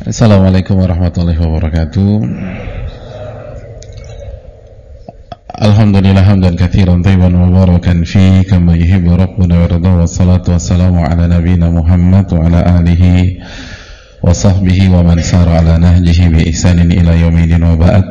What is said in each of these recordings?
Assalamualaikum warahmatullahi wabarakatuh. Alhamdulillah hamdan katsiran thayyiban mubarakan fi kama yuhibbu rabbuna wa yarda, wassalatu wassalamu ala nabiyyina Muhammad wa ala alihi wa sahbihi wa man sara ala nahjihi bi ihsanin ila yaumil din wa ba'd.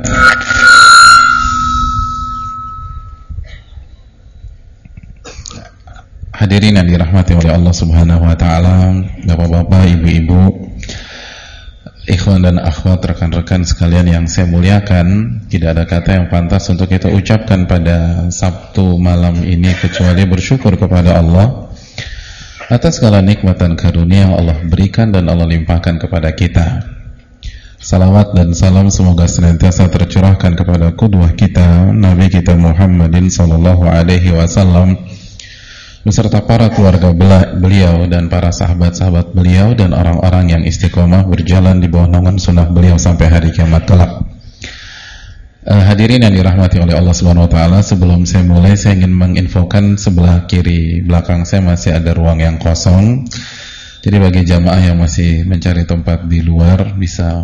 Hadirin yang dirahmati oleh Allah Subhanahu wa taala, Bapak-bapak, ibu-ibu, ikhwan dan akhwat, rekan-rekan sekalian yang saya muliakan, tidak ada kata yang pantas untuk kita ucapkan pada Sabtu malam ini kecuali bersyukur kepada Allah atas segala nikmat dan karunia yang Allah berikan dan Allah limpahkan kepada kita. Salawat dan salam semoga senantiasa tercurahkan kepada qudwah kita, Nabi kita Muhammadin sallallahu alaihi wasallam, beserta para keluarga beliau dan para sahabat-sahabat beliau dan orang-orang yang istiqomah berjalan di bawah naungan sunnah beliau sampai hari kiamat kelak. Hadirin yang dirahmati oleh Allah Subhanahu wa taala, sebelum saya mulai saya ingin menginfokan sebelah kiri belakang saya masih ada ruang yang kosong. Jadi bagi jamaah yang masih mencari tempat di luar bisa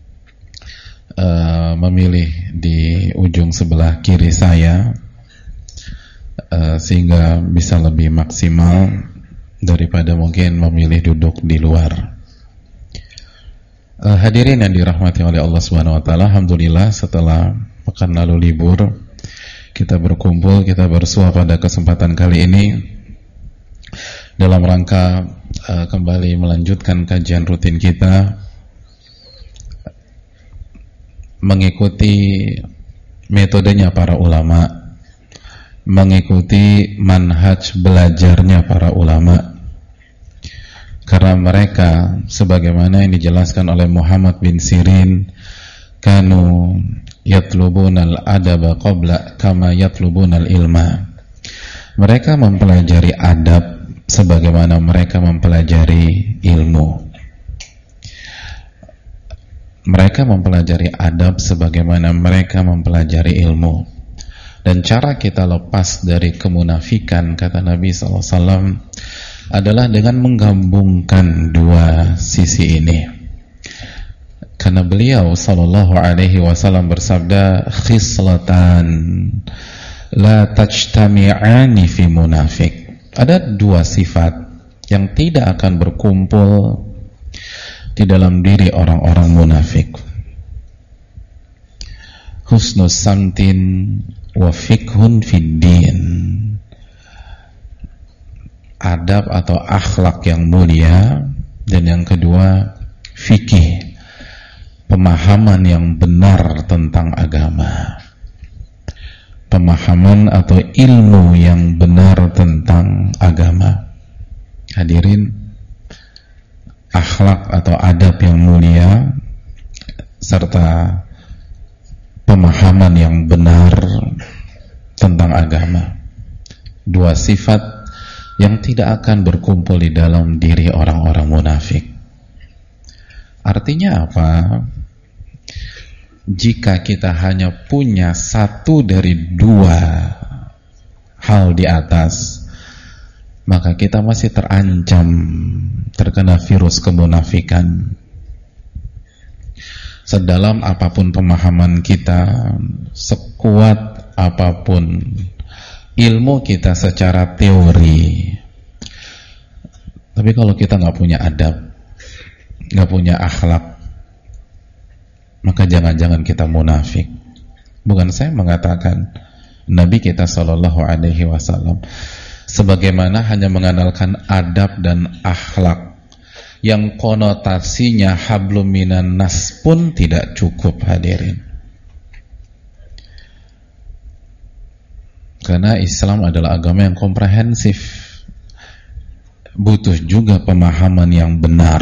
memilih di ujung sebelah kiri saya, sehingga bisa lebih maksimal daripada mungkin memilih duduk di luar. Hadirin yang dirahmati oleh Allah Subhanahu wa taala, alhamdulillah setelah pekan lalu libur kita berkumpul, kita bersua pada kesempatan kali ini dalam rangka kembali melanjutkan kajian rutin kita mengikuti metodenya para ulama, mengikuti manhaj belajarnya para ulama, karena mereka sebagaimana yang dijelaskan oleh Muhammad bin Sirin, kanu yatlubunal adaba qabla kama yatlubunal ilma. Mereka mempelajari adab sebagaimana mereka mempelajari ilmu. Mereka mempelajari adab sebagaimana mereka mempelajari ilmu. Dan cara kita lepas dari kemunafikan, kata Nabi SAW, adalah dengan menggabungkan dua sisi ini. Karena beliau SAW bersabda, khislatan la tajtami'ani fi munafik. Ada dua sifat yang tidak akan berkumpul di dalam diri orang-orang munafik. Husnus samtin wa fiqhun fid din. Adab atau akhlak yang mulia, dan yang kedua fikih, pemahaman yang benar tentang agama, pemahaman atau ilmu yang benar tentang agama. Hadirin, akhlak atau adab yang mulia serta pemahaman yang benar tentang agama, dua sifat yang tidak akan berkumpul di dalam diri orang-orang munafik. Artinya apa? Jika kita hanya punya satu dari dua hal di atas, maka kita masih terancam terkena virus kemunafikan. Sedalam apapun pemahaman kita, sekuat apapun ilmu kita secara teori, tapi kalau kita nggak punya adab, nggak punya akhlak, maka jangan-jangan kita munafik. Bukan saya mengatakan, Nabi kita Shallallahu Alaihi Wasallam sebagaimana hanya mengandalkan adab dan akhlak yang konotasinya hablum minan nas pun tidak cukup, hadirin. Karena Islam adalah agama yang komprehensif, butuh juga pemahaman yang benar,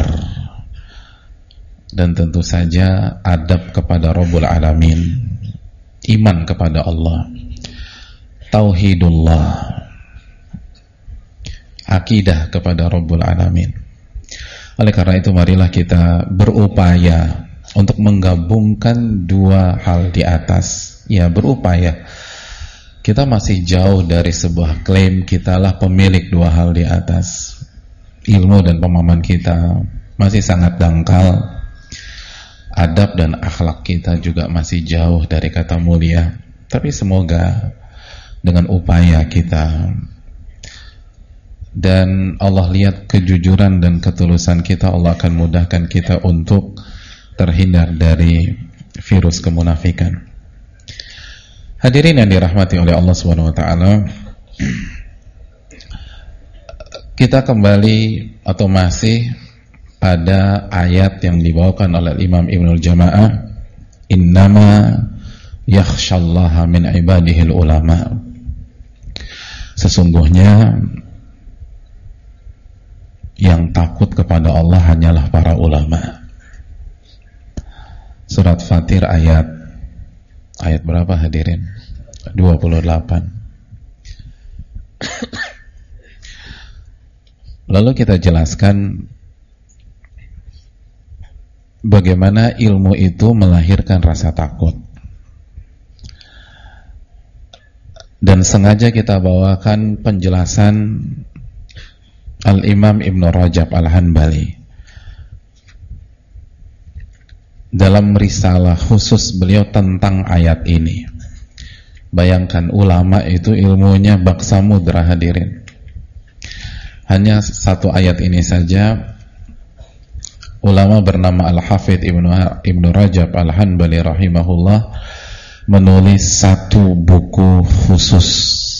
dan tentu saja adab kepada Rabbul Alamin, iman kepada Allah, tauhidullah, akidah kepada Rabbul Alamin. Oleh karena itu marilah kita berupaya untuk menggabungkan dua hal di atas. Ya, berupaya. Kita masih jauh dari sebuah klaim kitalah pemilik dua hal di atas. Ilmu dan pemahaman kita masih sangat dangkal. adab dan akhlak kita juga masih jauh dari kata mulia. Tapi semoga dengan upaya kita dan Allah lihat kejujuran dan ketulusan kita, Allah akan mudahkan kita untuk terhindar dari virus kemunafikan. Hadirin yang dirahmati oleh Allah Subhanahu wa taala, kita kembali atau masih pada ayat yang dibawakan oleh Imam Ibnul Jamaah, innama yakhshallaha min ibadihil ulama. Sesungguhnya yang takut kepada Allah hanyalah para ulama. Surat Fatir ayat berapa hadirin? 28. Lalu kita jelaskan bagaimana ilmu itu melahirkan rasa takut. Dan sengaja kita bawakan penjelasan Al-Imam Ibn Rajab Al-Hanbali dalam risalah khusus beliau tentang ayat ini. Bayangkan, ulama itu ilmunya bak samudra hadirin. Hanya satu ayat ini saja ulama bernama Al-Hafidh Ibn Rajab Al-Hanbali rahimahullah menulis satu buku khusus.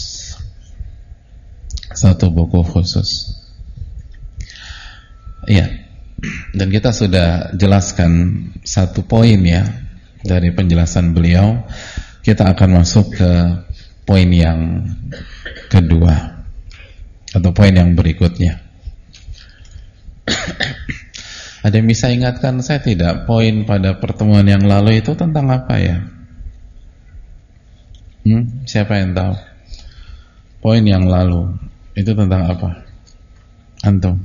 Iya. Dan kita sudah jelaskan satu poin ya dari penjelasan beliau. Kita akan masuk ke poin yang kedua atau poin yang berikutnya. Ada yang bisa ingatkan saya tidak? Poin pada pertemuan yang lalu itu tentang apa ya? Siapa yang tahu? Poin yang lalu itu tentang apa? Antum?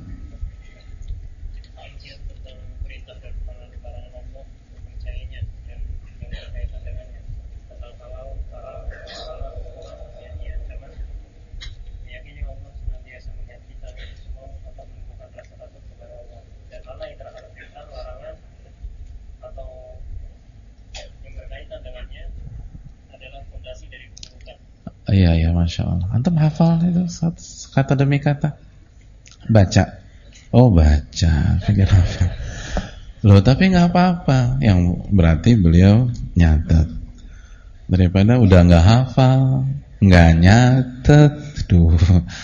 Iya, Masya Allah. Antum hafal itu kata demi kata? Baca? Oh baca, pikir hafal. Loh tapi gak apa-apa. Yang berarti beliau nyatet. Daripada udah gak hafal, gak nyatet. Duh.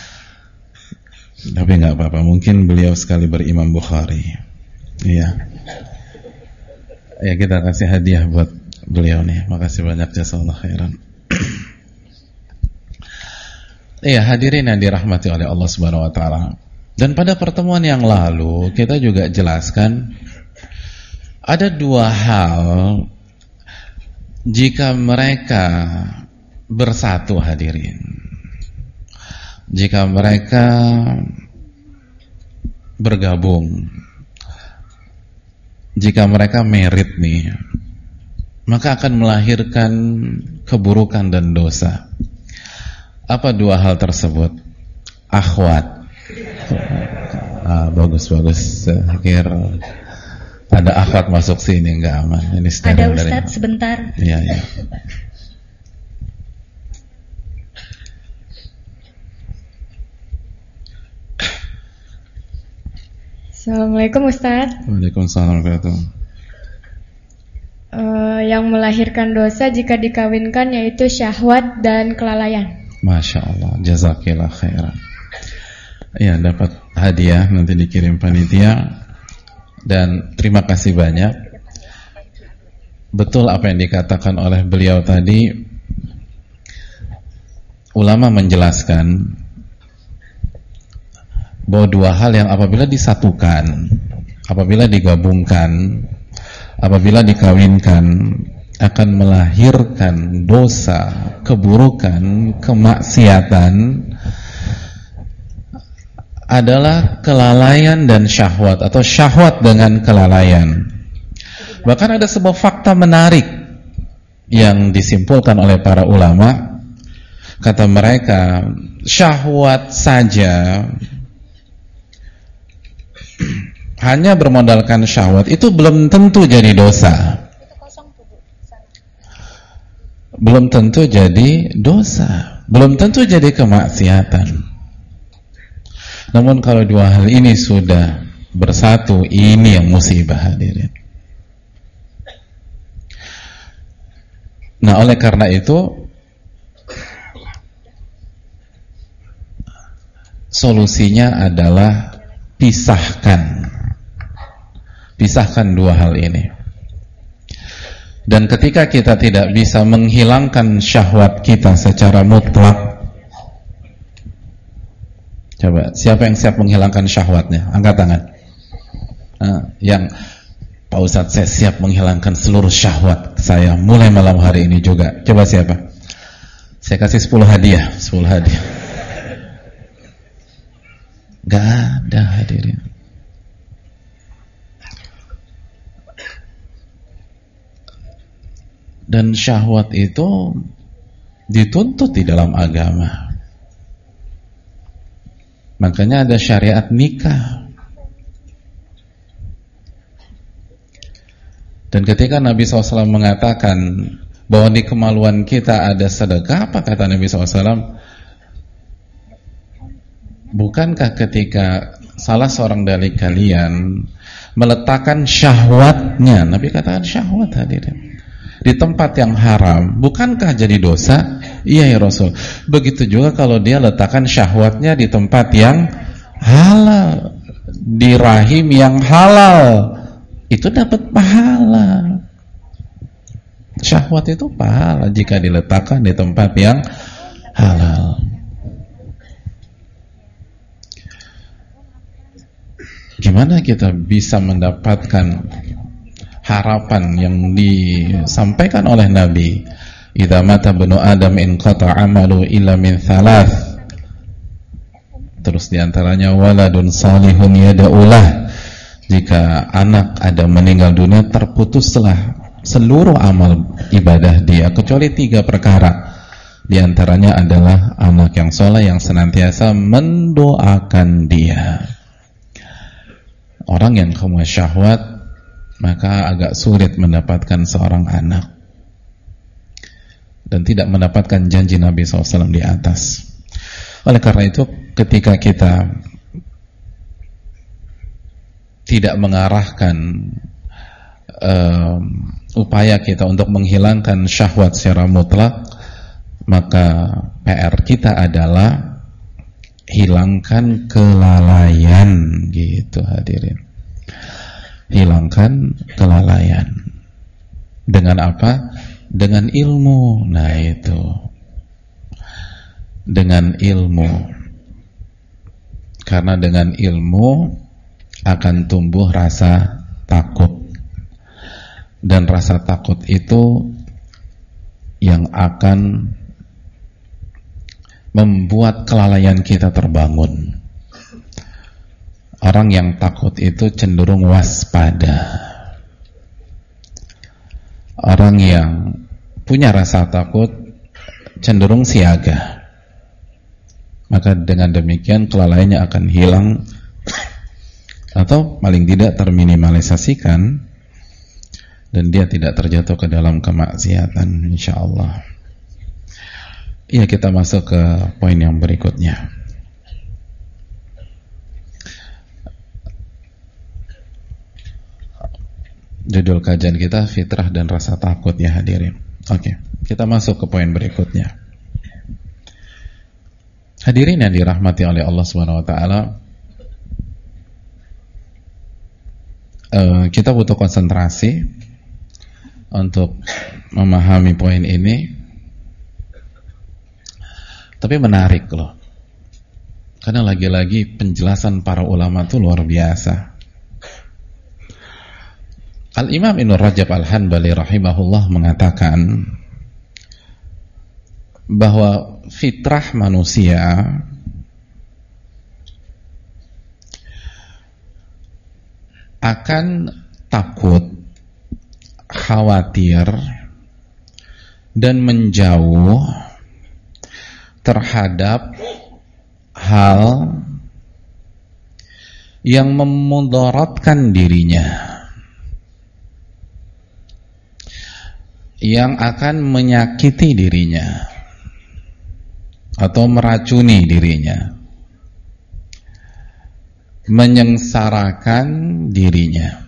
Tapi gak apa-apa. Mungkin beliau sekali berimam Bukhari. Iya. Ya kita kasih hadiah buat beliau nih. Makasih banyak, jazakallahu khairan. Iya, hadirin yang dirahmati oleh Allah Subhanahu wa taala. Dan pada pertemuan yang lalu kita juga jelaskan ada dua hal jika mereka bersatu hadirin. Jika mereka bergabung, jika mereka merit nih, maka akan melahirkan keburukan dan dosa. Apa dua hal tersebut? Akhwat. Bagus. Kira ada akhwat masuk sini enggak aman. Ini ada Ustadz sebentar. Iya. Assalamualaikum Ustadz. Waalaikumsalam warahmatullahi wabarakatuh. Yang melahirkan dosa jika dikawinkan yaitu syahwat dan kelalaian. Masya Allah, jazakillah khairan. Ya, dapat hadiah nanti dikirim panitia. Dan terima kasih banyak. Betul apa yang dikatakan oleh beliau tadi. Ulama menjelaskan bahwa dua hal yang apabila disatukan, apabila digabungkan, apabila dikawinkan, akan melahirkan dosa, keburukan, kemaksiatan adalah kelalaian dan syahwat atau syahwat dengan kelalaian. Bahkan ada sebuah fakta menarik yang disimpulkan oleh para ulama. Kata mereka, syahwat saja hanya bermodalkan syahwat itu belum tentu jadi dosa. Belum tentu jadi dosa, belum tentu jadi kemaksiatan. Namun kalau dua hal ini sudah bersatu, ini yang musibah, hadirin. Nah, oleh karena itu solusinya adalah pisahkan dua hal ini. Dan ketika kita tidak bisa menghilangkan syahwat kita secara mutlak, coba siapa yang siap menghilangkan syahwatnya? Angkat tangan. Yang Pak Ustadz, saya siap menghilangkan seluruh syahwat saya mulai malam hari ini juga. Coba siapa? Saya kasih 10 hadiah. 10 hadiah. Gak ada, hadirin. Dan syahwat itu dituntut di dalam agama. Makanya ada syariat nikah. Dan ketika Nabi SAW mengatakan bahwa di kemaluan kita ada sedekah, apa kata Nabi SAW? Bukankah ketika salah seorang dari kalian meletakkan syahwatnya, Nabi katakan syahwat, hadirin, di tempat yang haram, bukankah jadi dosa? Iya ya Rasul. Begitu juga kalau dia letakkan syahwatnya di tempat yang halal, di rahim yang halal, itu dapat pahala. Syahwat itu pahala jika diletakkan di tempat yang halal. Gimana kita bisa mendapatkan harapan yang disampaikan oleh Nabi, idza mata ibnu adam inqata amalu illa min thalath, terus diantaranya waladun salihun yad'ulah, jika anak Adam meninggal dunia terputuslah seluruh amal ibadah dia kecuali 3 perkara. Diantaranya adalah anak yang soleh yang senantiasa mendoakan dia. Orang yang koma syahwat, maka agak sulit mendapatkan seorang anak dan tidak mendapatkan janji Nabi SAW di atas. Oleh karena itu, ketika kita tidak mengarahkan upaya kita untuk menghilangkan syahwat secara mutlak, maka PR kita adalah hilangkan kelalaian, gitu hadirin. Hilangkan kelalaian. Dengan apa? Dengan ilmu. Nah itu, dengan ilmu. Karena dengan ilmu akan tumbuh rasa takut. Dan rasa takut itu yang akan membuat kelalaian kita terbangun. Orang yang takut itu cenderung waspada. Orang yang punya rasa takut cenderung siaga. Maka dengan demikian kelalaiannya akan hilang atau paling tidak terminimalisasikan, dan dia tidak terjatuh ke dalam kemaksiatan, insyaallah. Iya, kita masuk ke poin yang berikutnya. Judul kajian kita fitrah dan rasa takut, ya hadirin. Oke, kita masuk ke poin berikutnya. Hadirin yang dirahmati oleh Allah Subhanahu wa taala, kita butuh konsentrasi untuk memahami poin ini. Tapi menarik loh, karena lagi-lagi penjelasan para ulama itu luar biasa. Al-Imam Ibnu Rajab Al-Hanbali rahimahullah mengatakan bahwa fitrah manusia akan takut, khawatir, dan menjauh terhadap hal yang memudaratkan dirinya, yang akan menyakiti dirinya atau meracuni dirinya, menyengsarakan dirinya.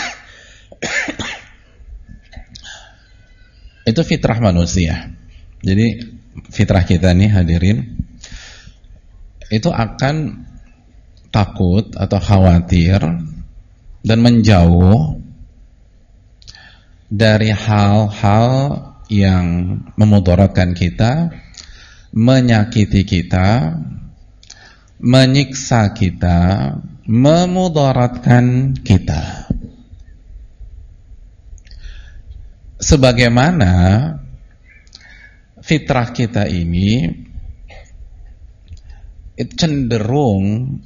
Itu fitrah manusia. Jadi fitrah kita nih hadirin, itu akan takut atau khawatir dan menjauh dari hal-hal yang memudaratkan kita, menyakiti kita, menyiksa kita, memudaratkan kita. Sebagaimana fitrah kita ini cenderung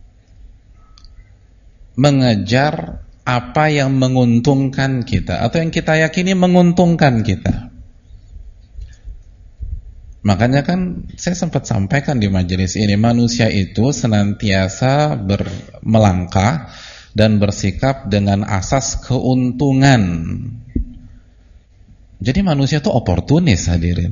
mengejar apa yang menguntungkan kita atau yang kita yakini menguntungkan kita. Makanya kan saya sempat sampaikan di majelis ini, manusia itu senantiasa melangkah dan bersikap dengan asas keuntungan. Jadi manusia itu oportunis hadirin.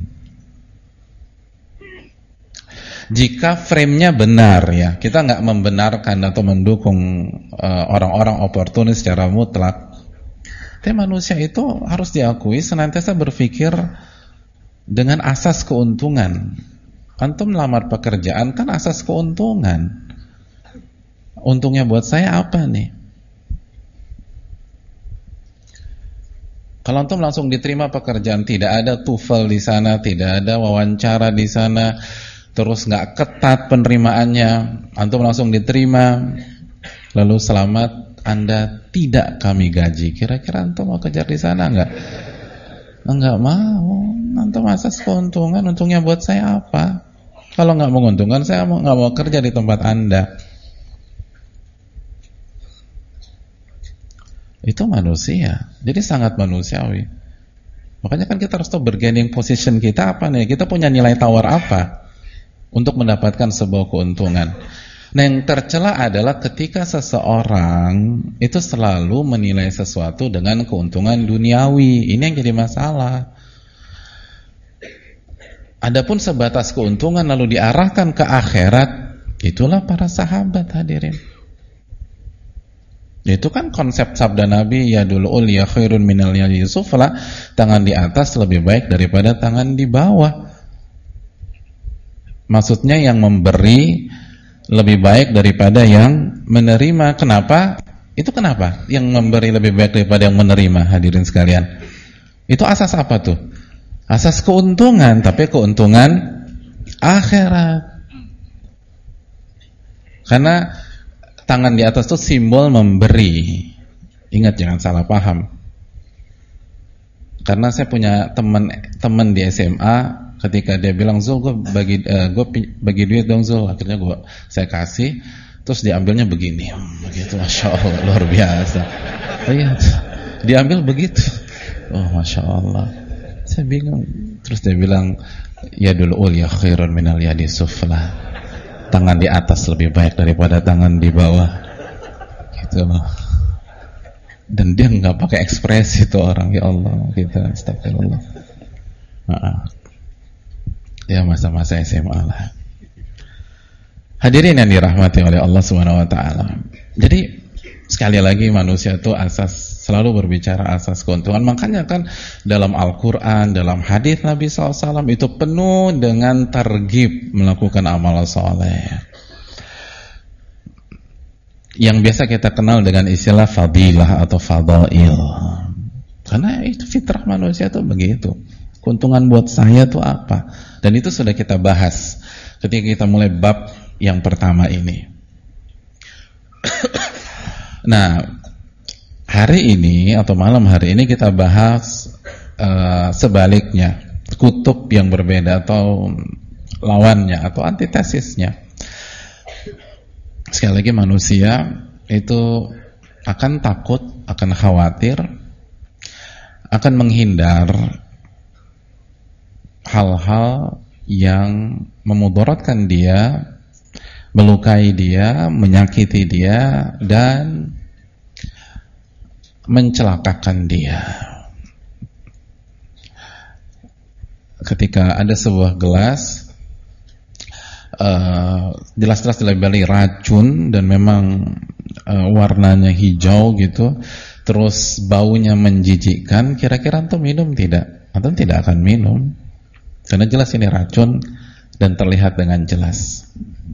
Jika frame-nya benar ya, kita nggak membenarkan atau mendukung orang-orang oportunis secara mutlak. Tapi manusia itu harus diakui senantiasa berpikir dengan asas keuntungan. Antum melamar pekerjaan kan asas keuntungan. Untungnya buat saya apa nih? Kalau antum langsung diterima pekerjaan, tidak ada TOEFL di sana, tidak ada wawancara di sana, terus nggak ketat penerimaannya, antum langsung diterima, lalu selamat, Anda tidak kami gaji. Kira-kira antum mau kejar di sana nggak? Nggak mau. Antum asas keuntungan, untungnya buat saya apa? Kalau nggak menguntungkan, saya nggak mau kerja di tempat Anda. Itu manusia, jadi sangat manusiawi. Makanya kan kita harus tahu bargaining position kita apa nih, kita punya nilai tawar apa untuk mendapatkan sebuah keuntungan. Nah, yang tercela adalah ketika seseorang itu selalu menilai sesuatu dengan keuntungan duniawi. Ini yang jadi masalah. Adapun sebatas keuntungan lalu diarahkan ke akhirat, itulah para sahabat hadirin. Itu kan konsep sabda Nabi, yadul ulya khairun minal yadi sufla, tangan di atas lebih baik daripada tangan di bawah. Maksudnya yang memberi lebih baik daripada yang menerima. Kenapa? Itu kenapa? Yang memberi lebih baik daripada yang menerima, hadirin sekalian. Itu asas apa tuh? Asas keuntungan, tapi keuntungan akhirat. Karena tangan di atas itu simbol memberi. Ingat, jangan salah paham. Karena saya punya teman di SMA, ketika dia bilang, Zul, gue bagi duit dong Zul. Akhirnya saya kasih, terus diambilnya begini. Begitu, Masya Allah, luar biasa. Lihat, diambil begitu. Oh, Masya Allah. Saya bingung. Terus dia bilang, yadul ulya khairun minal yadi sufla. Tangan di atas lebih baik daripada tangan di bawah, gitu loh. Dan dia nggak pakai ekspresi tuh orang, ya Allah, kita astagfirullah. Ya masa-masa SMA lah. Hadirin yang dirahmati oleh Allah Subhanahu Wa Taala. Jadi sekali lagi manusia itu selalu berbicara asas keuntungan. Makanya kan dalam Al-Quran, dalam hadis Nabi SAW itu penuh dengan targhib melakukan amal soleh, yang biasa kita kenal dengan istilah fadilah atau fadail. Karena itu fitrah manusia itu begitu. Keuntungan buat saya itu apa? Dan itu sudah kita bahas ketika kita mulai bab yang pertama ini. Nah, hari ini atau malam hari ini kita bahas sebaliknya, kutub yang berbeda atau lawannya atau antitesisnya. Sekali lagi manusia itu akan takut, akan khawatir, akan menghindar hal-hal yang memudaratkan dia melukai dia, menyakiti dia, dan mencelakakan dia. Ketika ada sebuah gelas, jelas-jelas dilabeli racun dan memang warnanya hijau gitu, terus baunya menjijikkan, kira-kira antum minum tidak? Antum tidak akan minum, karena jelas ini racun dan terlihat dengan jelas.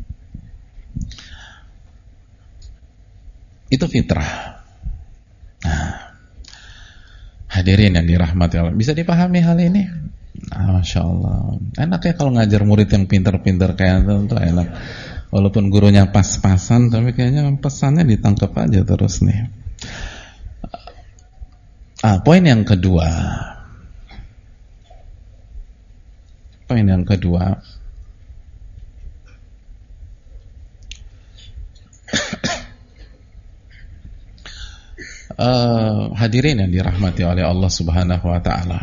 Itu fitrah. Nah, hadirin yang dirahmati Allah, bisa dipahami hal ini? Masya Allah, enak ya kalau ngajar murid yang pintar-pintar kayak itu enak. Walaupun gurunya pas-pasan, tapi kayaknya pesannya ditangkap aja terus nih. Poin yang kedua. Hadirin yang dirahmati oleh Allah Subhanahu wa taala.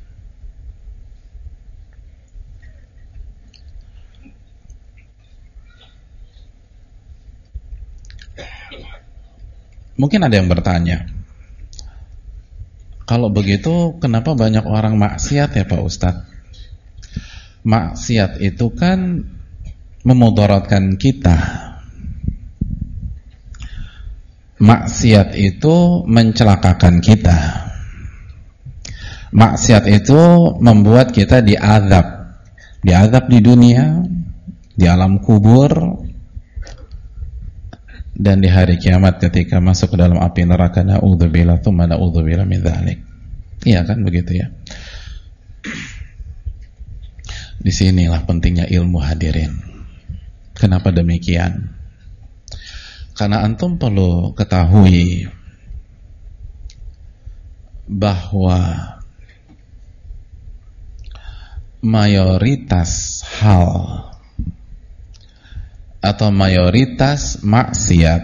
Mungkin ada yang bertanya, kalau begitu kenapa banyak orang maksiat ya Pak Ustadz? Maksiat itu kan memudaratkan kita. Maksiat itu mencelakakan kita. Maksiat itu membuat kita diazab. Diazab di dunia, di alam kubur, dan di hari kiamat ketika masuk ke dalam api neraka. Na'udzubillah, tsumma na'udzubillah min dzalik. Iya kan begitu ya. Disinilah pentingnya ilmu, hadirin. Kenapa demikian? Karena antum perlu ketahui bahwa mayoritas hal atau mayoritas maksiat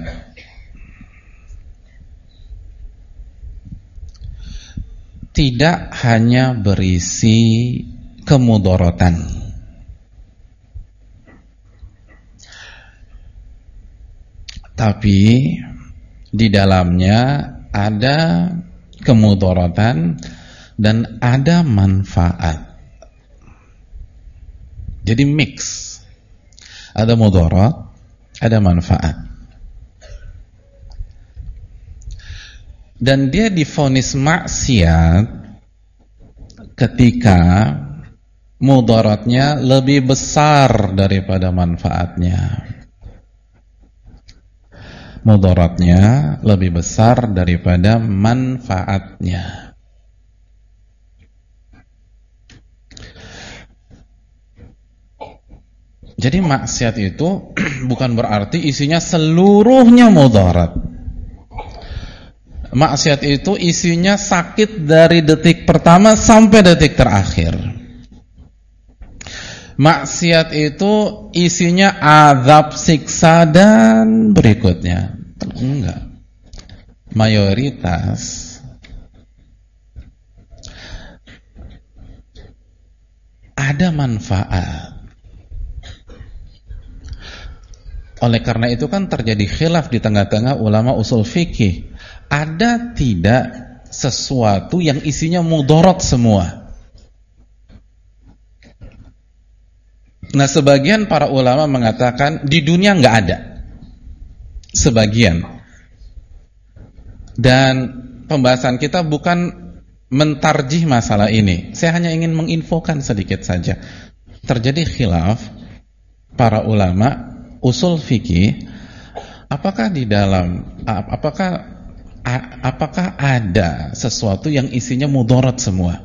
tidak hanya berisi kemudaratan, tapi di dalamnya ada kemudaratan dan ada manfaat. Jadi mix, ada mudarat, ada manfaat. Dan dia divonis maksiat ketika mudaratnya lebih besar daripada manfaatnya. Mudaratnya lebih besar daripada manfaatnya. Jadi maksiat itu bukan berarti isinya seluruhnya mudarat. Maksiat itu isinya sakit dari detik pertama sampai detik terakhir. Maksiat itu isinya azab, siksa dan berikutnya. Enggak. Mayoritas ada manfaat. Oleh karena itu kan terjadi khilaf di tengah-tengah ulama usul fikih. Ada tidak sesuatu yang isinya mudarat semua? Nah, sebagian para ulama mengatakan di dunia nggak ada. Sebagian. Dan pembahasan kita bukan mentarjih masalah ini. Saya hanya ingin menginfokan sedikit saja. Terjadi khilaf para ulama usul fikih, apakah di dalam apakah ada sesuatu yang isinya mudarat semua?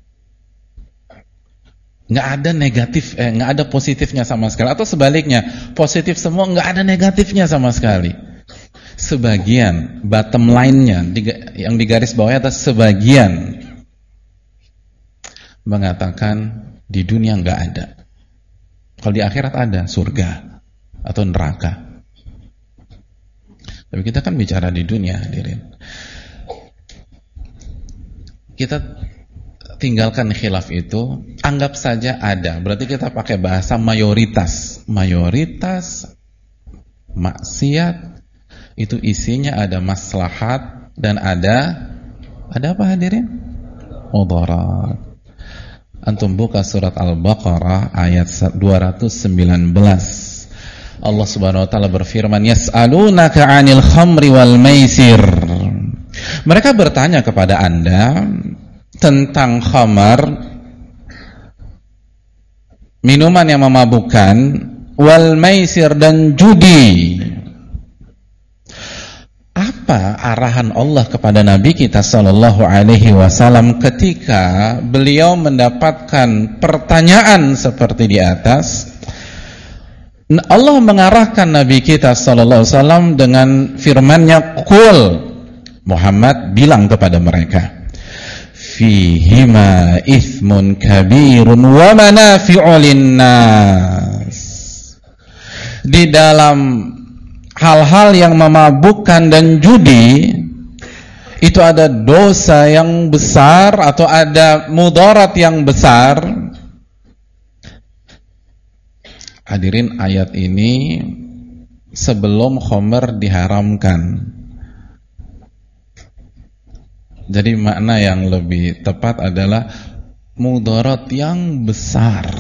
Nggak ada negatif, nggak ada positifnya sama sekali, atau sebaliknya positif semua, nggak ada negatifnya sama sekali. Sebagian, bottom line-nya yang digaris bawahnya atas sebagian mengatakan di dunia nggak ada. Kalau di akhirat ada surga atau neraka. Tapi kita kan bicara di dunia, hadirin. Kita tinggalkan khilaf itu, anggap saja ada. Berarti kita pakai bahasa mayoritas. Mayoritas Maksiat itu isinya ada maslahat dan ada apa hadirin? Mudarat. Antum buka surat Al-Baqarah ayat 219. Allah Subhanahu wa taala berfirman, "Yas'alunaka 'anil khamri wal maisir." Mereka bertanya kepada Anda tentang khamar, minuman yang memabukkan, wal maisir, dan judi. Apa arahan Allah kepada Nabi kita sallallahu alaihi wasallam ketika beliau mendapatkan pertanyaan seperti di atas? Allah mengarahkan Nabi kita sallallahu alaihi wasallam dengan firman-Nya, "Qul," Muhammad bilang kepada mereka, "Fihima ithmun kabirun wa manafi'u linnas." Di dalam hal-hal yang memabukkan dan judi itu ada dosa yang besar atau ada mudarat yang besar. Hadirin, ayat ini sebelum khamar diharamkan. Jadi makna yang lebih tepat adalah mudarat yang besar.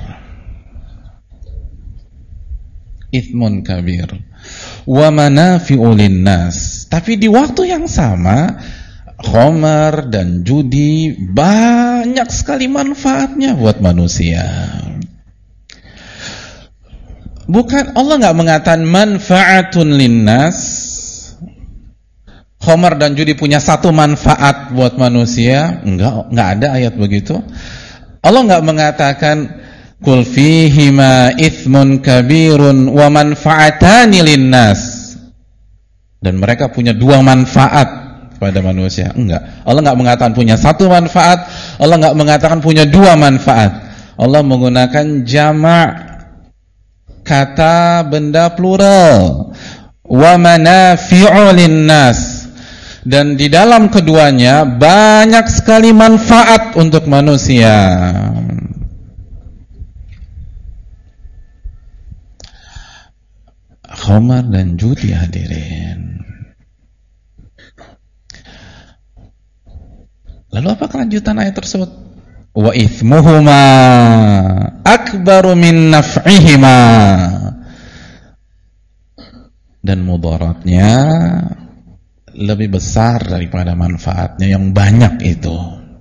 Ithmun kabir wa manafi'u linnas. Tapi di waktu yang sama khamar dan judi banyak sekali manfaatnya buat manusia. Bukan, Allah nggak mengatakan manfaatun linnas, khamar dan judi punya satu manfaat buat manusia. Nggak ada ayat begitu. Allah nggak mengatakan qul fihima ithmun kabirun wa manfaatani linnas, dan mereka punya dua manfaat pada manusia. Enggak. Allah nggak mengatakan punya satu manfaat, Allah nggak mengatakan punya dua manfaat. Allah menggunakan jamak, kata benda plural, wa manafi'u linnas, dan di dalam keduanya banyak sekali manfaat untuk manusia. Khamar dan judi, hadirin. Lalu apa kelanjutan ayat tersebut? Wa ithmuhuma akbaru min naf'ihima, dan mudaratnya lebih besar daripada manfaatnya yang banyak itu.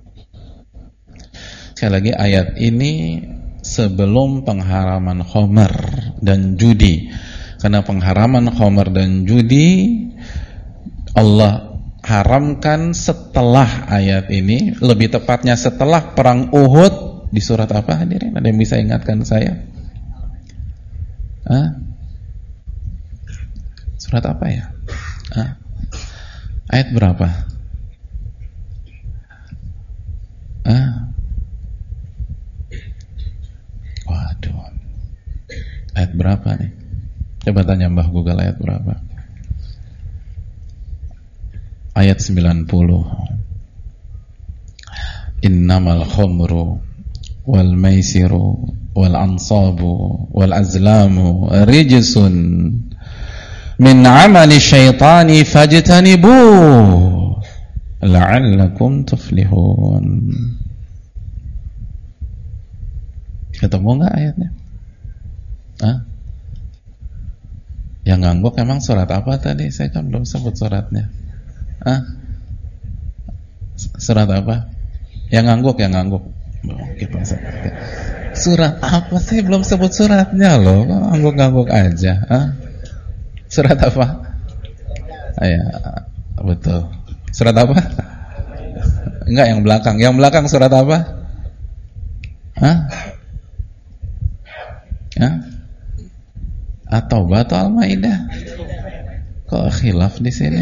Sekali lagi, ayat ini sebelum pengharaman khamar dan judi. Karena pengharaman khamar dan judi Allah haramkan setelah ayat ini, lebih tepatnya setelah perang Uhud. Di surat apa, hadirin? Ada yang bisa ingatkan saya? Surat apa ya? Ayat berapa? Waduh, ayat berapa nih? Coba tanya Mbah Google, ayat berapa? Ayat 90. Innamal khamru wal maisiru wal ansabu wal azlamu rijsun min amali syaitani fajtanibuh la'allakum tuflihun. Ketemu nggak ayatnya? Yang ngangguk emang surat apa tadi? Saya kan belum sebut suratnya. Surat apa? Yang ngangguk. Surat apa sih? Belum sebut suratnya loh. Ngangguk-ngangguk aja. Surat apa? Ya, betul. Surat apa? Enggak, yang belakang. Yang belakang surat apa? At-Taubah atau Al-Maidah? Kok khilaf di sini?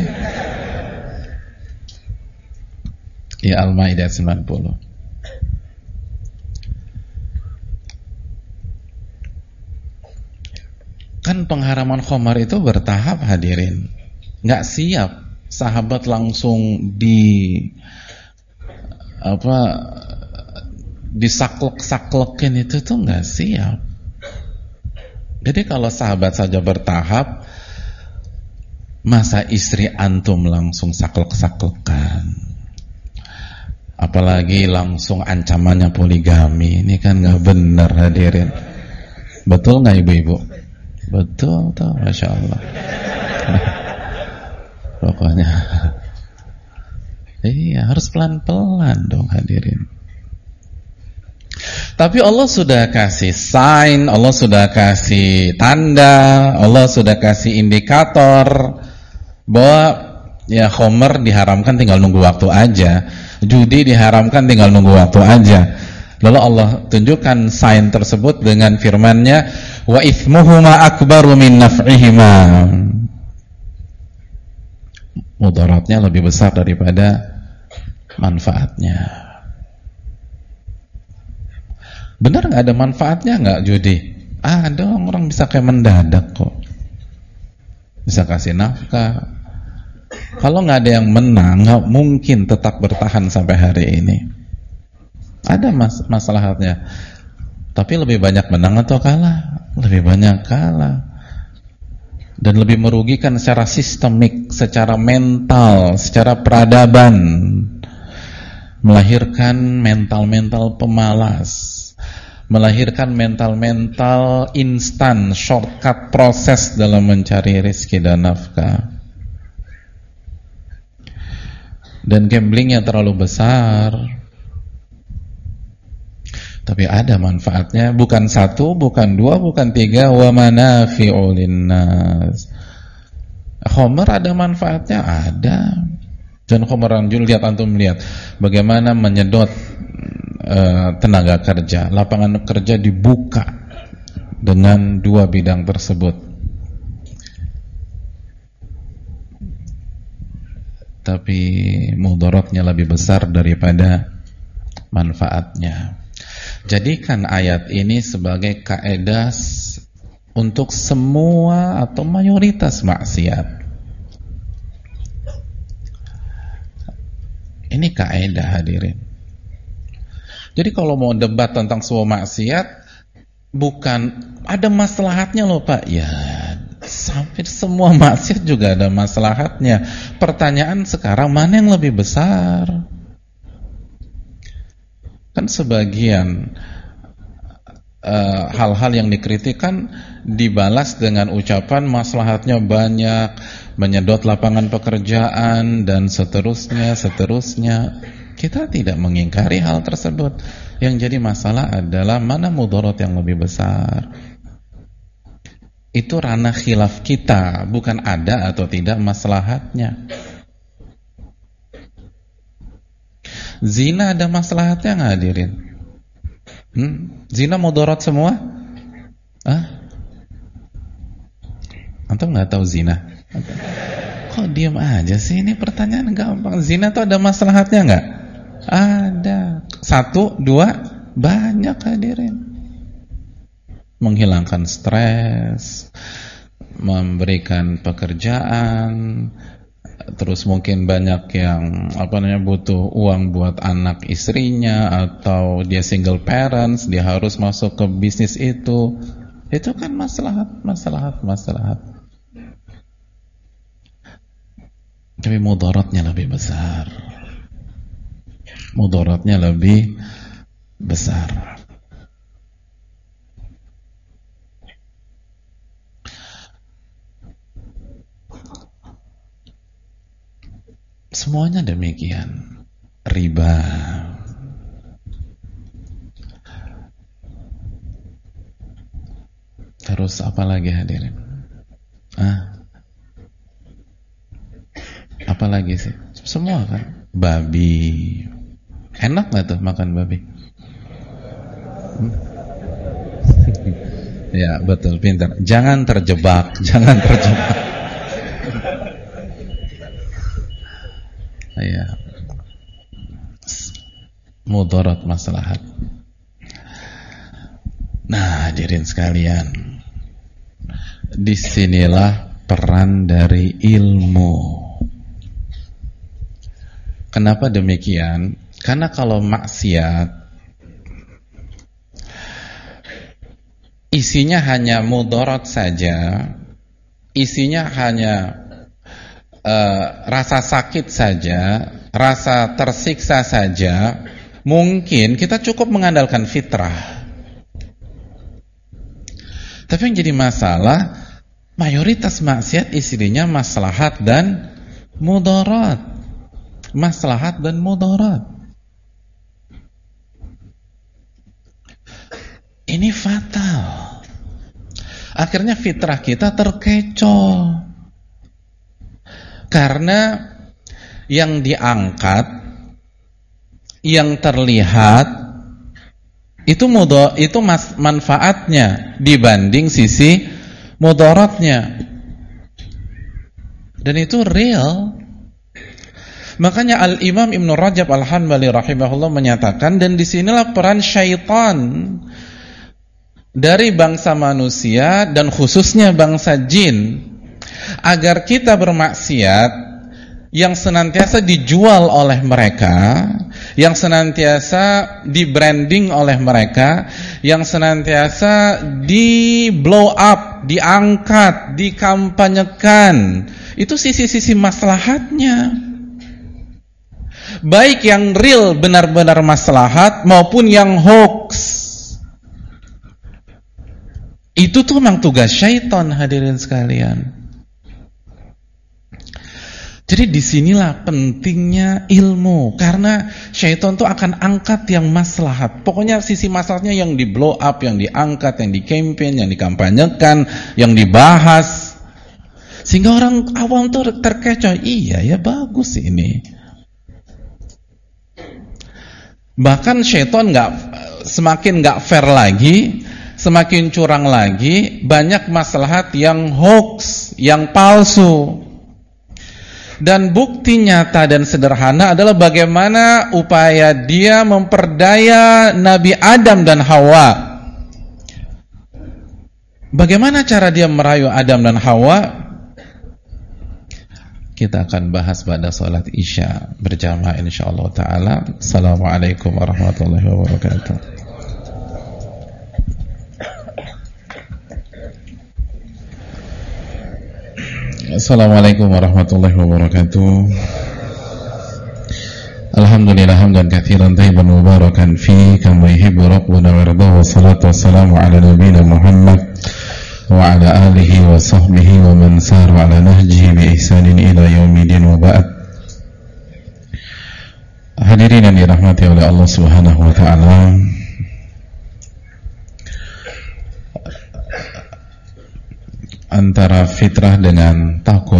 Ya, Al-Maidah 90. Kan pengharaman khamar itu bertahap, hadirin. Nggak siap sahabat langsung disaklek-saklekin itu tuh nggak siap. Jadi kalau sahabat saja bertahap, masa istri antum langsung saklek-saklekan? Apalagi langsung ancamannya poligami. Ini kan gak benar hadirin. Betul gak ibu-ibu? Betul tuh, Masya Allah. Pokoknya iya, harus pelan-pelan dong hadirin. Tapi Allah sudah kasih sign, Allah sudah kasih tanda, Allah sudah kasih indikator bahwa ya khamr diharamkan tinggal nunggu waktu aja, judi diharamkan tinggal nunggu waktu aja. Lalu Allah tunjukkan sign tersebut dengan firman-Nya, wa itsmuhuma akbaru min naf'ihima. Mudaratnya lebih besar daripada manfaatnya. Benar nggak ada manfaatnya nggak judi? Ada, orang bisa kayak mendadak kok, bisa kasih nafkah. Kalau nggak ada yang menang, nggak mungkin tetap bertahan sampai hari ini. Ada masalahnya. Tapi lebih banyak menang atau kalah? Lebih banyak kalah. Dan lebih merugikan secara sistemik, secara mental, secara peradaban. Melahirkan mental-mental pemalas, melahirkan mental-mental instan, shortcut proses dalam mencari rezeki dan nafkah. Dan gamblingnya terlalu besar. Tapi ada manfaatnya, bukan satu, bukan dua, bukan tiga. Wa manafi'u linnas. Khamr ada manfaatnya, ada. Dan khamr ranjul, lihat antum, lihat bagaimana menyedot tenaga kerja. Lapangan kerja dibuka dengan dua bidang tersebut. Tapi mudaratnya lebih besar daripada manfaatnya. Jadikan ayat ini sebagai kaidah untuk semua atau mayoritas maksiat. Ini kaidah hadirin. Jadi kalau mau debat tentang semua maksiat, bukan ada maslahatnya loh Pak. Ya, hampir semua maksiat juga ada maslahatnya. Pertanyaan sekarang, mana yang lebih besar? Kan sebagian hal-hal yang dikritikkan dibalas dengan ucapan maslahatnya banyak, menyedot lapangan pekerjaan dan seterusnya. Kita tidak mengingkari hal tersebut. Yang jadi masalah adalah mana mudarat yang lebih besar. Itu ranah khilaf kita, bukan ada atau tidak maslahatnya. Zina ada maslahatnya nggak hadirin? Zina mudarat semua? Antum nggak tahu zina? Kok diam aja sih? Ini pertanyaan gampang. Zina tuh ada maslahatnya nggak? Ada. Satu, dua, banyak hadirin. Menghilangkan stres, memberikan pekerjaan, terus mungkin banyak yang butuh uang buat anak istrinya, atau dia single parents, dia harus masuk ke bisnis itu kan maslahat. Tapi mudaratnya lebih besar. Semuanya demikian. Riba, terus apa lagi hadirin? Apa lagi sih? Semua kan. Babi, enak gak tuh makan babi? Ya betul, pintar. Jangan terjebak. Ya, mudarat maslahat. Nah, hadirin sekalian, disinilah peran dari ilmu. Kenapa demikian? Karena kalau maksiat, isinya hanya mudarat saja, isinya hanya rasa sakit saja, rasa tersiksa saja, mungkin kita cukup mengandalkan fitrah. Tapi yang jadi masalah, mayoritas maksiat isinya maslahat dan mudarat. Maslahat dan mudarat. Ini fatal. Akhirnya fitrah kita terkecoh. Karena yang diangkat, yang terlihat itu manfaatnya dibanding sisi mudaratnya. Dan itu real. Makanya Al-Imam Ibn Rajab Al-Hanbali rahimahullah menyatakan, dan disinilah peran syaitan dari bangsa manusia dan khususnya bangsa jin, agar kita bermaksiat yang senantiasa dijual oleh mereka, yang senantiasa di-branding oleh mereka, yang senantiasa di-blow up, diangkat, dikampanyekan. Itu sisi-sisi maslahatnya. Baik yang real benar-benar maslahat maupun yang hoax. Itu tuh memang tugas syaitan, hadirin sekalian. Jadi disinilah pentingnya ilmu, karena syaitan tuh akan angkat yang maslahat. Pokoknya sisi maslahatnya yang di blow up, yang diangkat, yang di campaign, yang dikampanyekan, yang dibahas, sehingga orang awam tuh terkecoh. Iya ya, bagus ini. Bahkan syaitan semakin nggak fair lagi, semakin curang lagi, banyak maslahat yang hoax, yang palsu. Dan bukti nyata dan sederhana adalah bagaimana upaya dia memperdaya Nabi Adam dan Hawa. Bagaimana cara dia merayu Adam dan Hawa? Kita akan bahas pada salat Isya berjamaah insyaallah taala. Assalamualaikum warahmatullahi wabarakatuh. Assalamualaikum warahmatullahi wabarakatuh. Alhamdulillah hamdan katsiran thayyiban mubarakan fi kama yuhibbu rabbuna wa yarda, wa salatu wassalamu ala nabiyyina Muhammad wa ala alihi wa sahbihi wa man sara ala nahjihi bi ihsanin ila yaumidin, wa ba'd. Hadirin yang dirahmati oleh Allah Subhanahu wa taala, antara fitrah dengan takut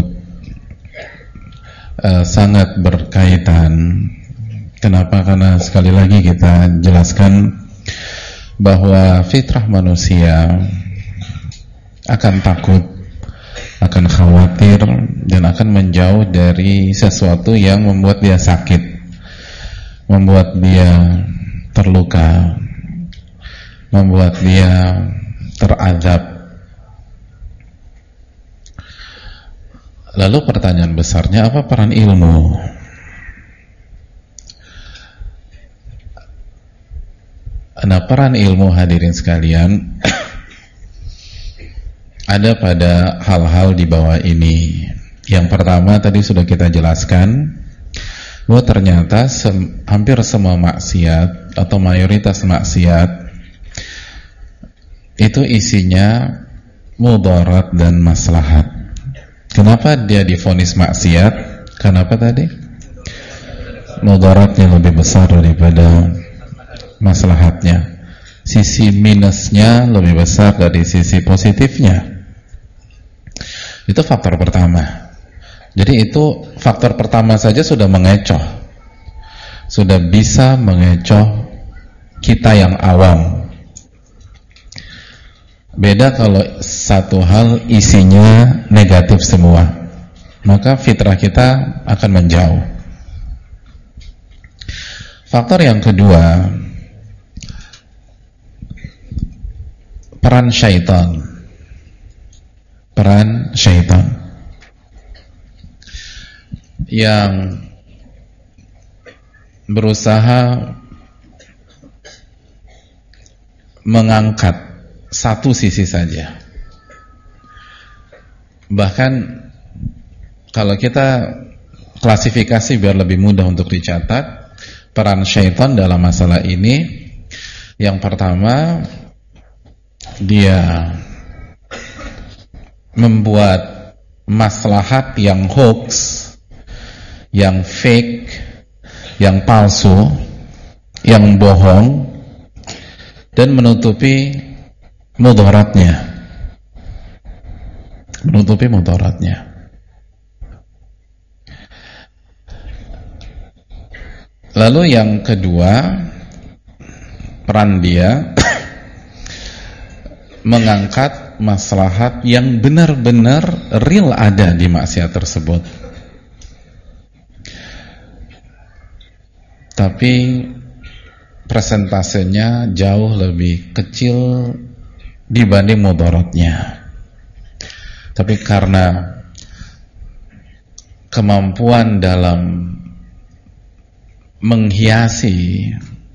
sangat berkaitan. Kenapa? Karena sekali lagi kita jelaskan bahwa fitrah manusia akan takut, akan khawatir, dan akan menjauh dari sesuatu yang membuat dia sakit, membuat dia terluka, membuat dia terazab. Lalu pertanyaan besarnya, apa peran ilmu? Nah, peran ilmu, hadirin sekalian, ada pada hal-hal di bawah ini. Yang pertama tadi sudah kita jelaskan, bahwa ternyata hampir semua maksiat atau mayoritas maksiat itu isinya mudarat dan maslahat. Kenapa dia divonis maksiat? Kenapa tadi? Mudaratnya lebih besar daripada maslahatnya. Sisi minusnya lebih besar dari sisi positifnya. Itu faktor pertama. Jadi itu faktor pertama saja sudah mengecoh. Sudah bisa mengecoh kita yang awam. Beda kalau satu hal isinya negatif semua, maka fitrah kita akan menjauh. Faktor yang kedua, peran syaitan. Peran syaitan yang berusaha mengangkat satu sisi saja. Bahkan kalau kita klasifikasi biar lebih mudah untuk dicatat peran syaitan dalam masalah ini, yang pertama dia membuat maslahat yang hoax, yang fake, yang palsu, yang bohong, dan menutupi mudaratnya. Lalu yang kedua, peran dia mengangkat maslahat yang benar-benar real ada di maksiat tersebut, tapi presentasenya jauh lebih kecil dibanding mudaratnya. Tapi karena kemampuan dalam menghiasi,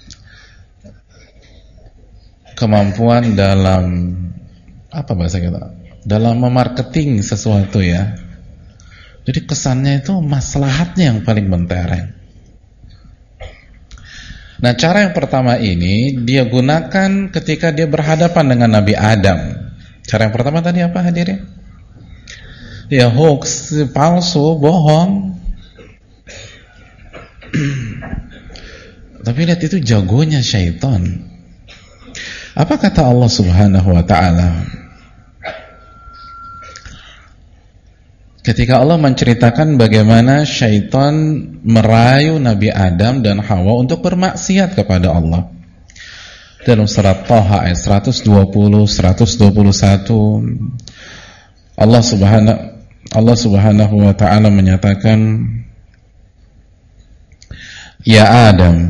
kemampuan dalam apa bahasa kita, dalam memarketing sesuatu ya, jadi kesannya itu maslahatnya yang paling mentereng. Nah, cara yang pertama ini dia gunakan ketika dia berhadapan dengan Nabi Adam. Cara yang pertama tadi apa hadirin? Ya hoax, palsu, bohong. Tapi lihat itu jagonya syaitan. Apa kata Allah Subhanahu wa ta'ala ketika Allah menceritakan bagaimana syaitan merayu Nabi Adam dan Hawa untuk bermaksiat kepada Allah? Dalam surat Thaha ayat 120, 121 Allah Subhanahu wa ta'ala menyatakan, Ya Adam,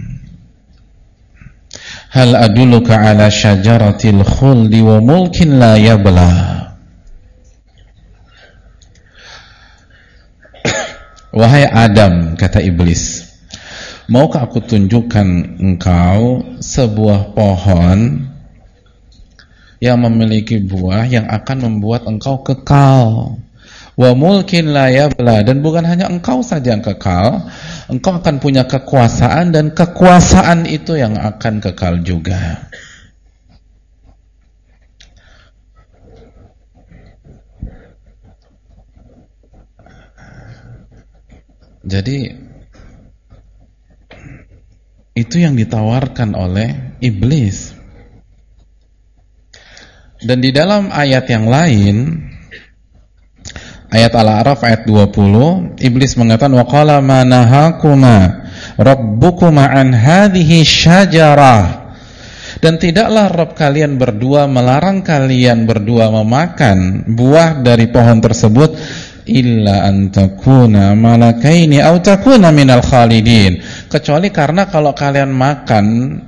hal adulluka ala syajaratil khuldi wa mulkin la yabla. Wahai Adam, kata iblis, maukah aku tunjukkan engkau sebuah pohon yang memiliki buah yang akan membuat engkau kekal, wa mulkin la yabla, dan bukan hanya engkau saja yang kekal, engkau akan punya kekuasaan, dan kekuasaan itu yang akan kekal juga. Jadi itu yang ditawarkan oleh iblis. Dan di dalam ayat yang lain, ayat Al-A'raf ayat 20, iblis mengatakan, wa qala ma nahakuma rabbukuma an hadhihi syajarah, dan tidaklah Rabb kalian berdua melarang kalian berdua memakan buah dari pohon tersebut, illa an takuna malakaini aw takuna minal khalidin, kecuali karena kalau kalian makan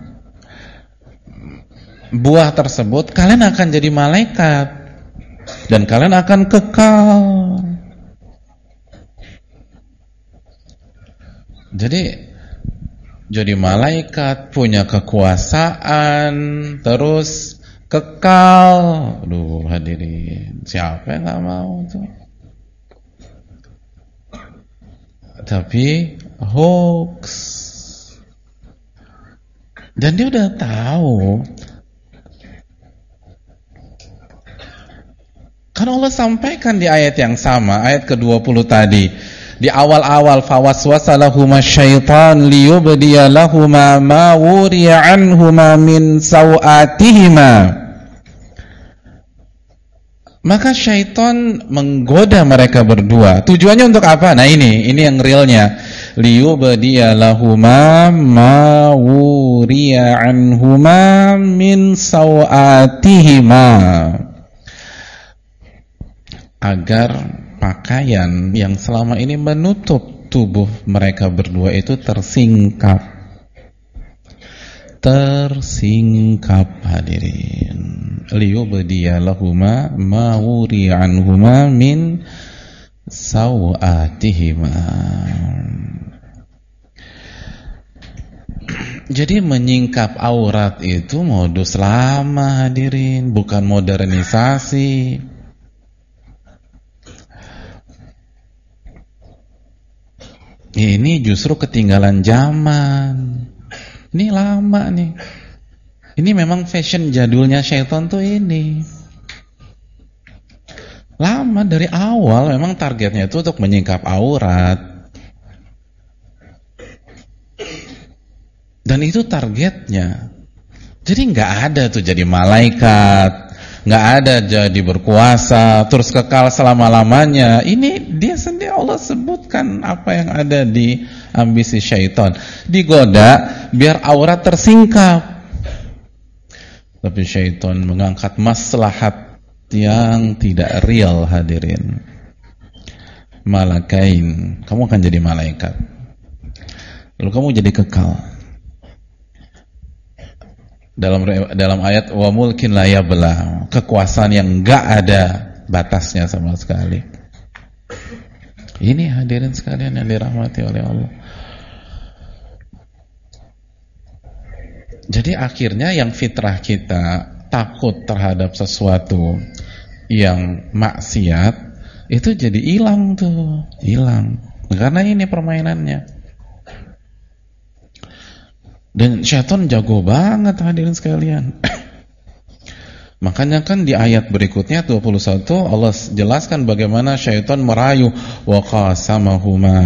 buah tersebut kalian akan jadi malaikat dan kalian akan kekal. Jadi malaikat, punya kekuasaan, terus kekal. Aduh hadirin, siapa yang gak mau tuh? Tapi hoax. Dan dia udah tahu. Kan Allah sampaikan di ayat yang sama, ayat ke-20 tadi. Di awal-awal, fawaswasa lahuma syaitan liyubdiya lahuma ma wuriya anhuma min sawatihima. Maka syaitan menggoda mereka berdua. Tujuannya untuk apa? Nah ini yang realnya. Liyubdiya lahuma ma wuriya anhuma min sawatihima, agar pakaian yang selama ini menutup tubuh mereka berdua itu tersingkap hadirin. Liyubdiya lahuma ma wuriya anhuma min sawatihima. Jadi menyingkap aurat itu modus lama hadirin, bukan modernisasi. Ini justru ketinggalan zaman. Ini lama nih. Ini memang fashion jadulnya syaitan tuh ini. Lama dari awal memang targetnya itu untuk menyingkap aurat. Dan itu targetnya. Jadi nggak ada tuh jadi malaikat, nggak ada jadi berkuasa terus kekal selama-lamanya. Ini dia sendiri Allah sebutkan apa yang ada di ambisi syaitan. Digoda biar aurat tersingkap. Tapi syaitan mengangkat maslahat yang tidak real hadirin. Malakain, kamu akan jadi malaikat. Lalu kamu jadi kekal. Dalam ayat wa mulkin la yabla, kekuasaan yang enggak ada batasnya sama sekali. Ini hadirin sekalian yang dirahmati oleh Allah. Jadi akhirnya yang fitrah kita takut terhadap sesuatu yang maksiat itu jadi hilang tuh, hilang. Karena ini permainannya. Dan syaitan jago banget hadirin sekalian. Makanya kan di ayat berikutnya 21 Allah jelaskan bagaimana syaitan merayu wa qasamahuma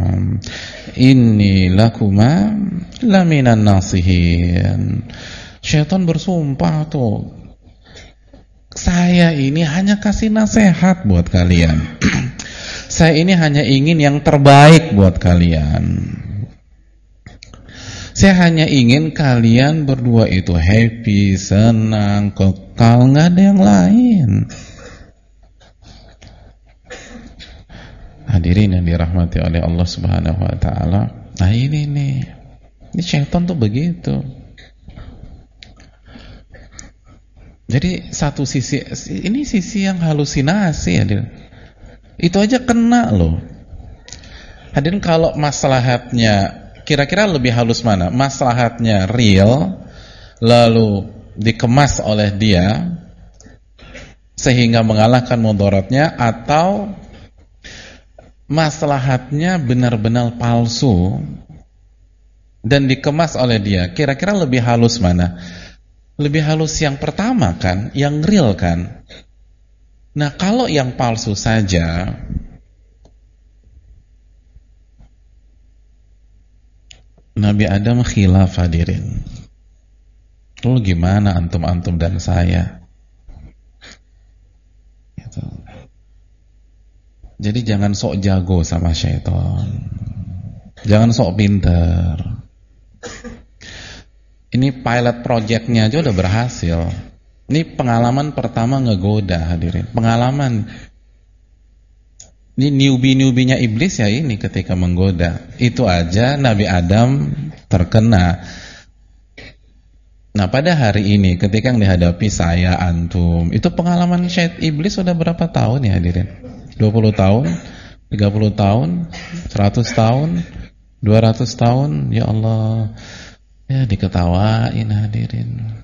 inni lakuma laminan nasihin. Syaitan bersumpah tuh, saya ini hanya kasih nasihat buat kalian. Saya ini hanya ingin yang terbaik buat kalian. Saya hanya ingin kalian berdua itu happy, senang, kekal, nggak ada yang lain. Hadirin yang dirahmati oleh Allah Subhanahu wa taala. Nah ini nih. Ini syaitan tuh begitu. Jadi satu sisi, ini sisi yang halusinasi hadirin. Itu aja kena loh. Hadirin, kalau maslahatnya kira-kira lebih halus mana? Maslahatnya real, lalu dikemas oleh dia sehingga mengalahkan mudaratnya, atau maslahatnya benar-benar palsu dan dikemas oleh dia? Kira-kira lebih halus mana? Lebih halus yang pertama kan, yang real kan. Nah kalau yang palsu saja, Nabi Adam khilaf hadirin. Lalu gimana antum-antum dan saya? Gitu. Jadi jangan sok jago sama syaitan. Jangan sok pinter. Ini pilot projectnya aja udah berhasil. Ini pengalaman pertama ngegoda hadirin. Pengalaman. Ini newbie-newbinya iblis ya ini ketika menggoda. Itu aja Nabi Adam terkena. Nah pada hari ini ketika yang dihadapi saya, antum, itu pengalaman syaitan iblis sudah berapa tahun ya hadirin? 20 tahun? 30 tahun? 100 tahun? 200 tahun? Ya Allah. Ya diketawain hadirin.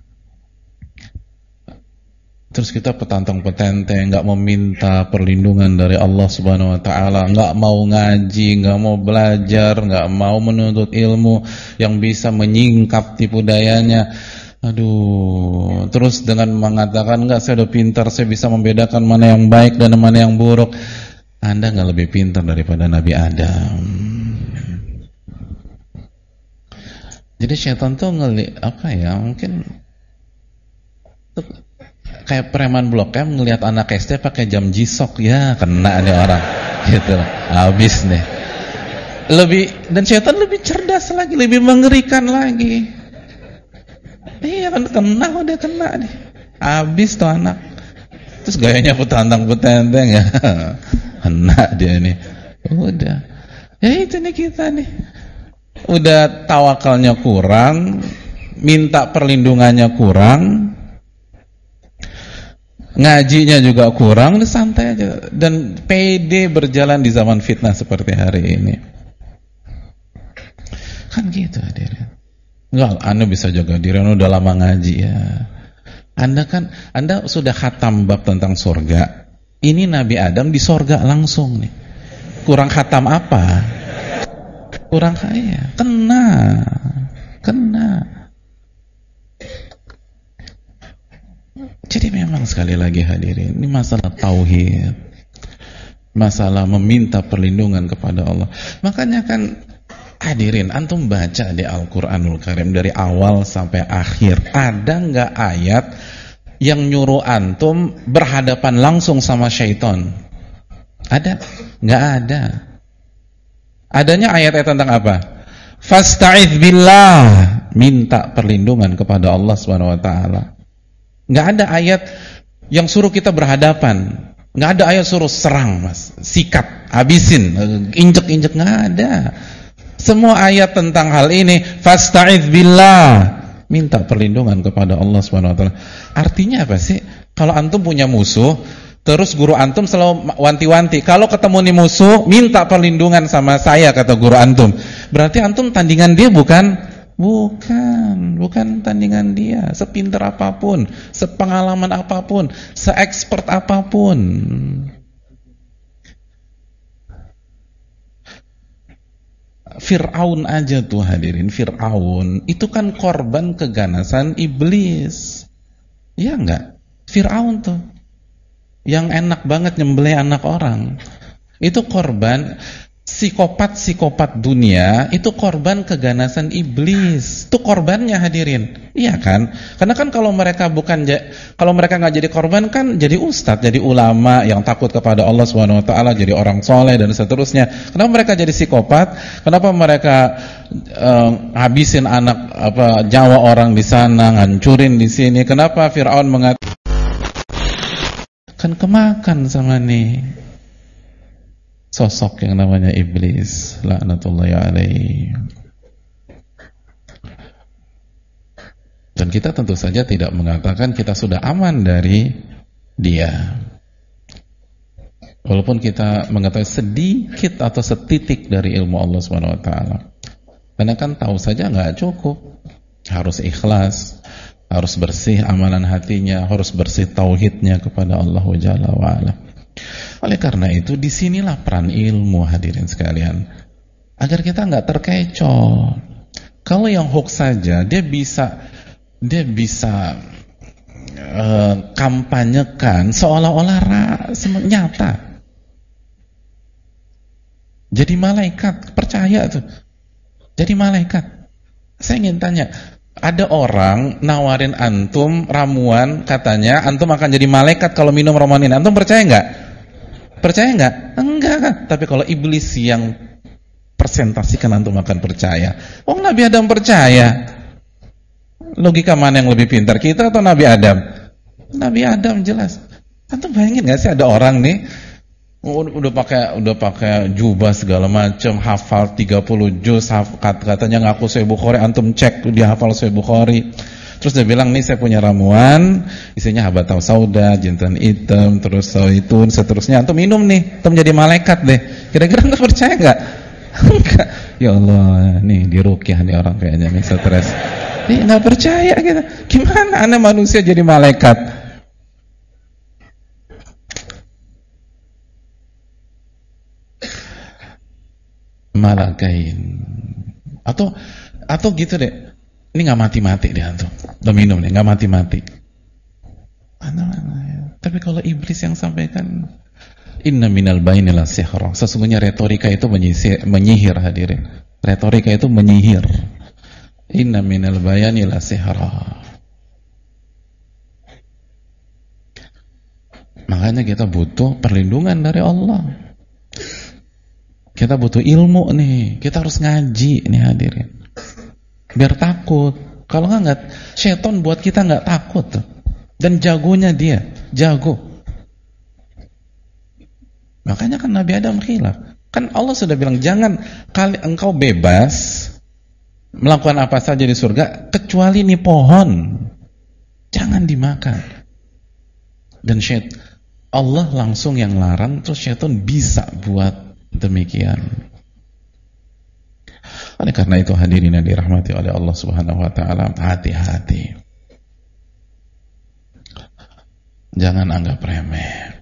Terus kita petantang-petenteng, nggak mau minta perlindungan dari Allah Subhanahu Wa Taala, nggak mau ngaji, nggak mau belajar, nggak mau menuntut ilmu yang bisa menyingkap tipu dayanya. Aduh, terus dengan mengatakan nggak, saya udah pintar, saya bisa membedakan mana yang baik dan mana yang buruk. Anda nggak lebih pintar daripada Nabi Adam. Jadi syaitan tuh mungkin kayak preman Blok M ngelihat anak SD pakai jam G-Shock, ya kena nih orang gitu, habis nih. Dan syaitan lebih cerdas lagi, lebih mengerikan lagi. Iya kan, udah kena nih, habis tuh anak. Terus gayanya petantang-petenteng ya, kena dia nih. Udah, ya itu nih kita nih, udah tawakalnya kurang, minta perlindungannya kurang, ngajinya juga kurang, udah santai aja dan pede berjalan di zaman fitnah seperti hari ini. Kan gitu hadirin. Enggak, Anda bisa jaga diri, Anda udah lama ngaji ya. Anda sudah khatam bab tentang surga. Ini Nabi Adam di surga langsung nih. Kurang khatam apa? Kurang kaya. Kena. Jadi memang sekali lagi hadirin, ini masalah tauhid. Masalah meminta perlindungan kepada Allah. Makanya kan hadirin, antum baca di Al-Quranul Karim dari awal sampai akhir, ada nggak ayat yang nyuruh antum berhadapan langsung sama syaitan? Ada? Nggak ada. Adanya ayat-ayat tentang apa? Fasta'idz billah, minta perlindungan kepada Allah Subhanahu wa taala. Nggak ada ayat yang suruh kita berhadapan. Nggak ada ayat suruh serang, Mas, sikat, habisin, injek-injek, nggak ada. Semua ayat tentang hal ini fasta'idz billah, minta perlindungan kepada Allah Subhanahu wa taala. Artinya apa sih? Kalau antum punya musuh, terus guru antum selalu wanti-wanti, kalau ketemu nih musuh, minta perlindungan sama saya, kata guru antum. Berarti antum tandingan dia bukan tandingan dia. Sepintar apapun, sepengalaman apapun, seexpert apapun. Fir'aun aja tuh hadirin, Fir'aun itu kan korban keganasan iblis. Iya enggak? Fir'aun tuh yang enak banget nyembelih anak orang. Itu korban psikopat dunia, itu korban keganasan iblis. Itu korbannya hadirin. Iya kan? Karena kan kalau mereka nggak jadi korban kan jadi ustadz, jadi ulama yang takut kepada Allah Subhanahu wa taala, jadi orang soleh dan seterusnya. Kenapa mereka jadi psikopat? Kenapa mereka habisin nyawa orang di sana, ngancurin di sini? Kenapa Fir'aun mengatakan kan kemakan sama nih sosok yang namanya iblis, laknatullahi alaihi. Dan kita tentu saja tidak mengatakan kita sudah aman dari dia, walaupun kita mengetahui sedikit atau setitik dari ilmu Allah Subhanahu wa taala. Karena kan tahu saja nggak cukup, harus ikhlas, harus bersih amalan hatinya, harus bersih tauhidnya kepada Allah Jalla wa ala. Oleh karena itu disinilah peran ilmu hadirin sekalian, agar kita nggak terkecoh. Kalau yang hoax saja dia bisa kampanyekan seolah-olah nyata. Jadi malaikat, percaya tuh. Jadi malaikat. Saya ingin tanya, ada orang nawarin antum ramuan, katanya antum akan jadi malaikat kalau minum ramuan ini. Antum percaya nggak? Percaya nggak? Enggak kan? Tapi kalau iblis yang presentasikan, antum akan percaya. Oh, Nabi Adam percaya. Logika mana yang lebih pintar, kita atau Nabi Adam? Nabi Adam jelas. Antum bayangin nggak sih ada orang nih udah pakai jubah segala macam, hafal 30 juz, katanya ngaku Sahih Bukhari, antum cek dia hafal Sahih Bukhari. Terus dia bilang, nih saya punya ramuan, isinya habatau sauda, jintan hitam, terus zaitun, seterusnya. Antum minum nih, antum jadi malaikat deh. Kira-kira antum percaya nggak? Enggak. Ya Allah, nih diruqyah nih orang kayaknya nih stres. Nih nggak percaya gitu. Gimana ana manusia jadi malaikat? Malakain. Atau gitu deh. Ini nggak mati-mati deh antum. Lo minum nih, nggak mati-mati. Tapi kalau iblis yang sampaikan, inna minal baini la sihra. Sesungguhnya retorika itu menyihir hadirin. Retorika itu menyihir. Inna minal bayani la sihra. Makanya kita butuh perlindungan dari Allah. Kita butuh ilmu nih. Kita harus ngaji nih hadirin. Biar takut. Kalau enggak, syaitan buat kita enggak takut tuh. Dan jagonya dia, jago. Makanya kan Nabi Adam khilaf. Kan Allah sudah bilang, jangan engkau bebas melakukan apa saja di surga kecuali nih pohon. Jangan dimakan. Dan Allah langsung yang larang, terus syaitan bisa buat demikian. Oleh karena itu hadirin yang dirahmati oleh Allah Subhanahu wa taala, hati-hati. Jangan anggap remeh.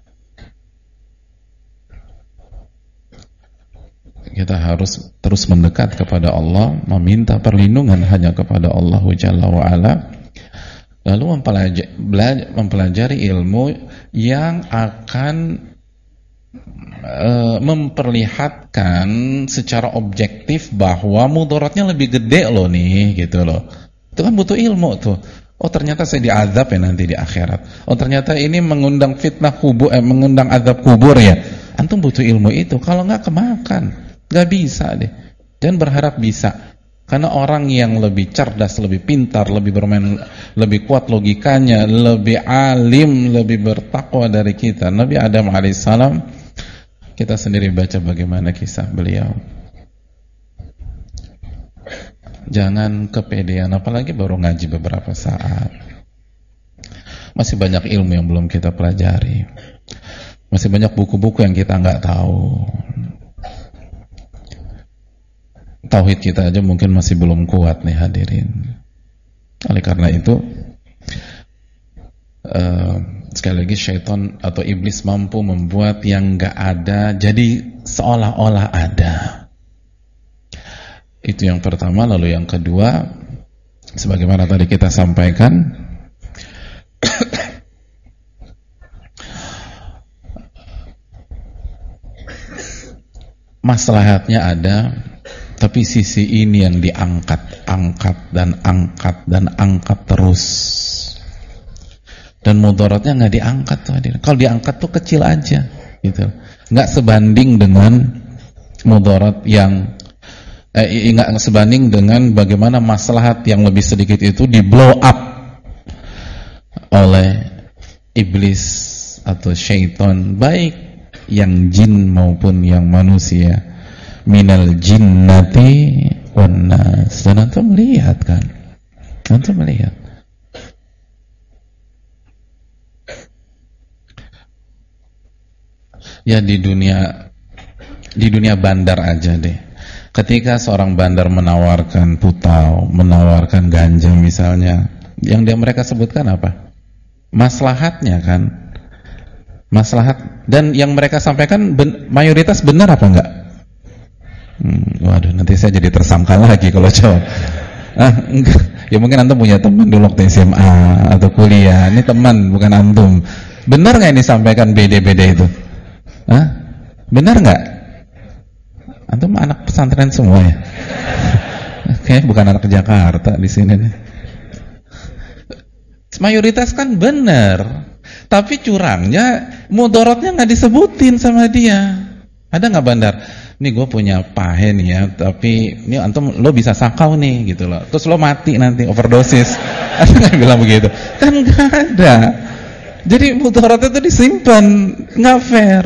Kita harus terus mendekat kepada Allah, meminta perlindungan hanya kepada Allah Jalla wa Ala, lalu mempelajari ilmu yang akan memperlihatkan secara objektif bahwa mudaratnya lebih gede loh nih, gitu loh. Itu kan butuh ilmu tuh. Oh ternyata saya diazab ya nanti di akhirat. Oh ternyata ini mengundang fitnah kubur, mengundang azab kubur ya. Antum butuh ilmu itu. Kalau nggak kemakan, nggak bisa deh. Dan berharap bisa. Karena orang yang lebih cerdas, lebih pintar, lebih bermain, lebih kuat logikanya, lebih alim, lebih bertakwa dari kita, Nabi Adam alaihissalam, kita sendiri baca bagaimana kisah beliau. Jangan kepedean, apalagi baru ngaji beberapa saat. Masih banyak ilmu yang belum kita pelajari. Masih banyak buku-buku yang kita nggak tahu. Tauhid kita aja mungkin masih belum kuat nih hadirin. Oleh karena itu sekali lagi syaitan atau iblis mampu membuat yang nggak ada jadi seolah-olah ada. Itu yang pertama. Lalu yang kedua, sebagaimana tadi kita sampaikan, maslahatnya ada, tapi sisi ini yang diangkat, angkat dan angkat terus. Dan mudaratnya nggak diangkat tuh hadirin. Kalau diangkat tuh kecil aja, gitu. Nggak sebanding dengan mudarat yang nggak sebanding dengan bagaimana maslahat yang lebih sedikit itu di blow up oleh iblis atau syaitan, baik yang jin maupun yang manusia, minal jinnati wan nas. Dan antum melihat kan, antum melihat ya di dunia bandar aja deh. Ketika seorang bandar menawarkan putau, menawarkan ganja misalnya, yang mereka sebutkan apa? Maslahatnya kan? Maslahat. Dan yang mereka sampaikan mayoritas benar apa enggak? Waduh, nanti saya jadi tersangka lagi kalau jawab. Enggak. Ya mungkin antum punya teman dulu waktu SMA atau kuliah. Ini teman, bukan antum. Benar enggak ini sampaikan BD-BD itu? Benar enggak? Antum anak pesantren semua ya? Oke, bukan anak Jakarta di sini nih. Mayoritas kan benar, tapi curangnya, mudaratnya nggak disebutin sama dia. Ada nggak bandar? Nih gue punya pahe nih ya, tapi ini antum lo bisa sakau nih gitu loh. Terus lo mati nanti overdosis. Ada nggak bilang begitu? Kan nggak ada. Jadi mudaratnya itu disimpan, nggak fair.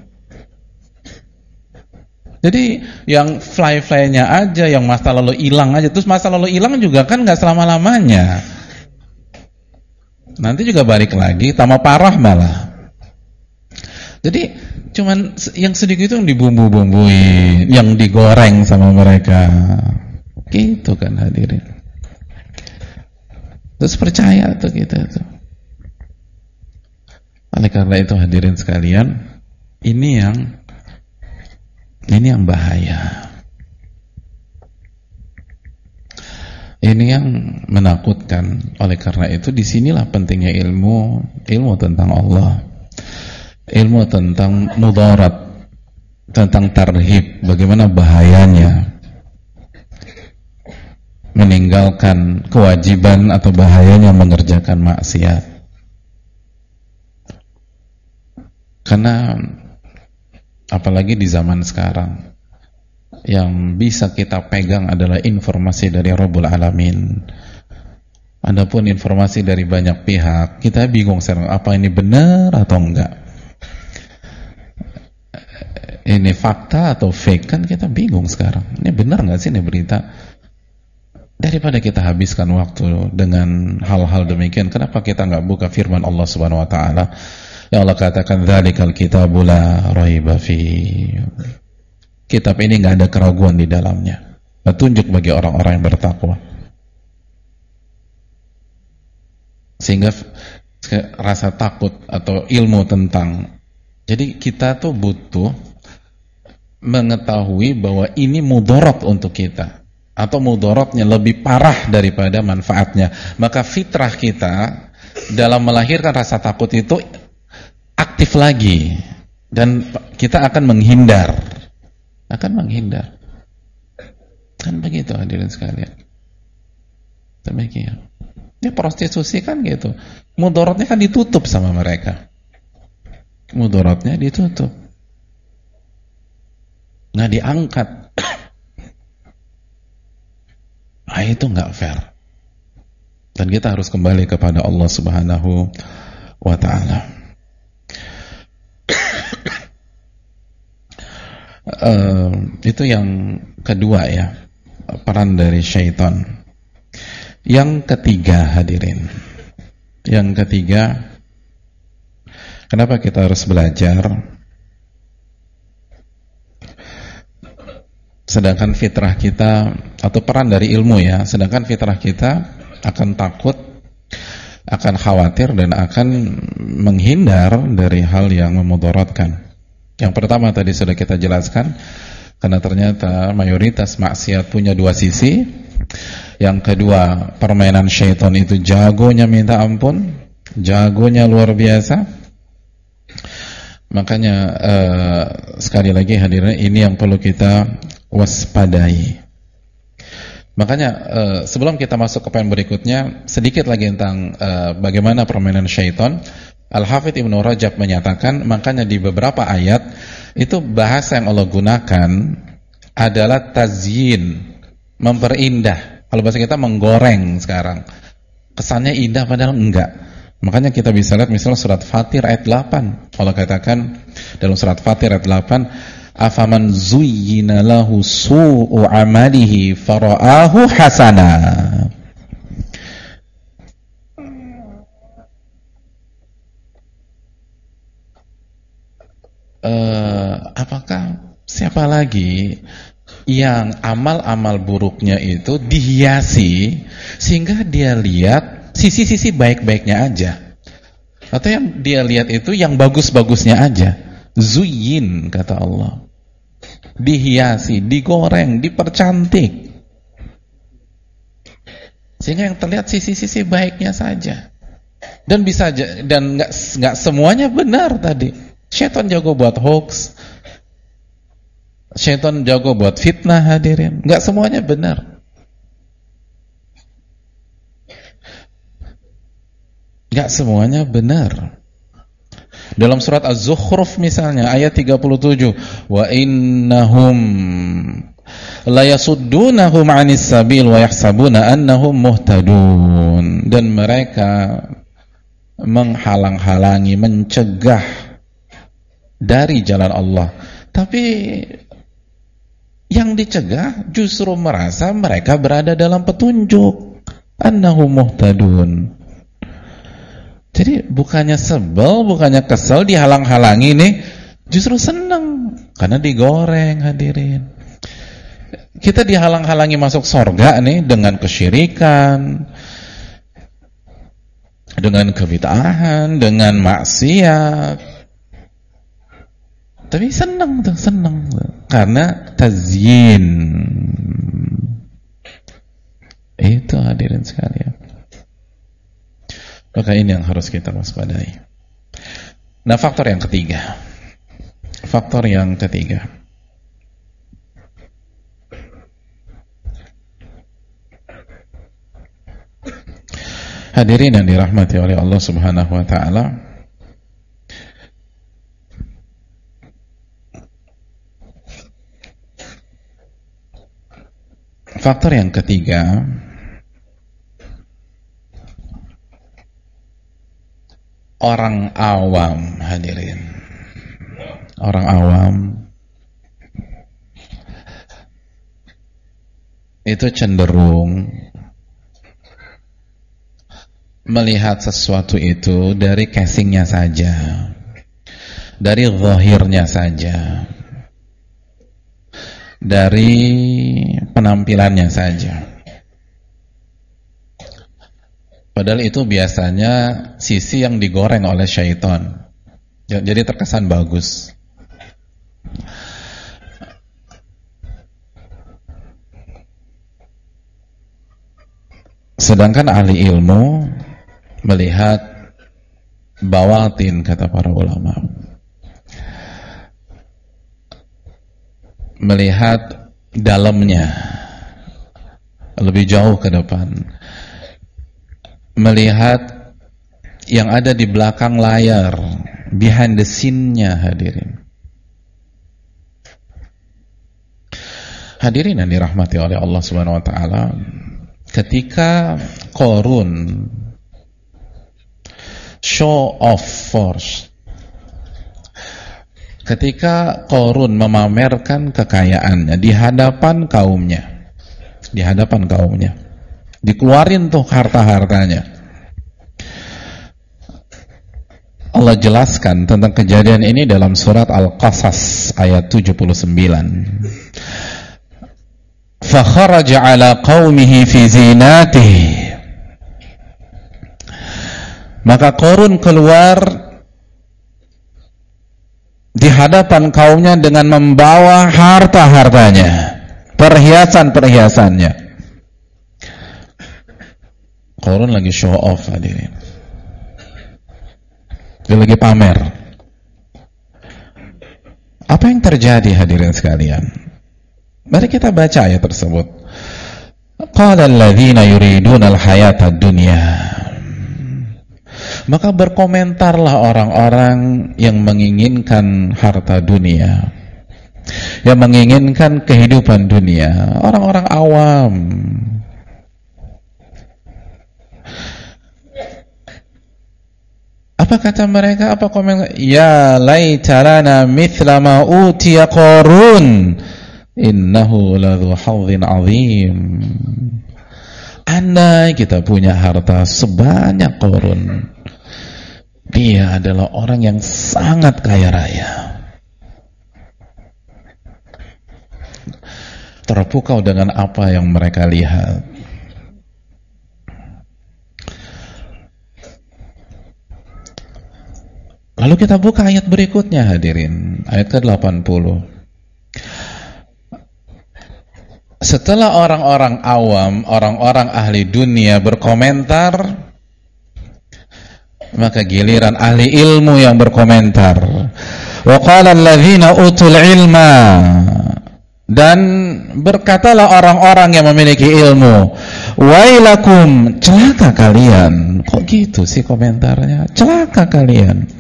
Jadi yang fly-fly-nya aja, yang masa lalu hilang aja. Terus masa lalu hilang juga kan nggak selama-lamanya. Nanti juga balik lagi, tambah parah malah. Jadi cuman yang sedikit itu yang dibumbu-bumbuin, yang digoreng sama mereka. Gitu kan hadirin. Terus percaya tuh kita tuh. Oleh karena itu hadirin sekalian, ini yang bahaya. Ini yang menakutkan. Oleh karena itu disinilah pentingnya ilmu tentang Allah, ilmu tentang mudarat, tentang tarhib, bagaimana bahayanya meninggalkan kewajiban atau bahayanya mengerjakan maksiat. Karena apalagi di zaman sekarang, yang bisa kita pegang adalah informasi dari Rabbul Alamin. Adapun informasi dari banyak pihak, kita bingung sekarang, apa ini benar atau enggak, ini fakta atau fake, kan kita bingung sekarang. Ini benar enggak sih ini berita? Daripada kita habiskan waktu dengan hal-hal demikian, kenapa kita enggak buka firman Allah Subhanahu wa taala? Ya Allah katakan, dzalikal kitabu la raiba fi. Kitab ini enggak ada keraguan di dalamnya. petunjuk bagi orang-orang yang bertakwa. Sehingga rasa takut atau ilmu tentang, jadi kita tuh butuh mengetahui bahwa ini mudarat untuk kita, atau mudaratnya lebih parah daripada manfaatnya. Maka fitrah kita dalam melahirkan rasa takut itu aktif lagi, dan kita akan menghindar. Kan begitu hadirin sekalian. Demikian. Ini prostitusi kan gitu. Mudaratnya kan ditutup sama mereka. Mudaratnya ditutup. Nggak diangkat. Nah, itu nggak fair. Dan kita harus kembali kepada Allah Subhanahu wa ta'ala. Itu yang kedua ya, peran dari syaitan. Yang ketiga hadirin, yang ketiga, kenapa kita harus belajar? Sedangkan fitrah kita, atau peran dari ilmu ya, sedangkan fitrah kita akan takut, akan khawatir, dan akan menghindar dari hal yang memudaratkan. Yang pertama tadi sudah kita jelaskan, karena ternyata mayoritas maksiat punya dua sisi. Yang kedua, permainan syaitan itu jagonya minta ampun, jagonya luar biasa. Makanya sekali lagi hadirin, ini yang perlu kita waspadai. Makanya sebelum kita masuk ke poin berikutnya, sedikit lagi tentang bagaimana permainan syaitan. Al-Hafidz Ibnu Rajab menyatakan, makanya di beberapa ayat itu bahasa yang Allah gunakan adalah tazyin, memperindah. Kalau bahasa kita menggoreng sekarang. Kesannya indah padahal enggak. Makanya kita bisa lihat misalnya surat Fatir ayat 8. Allah katakan dalam surat Fatir ayat 8, afaman zuyyina lahu su'u amalihi fara'ahu hasana. Apakah siapa lagi yang amal-amal buruknya itu dihiasi sehingga dia lihat sisi-sisi baik-baiknya aja, atau yang dia lihat itu yang bagus-bagusnya aja. Zuyyin, kata Allah, dihiasi, digoreng, dipercantik, sehingga yang terlihat sisi-sisi baiknya saja. Dan bisa aja, dan nggak semuanya benar tadi. Syaitan jago buat hoax, syaitan jago buat fitnah hadirin. Nggak semuanya benar. Nggak semuanya benar. Dalam surat Az-Zukhruf misalnya ayat 37, wa innahum la yasuddunahum 'anis sabil wa yahsabuna annahum muhtadun. Dan mereka menghalang-halangi, mencegah dari jalan Allah, tapi yang dicegah justru merasa mereka berada dalam petunjuk, annahum muhtadun. Jadi bukannya sebel, bukannya kesel dihalang-halangi nih, justru senang karena digoreng hadirin. Kita dihalang-halangi masuk surga nih dengan kesyirikan, dengan kebid'ahan, dengan maksiat. Tapi senang karena tazyin. Itu hadirin sekalian. Maka ini yang harus kita waspadai. Nah, faktor yang ketiga. Hadirin yang dirahmati oleh Allah Subhanahu wa ta'ala, faktor yang ketiga, orang awam hadirin. Orang awam itu cenderung melihat sesuatu itu dari casingnya saja, dari zahirnya saja. dari penampilannya saja. Padahal itu biasanya sisi yang digoreng oleh syaitan. Jadi terkesan bagus. Sedangkan ahli ilmu melihat bawatin, kata para ulama, melihat dalamnya lebih jauh ke depan, melihat yang ada di belakang layar, behind the scene-nya. Hadirin yang dirahmati oleh Allah Subhanahu wa taala, ketika Qarun show off force, ketika Qarun memamerkan kekayaannya di hadapan kaumnya, dikeluarin tuh harta-hartanya. Allah jelaskan tentang kejadian ini dalam surat Al-Qasas ayat 79. Fakharaja ala qaumihi fi zinatihi. Maka Qarun keluar di hadapan kaumnya dengan membawa harta-hartanya, perhiasan-perhiasannya. Qarun lagi show off, hadirin. Dia lagi pamer. Apa yang terjadi, hadirin sekalian? Mari kita baca ayat tersebut. Qala alladzina yuriduna al-hayata ad-dunya. Maka berkomentarlah orang-orang yang menginginkan harta dunia, yang menginginkan kehidupan dunia, orang-orang awam. Apa kata mereka? Apa komentar? Ya laita lana mithla ma utiya Qarun innahu ladzu hadzin azim. Andai kita punya harta sebanyak Qarun, dia adalah orang yang sangat kaya raya. Terpukau dengan apa yang mereka lihat. Lalu kita buka ayat berikutnya, hadirin, ayat ke-80. Setelah orang-orang awam, orang-orang ahli dunia berkomentar, maka giliran ahli ilmu yang berkomentar. Wa qala alladzina utul ilma, dan berkatalah orang-orang yang memiliki ilmu, wailakum, celaka kalian. Kok gitu sih komentarnya? Celaka kalian.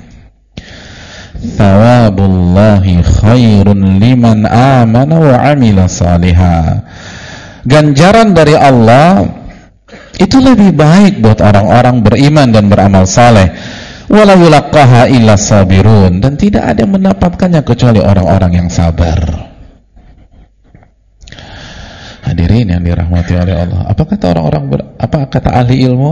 Thawabullahi khairun liman amana wa amila salihah. Ganjaran dari Allah itu lebih baik buat orang-orang beriman dan beramal saleh. Wala yulaqaha illa sabirun, dan tidak ada yang mendapatkannya kecuali orang-orang yang sabar. Hadirin yang dirahmati oleh Allah, apa kata ahli ilmu?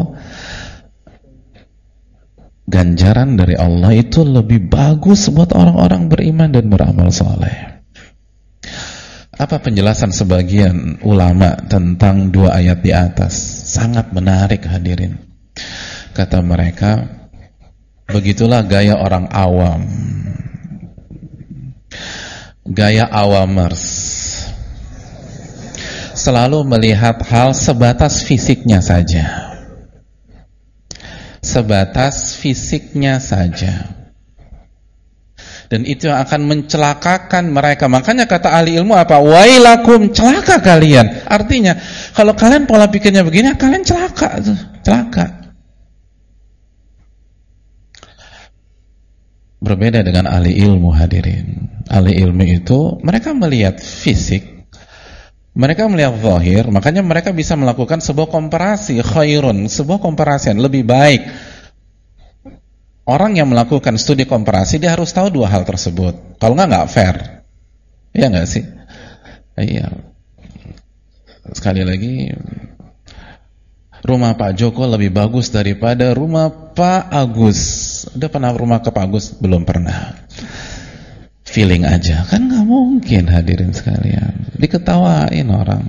Ganjaran dari Allah itu lebih bagus buat orang-orang beriman dan beramal saleh. Apa penjelasan sebagian ulama tentang dua ayat di atas? Sangat menarik, hadirin. Kata mereka, begitulah gaya orang awam, gaya awamers, selalu melihat hal sebatas fisiknya saja. Sebatas fisiknya saja. Dan itu yang akan mencelakakan mereka. Makanya kata ahli ilmu apa? Wailakum, celaka kalian. Artinya, kalau kalian pola pikirnya begini, kalian celaka. Celaka. Berbeda dengan ahli ilmu, hadirin. Ahli ilmu itu, mereka melihat fisik, mereka melihat zahir, makanya mereka bisa melakukan sebuah komparasi, khairun, sebuah komparasi lebih baik. Orang yang melakukan studi komparasi, dia harus tahu dua hal tersebut. Kalau nggak fair. Iya nggak sih? Iya. Sekali lagi, rumah Pak Joko lebih bagus daripada rumah Pak Agus. Udah pernah rumah ke Pak Agus? Belum pernah. feeling aja, kan nggak mungkin hadirin sekalian, diketawain orang.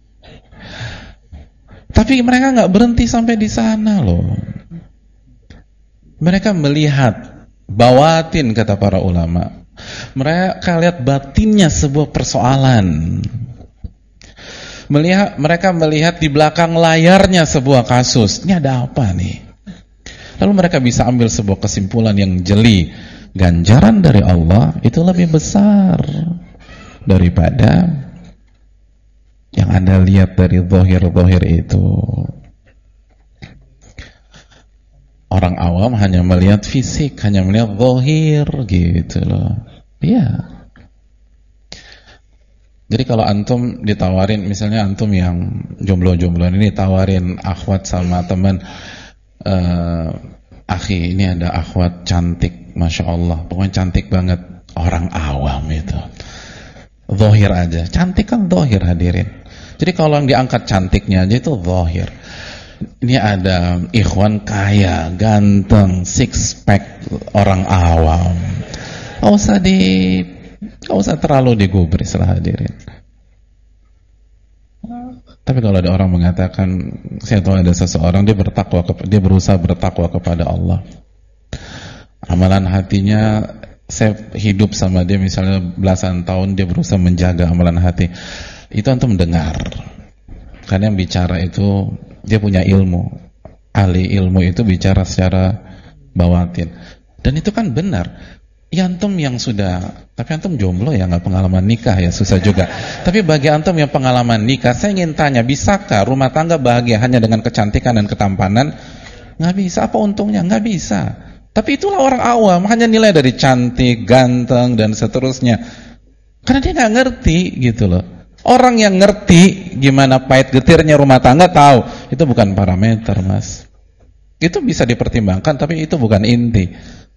Tapi mereka nggak berhenti sampai di sana loh. Mereka melihat bawatin, kata para ulama. Mereka lihat batinnya sebuah persoalan. Mereka melihat di belakang layarnya sebuah kasus. Ini ada apa nih? Lalu mereka bisa ambil sebuah kesimpulan yang jeli. Ganjaran dari Allah itu lebih besar daripada yang Anda lihat dari zahir-zahir itu. Orang awam hanya melihat fisik, hanya melihat zahir gitu loh. Iya. Jadi kalau antum ditawarin, misalnya antum yang jomblo-jomblo ini ditawarin akhwat sama teman, akhi ini ada akhwat cantik, masya Allah, pokoknya cantik banget, orang awam itu, zahir aja, cantik kan zahir hadirin. Jadi kalau yang diangkat cantiknya aja itu zahir. Ini ada ikhwan kaya, ganteng, six pack, orang awam. Gak usah terlalu digubris lah hadirin. Tapi kalau ada orang mengatakan, saya tahu ada seseorang dia berusaha bertakwa kepada Allah. Amalan hatinya, saya hidup sama dia misalnya belasan tahun, dia berusaha menjaga amalan hati. Itu antum mendengar. Karena yang bicara itu dia punya ilmu. Ahli ilmu itu bicara secara bawatin. Dan itu kan benar. Ya antum yang sudah, tapi antum jomblo ya, nggak pengalaman nikah ya, susah juga. Tapi bagi antum yang pengalaman nikah, saya ingin tanya, bisakah rumah tangga bahagia hanya dengan kecantikan dan ketampanan? Nggak bisa. Apa untungnya? Nggak bisa. Tapi itulah orang awam, hanya nilai dari cantik, ganteng dan seterusnya. Karena dia nggak ngerti gitu loh. Orang yang ngerti gimana pahit getirnya rumah tangga tahu itu bukan parameter, Mas. Itu bisa dipertimbangkan, tapi itu bukan inti.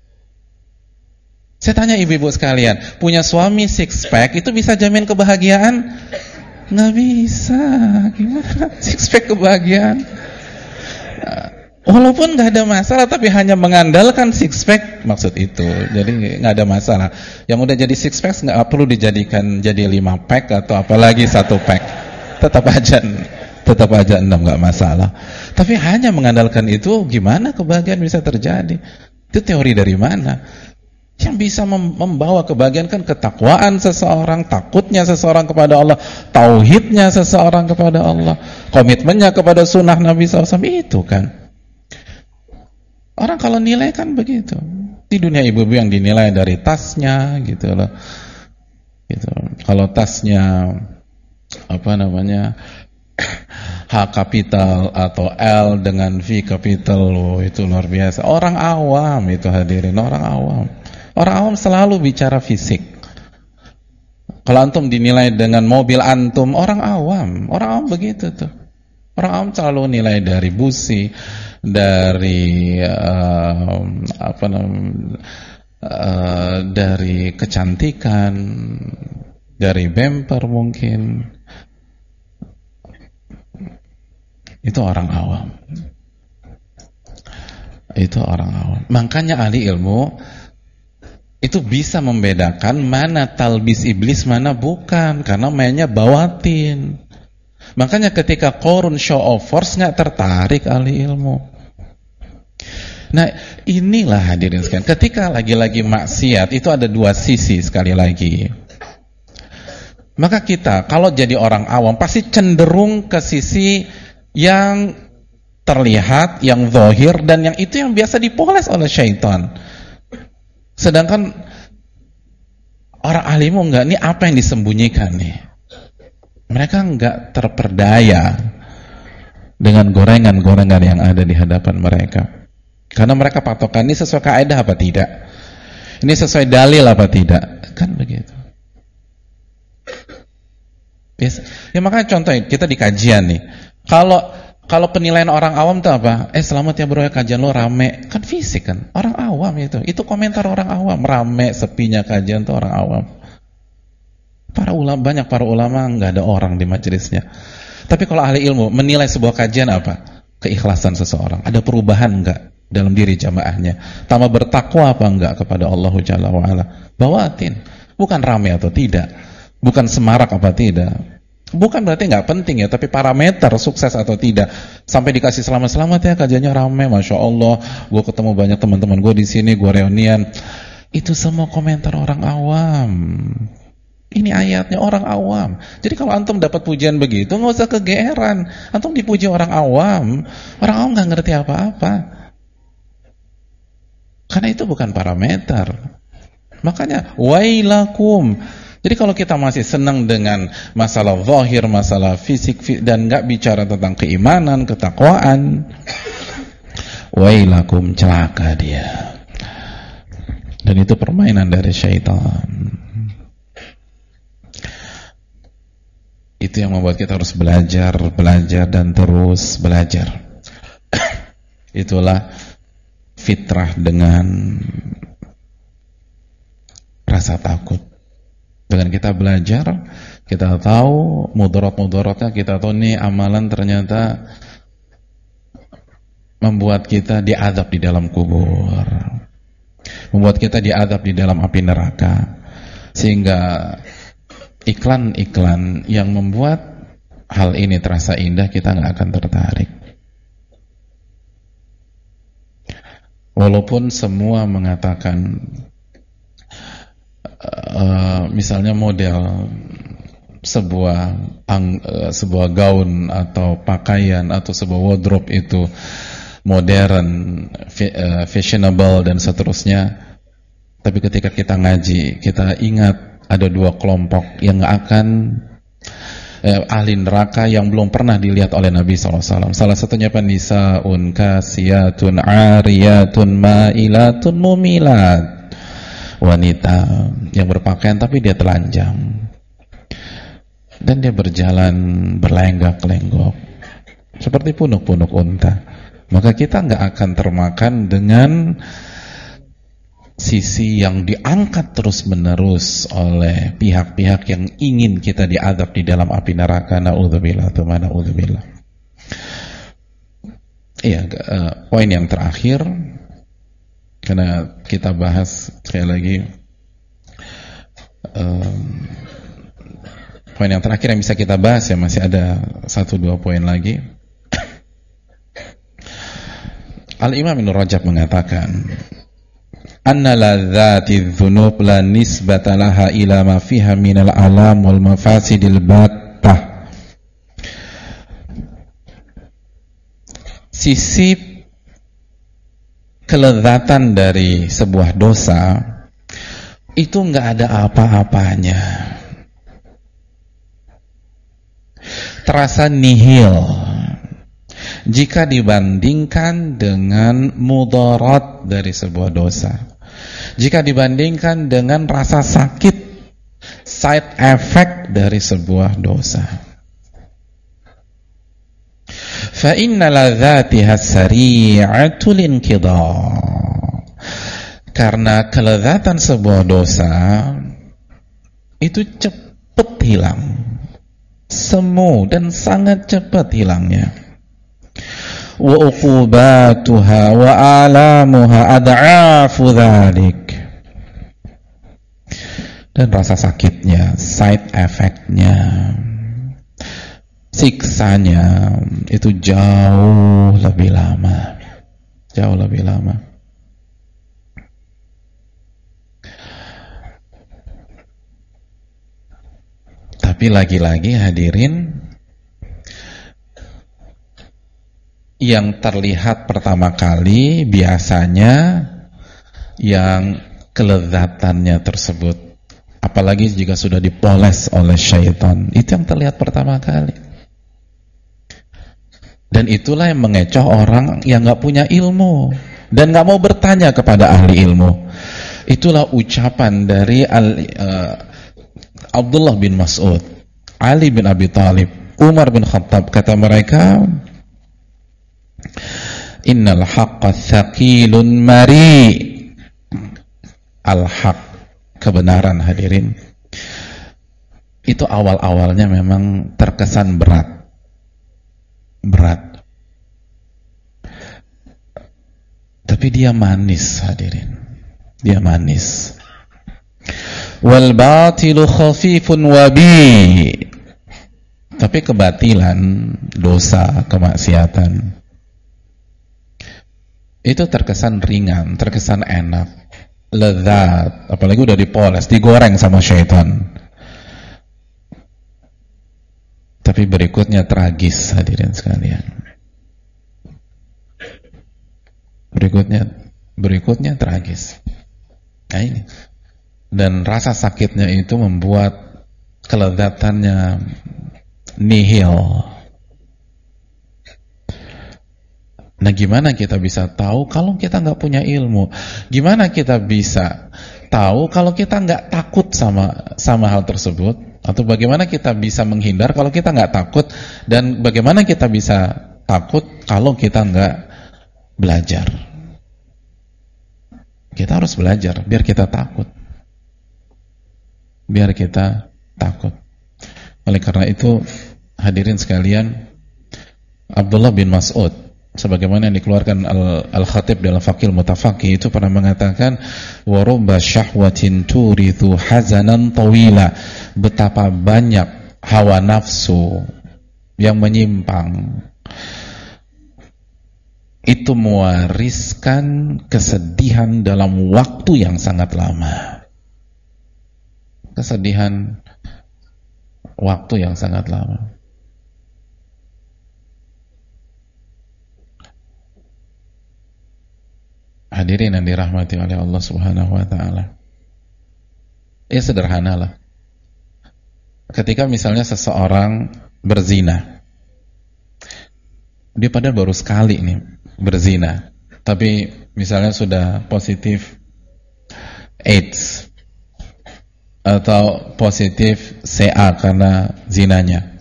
Saya tanya ibu-ibu sekalian, punya suami six pack itu bisa jamin kebahagiaan? Nggak bisa. Gimana six pack kebahagiaan? Walaupun nggak ada masalah, tapi hanya mengandalkan six pack, maksud itu. Jadi nggak ada masalah. Yang udah jadi six pack nggak perlu dijadikan jadi 5 pack atau apalagi 1 pack. Tetap aja 6, nggak masalah. Tapi hanya mengandalkan itu, gimana kebahagiaan bisa terjadi? Itu teori dari mana? Yang bisa membawa kebahagiaan kan ketakwaan seseorang, takutnya seseorang kepada Allah, tauhidnya seseorang kepada Allah, komitmennya kepada sunnah Nabi SAW, itu kan. Orang kalau nilai kan begitu. Di dunia ibu-ibu yang dinilai dari tasnya gitu loh. Gitu. Kalau tasnya apa namanya? H kapital atau L dengan V kapital, loh, itu luar biasa. Orang awam itu hadirin, orang awam. Orang awam selalu bicara fisik. Kalau antum dinilai dengan mobil antum, orang awam begitu tuh. Orang awam selalu nilai dari busi, dari dari kecantikan, dari bumper mungkin. Itu orang awam. Itu orang awam. Makanya ahli ilmu itu bisa membedakan mana talbis iblis, mana bukan, karena mainnya bawatin. Makanya ketika Qarun show of force nggak tertarik ahli ilmu. Nah inilah hadirin sekalian, ketika lagi-lagi maksiat itu ada dua sisi sekali lagi. Maka kita kalau jadi orang awam pasti cenderung ke sisi yang terlihat, yang zahir, dan yang itu yang biasa dipoles oleh syaitan. Sedangkan orang ahlimu enggak, ini apa yang disembunyikan nih? Mereka enggak terperdaya dengan gorengan-gorengan yang ada di hadapan mereka. Karena mereka patokan ini sesuai kaidah apa tidak? Ini sesuai dalil apa tidak? Kan begitu. Yes. Ya makanya contoh kita di kajian nih. Kalau penilaian orang awam itu apa? Selamat ya bro ya, kajian lo rame. Kan fisik kan, orang awam itu. Itu komentar orang awam, rame sepinya kajian itu orang awam. Banyak para ulama nggak ada orang di majelisnya. Tapi kalau ahli ilmu menilai sebuah kajian apa? Keikhlasan seseorang. Ada perubahan nggak dalam diri jamaahnya? Tambah bertakwa apa enggak kepada Allah Jalla wa Ala? Bawatin. Bukan ramai atau tidak, bukan semarak apa tidak, bukan berarti nggak penting ya, tapi parameter sukses atau tidak. Sampai dikasih selamat-selamat ya, kajiannya ramai, masya Allah, gue ketemu banyak teman-teman gue di sini, gue reunian. Itu semua komentar orang awam. Ini ayatnya orang awam. Jadi kalau antum dapat pujian begitu, nggak usah kegeeran. Antum dipuji orang awam nggak ngerti apa-apa. Karena itu bukan parameter. Makanya wailakum. Jadi kalau kita masih senang dengan masalah zahir, masalah fisik dan nggak bicara tentang keimanan, ketakwaan, wailakum, celaka dia. Dan itu permainan dari syaitan. Itu yang membuat kita harus belajar dan terus belajar. Itulah fitrah dengan rasa takut. Dengan kita belajar, kita tahu mudarat-mudaratnya, kita tahu nih amalan ternyata membuat kita diazab di dalam kubur, membuat kita diazab di dalam api neraka. Sehingga iklan-iklan yang membuat hal ini terasa indah, kita nggak akan tertarik. Walaupun semua mengatakan misalnya model sebuah gaun atau pakaian atau sebuah wardrobe itu modern, fashionable dan seterusnya. Tapi ketika kita ngaji, kita ingat ada dua kelompok yang akan ahli neraka yang belum pernah dilihat oleh Nabi SAW. Salah satunya nisaun kasiyatun ariyatun ma'ilatun mumilat. Wanita yang berpakaian tapi dia telanjang dan dia berjalan berlenggak-lenggok seperti punuk-punuk unta. Maka kita nggak akan termakan dengan sisi yang diangkat terus-menerus oleh pihak-pihak yang ingin kita diazab di dalam api neraka. Na'udzubillah, na'udzubillah. Iya, poin yang terakhir, karena kita bahas sekali lagi poin yang terakhir yang bisa kita bahas ya, masih ada 1-2 poin lagi. Al-Imam Ibnu Rajab mengatakan, anna ladzati dzunub la nisbata laha ila ma fiha minal alam wal mafasidil battah. Sisi kelezatan dari sebuah dosa itu nggak ada apa-apanya, terasa nihil jika dibandingkan dengan mudarat dari sebuah dosa, jika dibandingkan dengan rasa sakit, side effect dari sebuah dosa. Fa inna ladzatiha sari'atul inqidha. Karena kelezatan sebuah dosa itu cepat hilang, semu dan sangat cepat hilangnya. Wa uqubatuha wa alamuha ad'afu dzalik. Dan rasa sakitnya, side effect-nya, siksanya itu jauh lebih lama. Jauh lebih lama. Tapi lagi-lagi hadirin, yang terlihat pertama kali biasanya yang kelezatannya tersebut, apalagi jika sudah dipoles oleh syaitan, itu yang terlihat pertama kali. Dan itulah yang mengecoh orang yang gak punya ilmu dan gak mau bertanya kepada ahli ilmu. Itulah ucapan dari Abdullah bin Mas'ud, Ali bin Abi Thalib, Umar bin Khattab. Kata mereka, innal haqqa thaqilun mari. Al-haq, kebenaran hadirin, itu awal-awalnya memang terkesan berat. Tapi dia manis hadirin. Dia manis. wal batilu khafifun wabi. Tapi kebatilan, dosa, kemaksiatan itu terkesan ringan, terkesan enak, lezat, apalagi udah dipoles, digoreng sama syaitan. Tapi berikutnya tragis, hadirin sekalian. Berikutnya tragis. Nah ini. Dan rasa sakitnya itu membuat kelezatannya nihil. Nah, gimana kita bisa tahu kalau kita nggak punya ilmu? Gimana kita bisa tahu kalau kita nggak takut sama hal tersebut? Atau bagaimana kita bisa menghindar kalau kita nggak takut? Dan bagaimana kita bisa takut kalau kita nggak belajar? Kita harus belajar biar kita takut. Biar kita takut. Oleh karena itu, hadirin sekalian, Abdullah bin Mas'ud, sebagaimana yang dikeluarkan Al-Khatib dalam Faqih Mutafaqih, itu pernah mengatakan, wa rubba syahwatin turithu hazanan tawila. Betapa banyak hawa nafsu yang menyimpang itu mewariskan kesedihan dalam waktu yang sangat lama. Kesedihan waktu yang sangat lama. Hadirin yang dirahmati oleh Allah Subhanahu wa taala. Ya sederhanalah. Ketika misalnya seseorang berzina. Dia padahal baru sekali nih berzina, tapi misalnya sudah positif AIDS atau positif CA karena zinanya.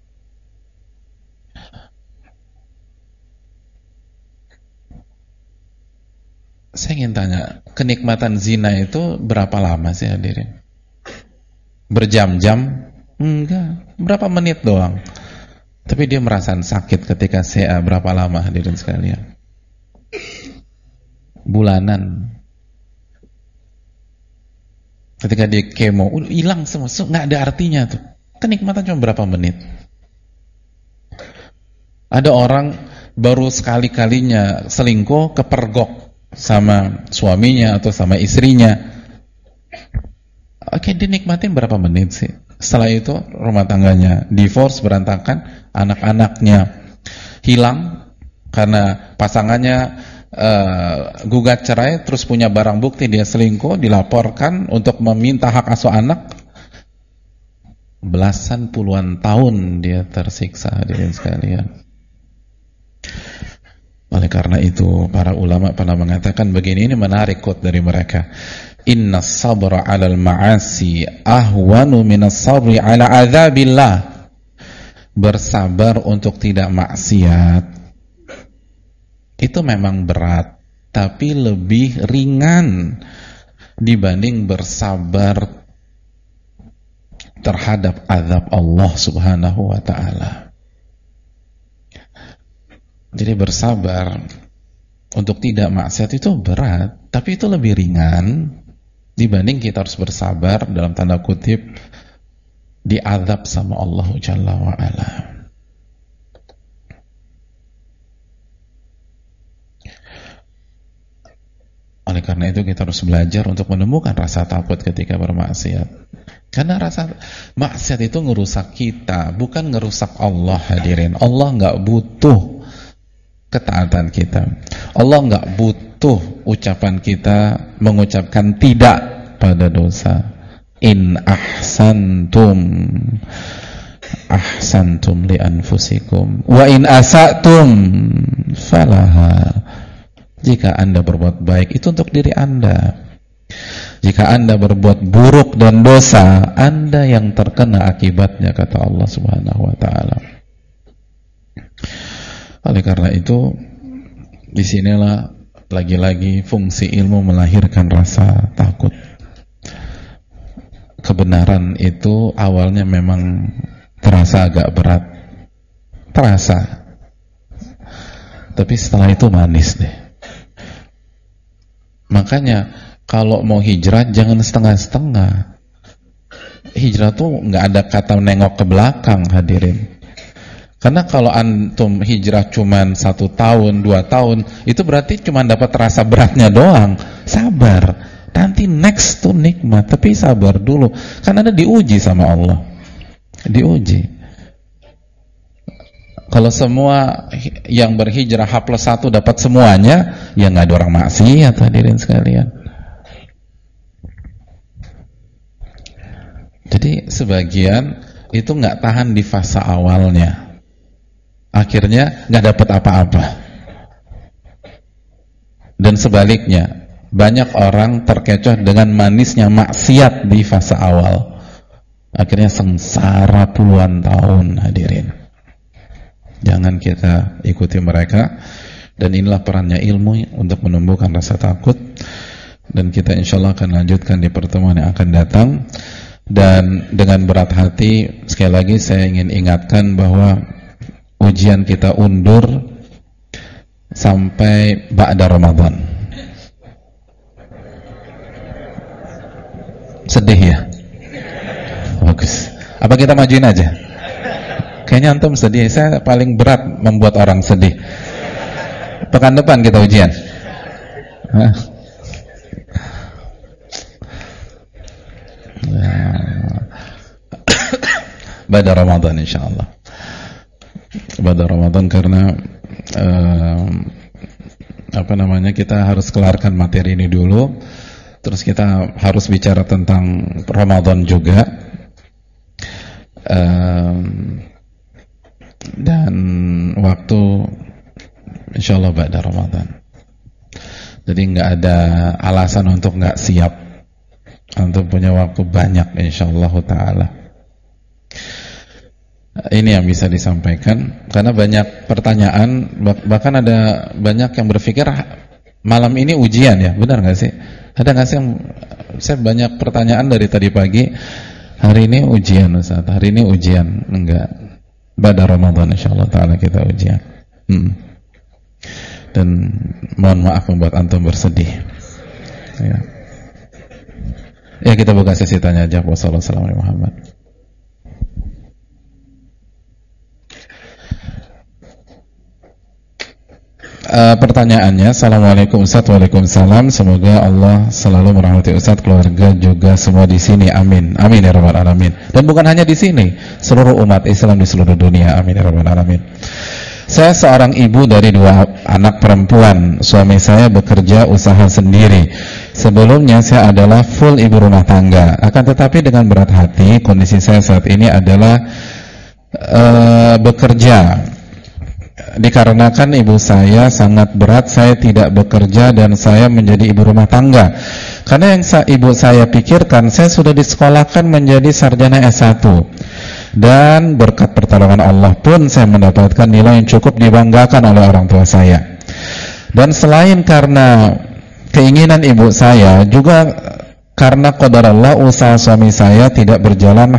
Saya ingin tanya, kenikmatan zina itu berapa lama sih hadirin? Berjam-jam? Enggak, berapa menit doang. Tapi dia merasa sakit ketika CA berapa lama hadirin sekalian? Bulanan. Ketika dia kemo, hilang semua, nggak ada artinya tuh. Kenikmatan cuma berapa menit. Ada orang baru sekali-kalinya selingkuh, kepergok sama suaminya atau sama istrinya. Oke, dinikmatin berapa menit sih? Setelah itu rumah tangganya divorce, berantakan, anak-anaknya hilang karena pasangannya gugat cerai, terus punya barang bukti dia selingkuh, dilaporkan untuk meminta hak asuh anak. Belasan puluhan tahun dia tersiksa, hadirin sekalian. Oleh karena itu para ulama pernah mengatakan begini, ini menarik quote dari mereka. Inna sabra 'alal ma'asi ahwanu minas sabri 'ala 'adzabillah. Bersabar untuk tidak maksiat itu memang berat, tapi lebih ringan dibanding bersabar terhadap azab Allah Subhanahu wa ta'ala. Jadi bersabar untuk tidak maksiat itu berat, tapi itu lebih ringan dibanding kita harus bersabar dalam tanda kutip diazab sama Allah Jalla wa ala. Oleh karena itu kita harus belajar untuk menemukan rasa takut ketika bermaksiat. Karena rasa maksiat itu ngerusak kita, bukan ngerusak Allah, hadirin. Allah nggak butuh ketaatan kita. Allah nggak butuh ucapan kita mengucapkan tidak pada dosa. In ahsantum li anfusikum wa in asatum falaha. Jika Anda berbuat baik itu untuk diri Anda. Jika Anda berbuat buruk dan dosa, Anda yang terkena akibatnya, kata Allah Subhanahu wa ta'ala. Oleh karena itu, disinilah lagi-lagi fungsi ilmu melahirkan rasa takut. Kebenaran itu awalnya memang terasa agak berat, terasa, tapi setelah itu manis deh. Makanya kalau mau hijrah jangan setengah-setengah. hijrah tuh nggak ada kata nengok ke belakang, hadirin. Karena kalau antum hijrah cuman 1 tahun, 2 tahun, itu berarti cuman dapat rasa beratnya doang. Sabar, nanti next tuh nikmat. Tapi sabar dulu, kan Anda diuji sama Allah. Diuji. Kalau semua yang berhijrah H+1 dapat semuanya, ya nggak ada orang maksiat, hadirin sekalian. Jadi sebagian itu nggak tahan di fase awalnya, akhirnya nggak dapat apa-apa. Dan sebaliknya, banyak orang terkecoh dengan manisnya maksiat di fase awal, akhirnya sengsara puluhan tahun, hadirin. Jangan kita ikuti mereka. Dan inilah perannya ilmu untuk menumbuhkan rasa takut. Dan kita insyaAllah akan lanjutkan di pertemuan yang akan datang. Dan dengan berat hati, sekali lagi saya ingin ingatkan bahwa ujian kita undur sampai ba'da Ramadan. Sedih ya? Bagus. Apa kita majuin aja? Kayaknya antum sedih. Saya paling berat membuat orang sedih. Pekan depan kita ujian. Pada Ramadan insyaallah. Pada Ramadan karena kita harus kelarkan materi ini dulu. Terus kita harus bicara tentang Ramadan juga. Dan waktu insyaallah pada Ramadan. Jadi nggak ada alasan untuk nggak siap. Antum punya waktu banyak insyaallah taala. Ini yang bisa disampaikan karena banyak pertanyaan, bahkan ada banyak yang berpikir malam ini ujian ya, benar nggak sih? Ada nggak sih yang saya banyak pertanyaan dari tadi pagi, hari ini ujian Ustaz, hari ini ujian, enggak. Pada Ramadan insyaallah taala kita ujian. Dan mohon maaf membuat antum bersedih. Ya kita buka sesi tanya jawab. Wassalamualaikum warahmatullahi wabarakatuh. Pertanyaannya, Assalamualaikum Ustaz. Waalaikumsalam. Semoga Allah selalu merahmati Ustaz, keluarga juga semua di sini. Amin. Amin ya rabbal alamin. Dan bukan hanya di sini, seluruh umat Islam di seluruh dunia. Amin ya rabbal alamin. Saya seorang ibu dari 2 anak perempuan. Suami saya bekerja usaha sendiri. Sebelumnya saya adalah full ibu rumah tangga. Akan tetapi dengan berat hati, kondisi saya saat ini adalah bekerja. Dikarenakan ibu saya sangat berat, saya tidak bekerja dan saya menjadi ibu rumah tangga. Karena yang ibu saya pikirkan, saya sudah disekolahkan menjadi sarjana S1. Dan berkat pertolongan Allah pun saya mendapatkan nilai yang cukup dibanggakan oleh orang tua saya. Dan selain karena keinginan ibu saya, juga karena qadarullah usaha suami saya tidak berjalan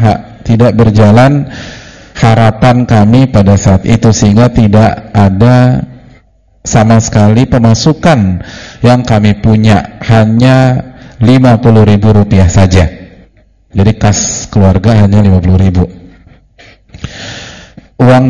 harapan kami pada saat itu, sehingga tidak ada sama sekali pemasukan yang kami punya, hanya Rp50.000 saja. Jadi kas keluarga hanya Rp50.000. Uang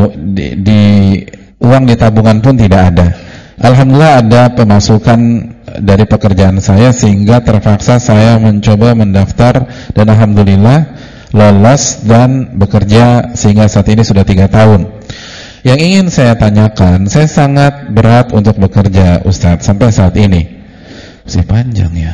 di tabungan pun tidak ada. Alhamdulillah ada pemasukan dari pekerjaan saya, sehingga terpaksa saya mencoba mendaftar dan alhamdulillah lolos dan bekerja sehingga saat ini sudah 3 tahun. Yang ingin saya tanyakan, saya sangat berat untuk bekerja Ustadz sampai saat ini. Masih panjang ya.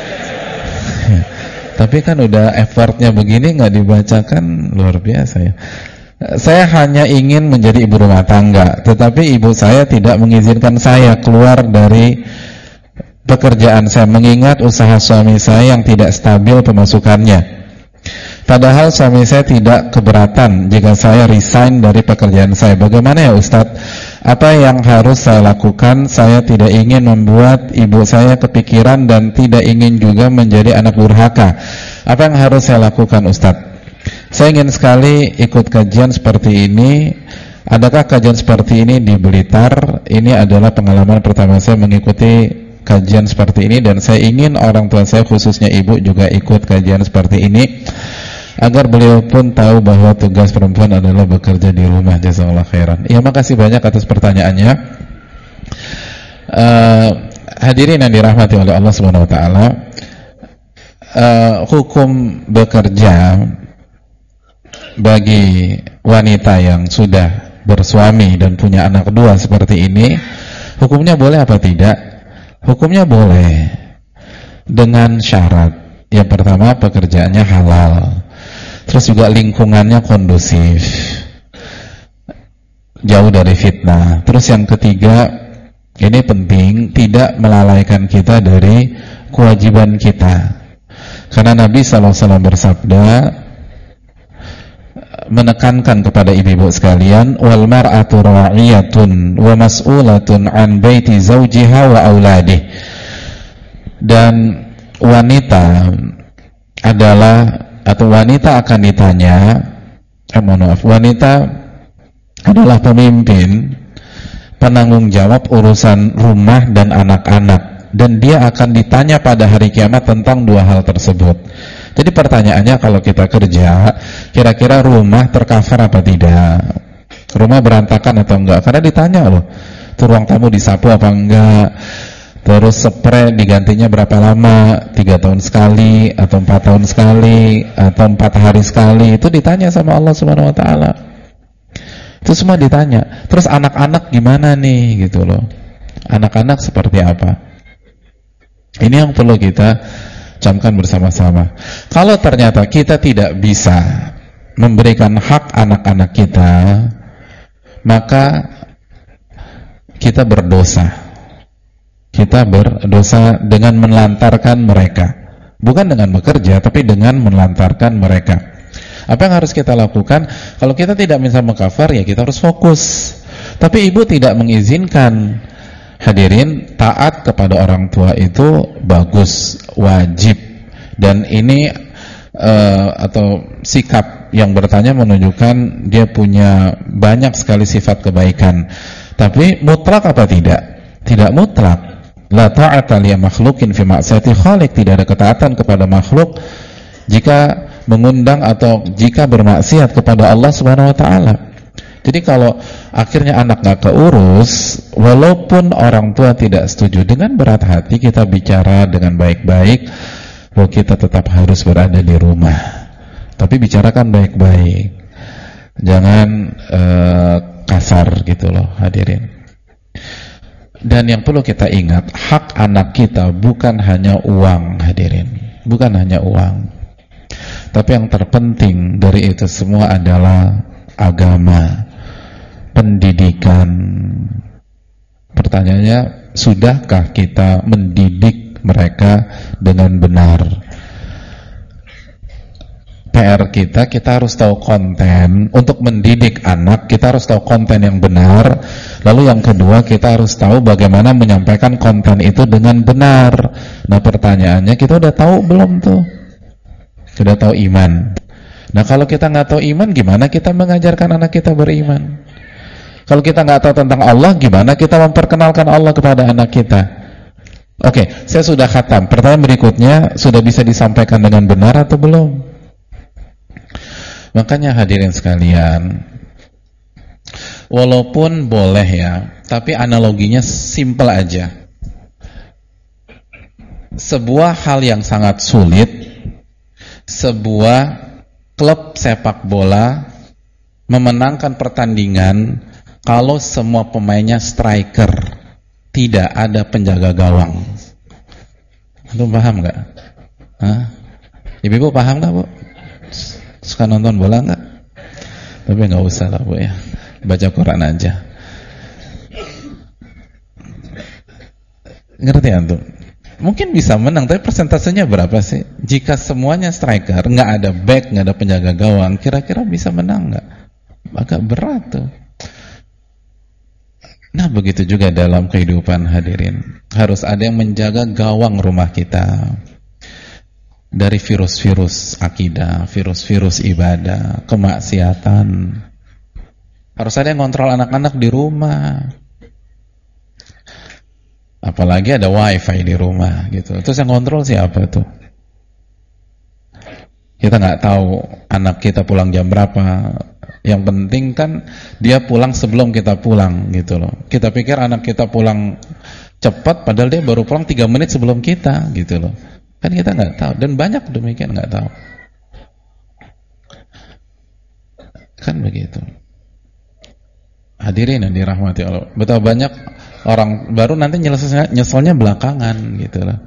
Tapi kan udah effortnya begini nggak dibacakan, luar biasa ya. Saya hanya ingin menjadi ibu rumah tangga, tetapi ibu saya tidak mengizinkan saya keluar dari pekerjaan saya, mengingat usaha suami saya yang tidak stabil pemasukannya. Padahal suami saya tidak keberatan jika saya resign dari pekerjaan saya. Bagaimana ya Ustadz? Apa yang harus saya lakukan? Saya tidak ingin membuat ibu saya kepikiran dan tidak ingin juga menjadi anak durhaka. Apa yang harus saya lakukan Ustadz? Saya ingin sekali ikut kajian seperti ini. Adakah kajian seperti ini di Blitar? Ini adalah pengalaman pertama saya mengikuti kajian seperti ini, dan saya ingin orang tua saya khususnya ibu juga ikut kajian seperti ini. agar beliau pun tahu bahwa tugas perempuan adalah bekerja di rumah. Jazakallahu khairan. Ya, makasih banyak atas pertanyaannya. Hadirin yang dirahmati oleh Allah Subhanahu wa taala, hukum bekerja bagi wanita yang sudah bersuami dan punya anak dua seperti ini, hukumnya boleh apa tidak? Hukumnya boleh, dengan syarat. Yang pertama, pekerjaannya halal, terus juga lingkungannya kondusif, jauh dari fitnah. Terus yang ketiga, ini penting, tidak melalaikan kita dari kewajiban kita. Karena Nabi SAW bersabda, menekankan kepada ibu-ibu sekalian, wal mar'atu ra'iyatun wa mas'ulatun an baiti zawjiha wa auladih. Dan wanita adalah, atau wanita akan ditanya, wanita adalah pemimpin, penanggung jawab urusan rumah dan anak-anak, dan dia akan ditanya pada hari kiamat tentang dua hal tersebut. Jadi pertanyaannya, kalau kita kerja, kira-kira rumah tercover apa tidak? Rumah berantakan atau enggak? Karena ditanya loh, tuh ruang tamu disapu apa enggak? Terus spray digantinya berapa lama? 3 tahun sekali, atau 4 tahun sekali, atau 4 hari sekali? Itu ditanya sama Allah Subhanahu wa taala. Itu semua ditanya. Terus anak-anak gimana nih, gitu loh. Anak-anak seperti apa? Ini yang perlu kita camkan bersama-sama. Kalau ternyata kita tidak bisa memberikan hak anak-anak kita, maka kita berdosa. Kita berdosa dengan menelantarkan mereka. Bukan dengan bekerja, tapi dengan menelantarkan mereka. Apa yang harus kita lakukan? Kalau kita tidak bisa mengcover, ya kita harus fokus. Tapi ibu tidak mengizinkan. Hadirin, taat kepada orang tua itu bagus, wajib. Dan ini atau sikap yang bertanya menunjukkan dia punya banyak sekali sifat kebaikan. Tapi mutlak apa tidak? Tidak mutlak. La ta'ata li makhluqin fi ma'siyati khaliq. Tidak ada ketaatan kepada makhluk jika mengundang atau jika bermaksiat kepada Allah Subhanahu wa taala. Jadi kalau akhirnya anak gak keurus, walaupun orang tua tidak setuju, dengan berat hati kita bicara dengan baik-baik bahwa kita tetap harus berada di rumah. Tapi bicarakan baik-baik, jangan kasar gitu loh, hadirin. Dan yang perlu kita ingat, hak anak kita bukan hanya uang, hadirin, bukan hanya uang. Tapi yang terpenting dari itu semua adalah agama, pendidikan. Pertanyaannya, sudahkah kita mendidik mereka dengan benar? PR kita harus tahu konten. Untuk mendidik anak, kita harus tahu konten yang benar. Lalu yang kedua, kita harus tahu bagaimana menyampaikan konten itu dengan benar. Nah pertanyaannya, kita udah tahu belum tuh? Sudah tahu iman. Nah kalau kita nggak tahu iman, gimana kita mengajarkan anak kita beriman? Kalau kita nggak tahu tentang Allah, gimana kita memperkenalkan Allah kepada anak kita? Oke, saya sudah khatam. Pertanyaan berikutnya, sudah bisa disampaikan dengan benar atau belum? Makanya hadirin sekalian, walaupun boleh ya, tapi analoginya simple aja. Sebuah hal yang sangat sulit, sebuah klub sepak bola memenangkan pertandingan kalau semua pemainnya striker, tidak ada penjaga gawang. Lu paham nggak? Ibu paham nggak, Bu? Suka nonton bola nggak? Tapi nggak usah lah, Bu ya. Baca Quran aja. Ngerti antum? Mungkin bisa menang, tapi persentasenya berapa sih? Jika semuanya striker, nggak ada back, nggak ada penjaga gawang, kira-kira bisa menang nggak? Agak berat tuh. Nah begitu juga dalam kehidupan, hadirin. Harus ada yang menjaga gawang rumah kita dari virus-virus akidah, virus-virus ibadah, kemaksiatan. Harus ada yang kontrol anak-anak di rumah. Apalagi ada wifi di rumah gitu. Terus yang kontrol siapa tuh? Kita nggak tahu anak kita pulang jam berapa. Yang penting kan dia pulang sebelum kita pulang gitu loh. Kita pikir anak kita pulang cepat, padahal dia baru pulang 3 menit sebelum kita gitu loh. Kan kita nggak tahu, dan banyak demikian nggak tahu. Kan begitu. Hadirin yang dirahmati Allah. Betapa banyak orang baru nanti nyeselnya belakangan gitu loh.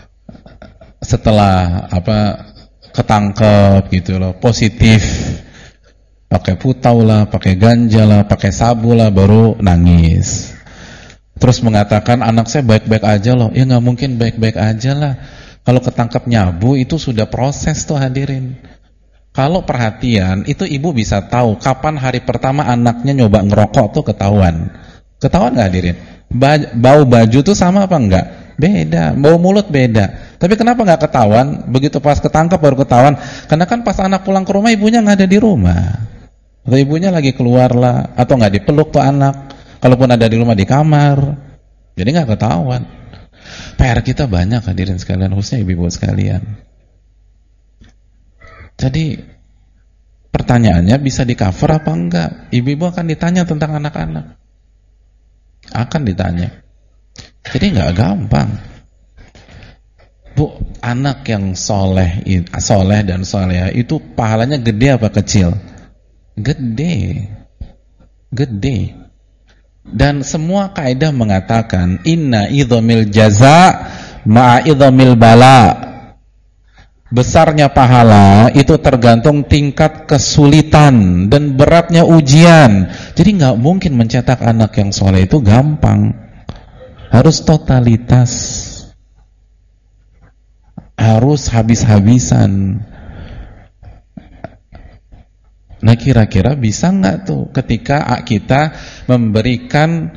Setelah ketangkep gitu loh, positif, pakai putau lah, pakai ganja lah, pakai sabu lah, baru nangis. Terus mengatakan anak saya baik-baik aja loh. Ya nggak mungkin baik-baik aja lah. Kalau ketangkep nyabu itu sudah proses tuh hadirin. Kalau perhatian itu ibu bisa tahu kapan hari pertama anaknya nyoba ngerokok tuh ketahuan. Ketahuan nggak hadirin? Bau baju tuh sama apa enggak? Beda. Bau mulut beda. Tapi kenapa nggak ketahuan? Begitu pas ketangkep baru ketahuan. Karena kan pas anak pulang ke rumah ibunya nggak ada di rumah. Atau ibunya lagi keluar lah, atau nggak dipeluk tuh anak. Kalaupun ada di rumah di kamar. Jadi nggak ketahuan. PR kita banyak hadirin sekalian, khususnya ibu-ibu sekalian. Jadi pertanyaannya bisa di cover apa enggak? Ibu-ibu akan ditanya tentang anak-anak. Akan ditanya. Jadi nggak gampang. Bu, anak yang soleh dan soleh itu pahalanya gede apa kecil? Gede. Dan semua kaidah mengatakan inna idhamil jaza ma'a idhamil bala. Besarnya pahala itu tergantung tingkat kesulitan dan beratnya ujian. Jadi nggak mungkin mencetak anak yang soleh itu gampang. Harus totalitas. Harus habis-habisan. Nah kira-kira bisa nggak tuh ketika kita memberikan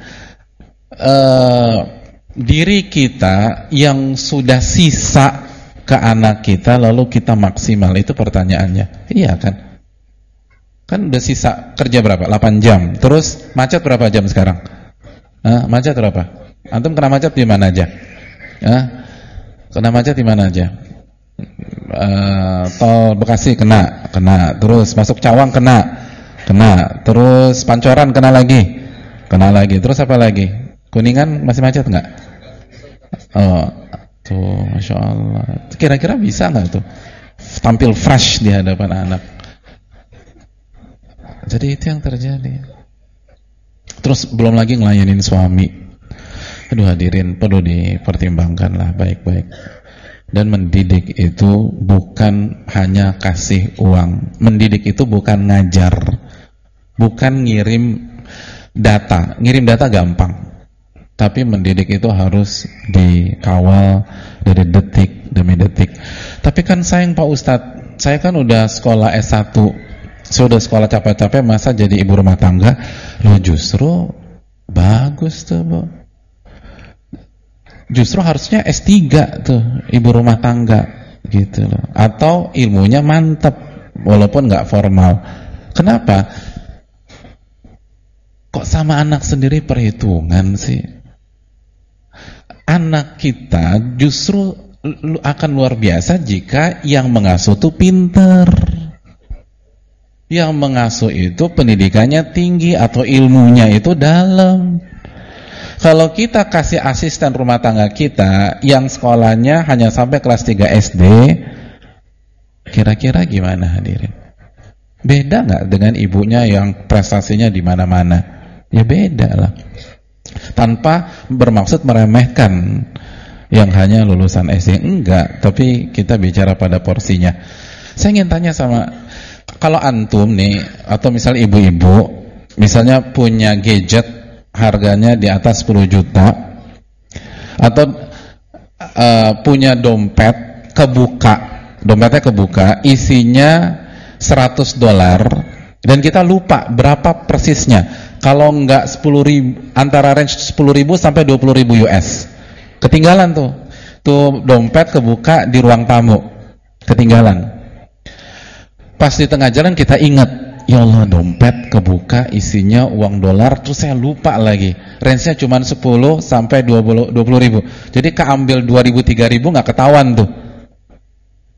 diri kita yang sudah sisa ke anak kita lalu kita maksimal, itu pertanyaannya. Iya kan? Kan udah sisa kerja berapa? 8 jam. Terus macet berapa jam sekarang? Macet berapa? Antum kena macet di mana aja? Kena macet di mana aja? Tol Bekasi kena. Terus masuk Cawang kena. Terus Pancoran kena lagi. Terus apa lagi? Kuningan masih macet nggak? Tuh, Masya Allah. Kira-kira bisa nggak tuh tampil fresh di hadapan anak? Jadi itu yang terjadi. Terus belum lagi ngelayanin suami. Aduh hadirin, perlu dipertimbangkan lah baik-baik. Dan mendidik itu bukan hanya kasih uang. Mendidik itu bukan ngajar, bukan ngirim data. Ngirim data gampang. Tapi mendidik itu harus dikawal dari detik demi detik. Tapi kan sayang Pak Ustadz, saya kan udah sekolah S1, saya udah sekolah capek-capek, masa jadi ibu rumah tangga? Loh justru bagus tuh Bu. Justru harusnya S3 tuh ibu rumah tangga gitu loh. Atau ilmunya mantep walaupun nggak formal. Kenapa? Kok sama anak sendiri perhitungan sih? Anak kita justru akan luar biasa jika yang mengasuh itu pinter. Yang mengasuh itu pendidikannya tinggi atau ilmunya itu dalam. Kalau kita kasih asisten rumah tangga kita yang sekolahnya hanya sampai kelas 3 SD, kira-kira gimana hadirin? Beda nggak dengan ibunya yang prestasinya di mana-mana? Ya beda lah. Tanpa bermaksud meremehkan yang hanya lulusan SD, enggak, tapi kita bicara pada porsinya. Saya ingin tanya kalau antum nih, atau misal ibu-ibu misalnya punya gadget harganya di atas 10 juta, atau punya dompetnya kebuka isinya $100, dan kita lupa berapa persisnya. Kalau enggak 10.000, antara range 10.000 sampai 20.000 US. Ketinggalan tuh dompet kebuka di ruang tamu, ketinggalan. Pas di tengah jalan kita ingat, ya Allah dompet kebuka isinya uang dolar, terus saya lupa lagi. Range-nya cuma 10 sampai 20.000. Jadi keambil 2.000 3.000 nggak ketahuan tuh.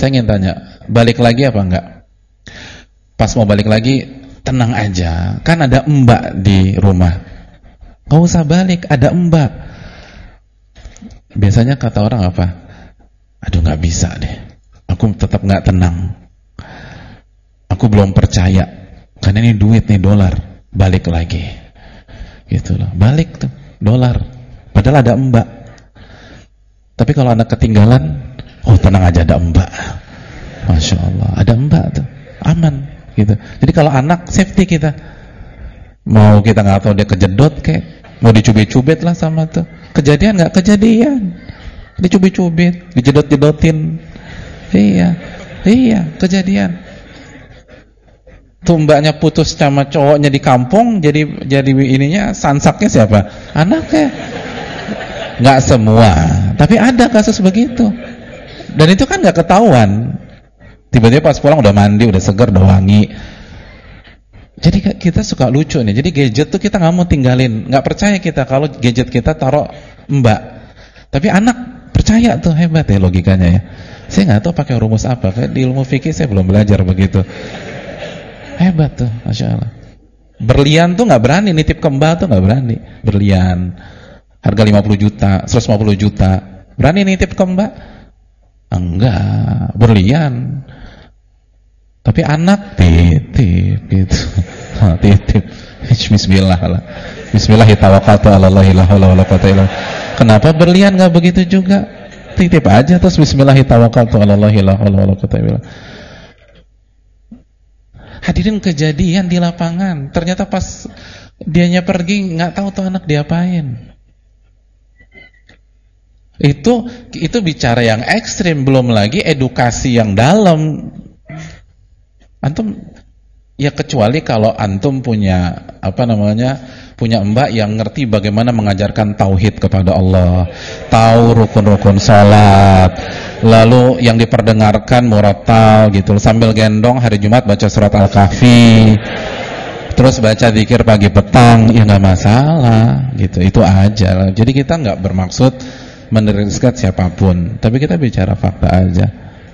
Saya ingin tanya, balik lagi apa enggak? Pas mau balik lagi, tenang aja, kan ada mbak di rumah. Gak usah balik, ada mbak. Biasanya kata orang apa? Aduh, gak bisa deh, aku tetap gak tenang, aku belum percaya, karena ini duit nih, dolar. Balik lagi, gitu loh. Balik tuh, dolar, padahal ada mbak. Tapi kalau anak ketinggalan, oh tenang aja, ada mbak. Masya Allah, ada mbak tuh, aman gitu. Jadi kalau anak, safety kita. Mau kita nggak tahu dia kejedot kayak, mau dicubit-cubit lah sama tuh. Kejadian nggak? Kejadian. Dicubit-cubit, dijedot-jedotin. Iya, kejadian. Tuh mbaknya putus sama cowoknya di kampung, jadi ininya sansaknya siapa? Anaknya. Nggak semua, tapi ada kasus begitu. Dan itu kan nggak ketahuan. Tiba-tiba pas pulang udah mandi, udah segar, udah wangi. Jadi kita suka lucu nih. Jadi gadget tuh kita nggak mau tinggalin. Nggak percaya kita kalau gadget kita taruh mbak. Tapi anak percaya tuh, hebat ya logikanya ya. Saya nggak tahu pakai rumus apa. Kayak di ilmu fikih saya belum belajar begitu. Hebat tuh, masya Allah. Berlian tuh nggak berani, nitip ke mbak tuh nggak berani. Berlian harga 50 juta, 150 juta. Berani nitip ke mbak? Enggak, berlian. Tapi anak titip gitu. Titip. Bismillah lah. Bismillahi tawakkaltu 'ala Allahi la haula wala quwwata illa billah. Kenapa berlian enggak begitu juga? Titip aja terus bismillahi tawakkaltu 'ala Allahi la haula wala quwwata illa billah. Hadirin, kejadian di lapangan. Ternyata pas dianya pergi enggak tahu tuh anak diapain. Itu bicara yang ekstrim, belum lagi edukasi yang dalam. Antum ya, kecuali kalau antum punya punya mbak yang ngerti bagaimana mengajarkan tauhid kepada Allah, tahu rukun-rukun salat, lalu yang diperdengarkan murattal gitu, sambil gendong hari Jumat baca surat Al-Kahfi, terus baca zikir pagi petang, ya nggak masalah gitu, itu aja. Jadi kita nggak bermaksud meneriskan siapapun, tapi kita bicara fakta aja.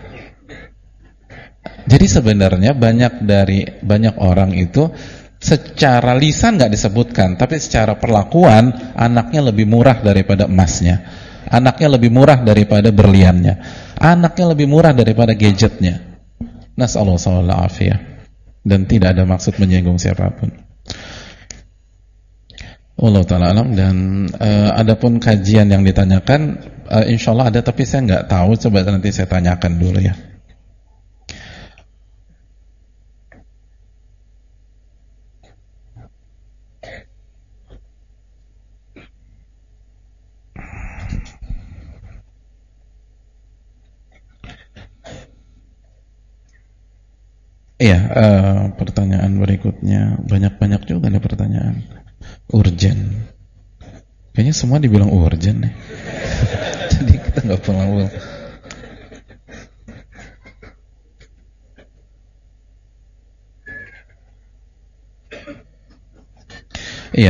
Jadi sebenarnya banyak orang itu secara lisan nggak disebutkan, tapi secara perlakuan anaknya lebih murah daripada emasnya, anaknya lebih murah daripada berliannya, anaknya lebih murah daripada gadgetnya. Nasallahu alaihi, dan tidak ada maksud menyinggung siapapun. Allah ta'ala alam. Dan adapun kajian yang ditanyakan, insyaallah ada, tapi saya nggak tahu, coba nanti saya tanyakan dulu ya. Iya, pertanyaan berikutnya banyak juga nih pertanyaan. Urgen. Kayaknya semua dibilang urgen nih. Jadi kita nggak perlu. Iya.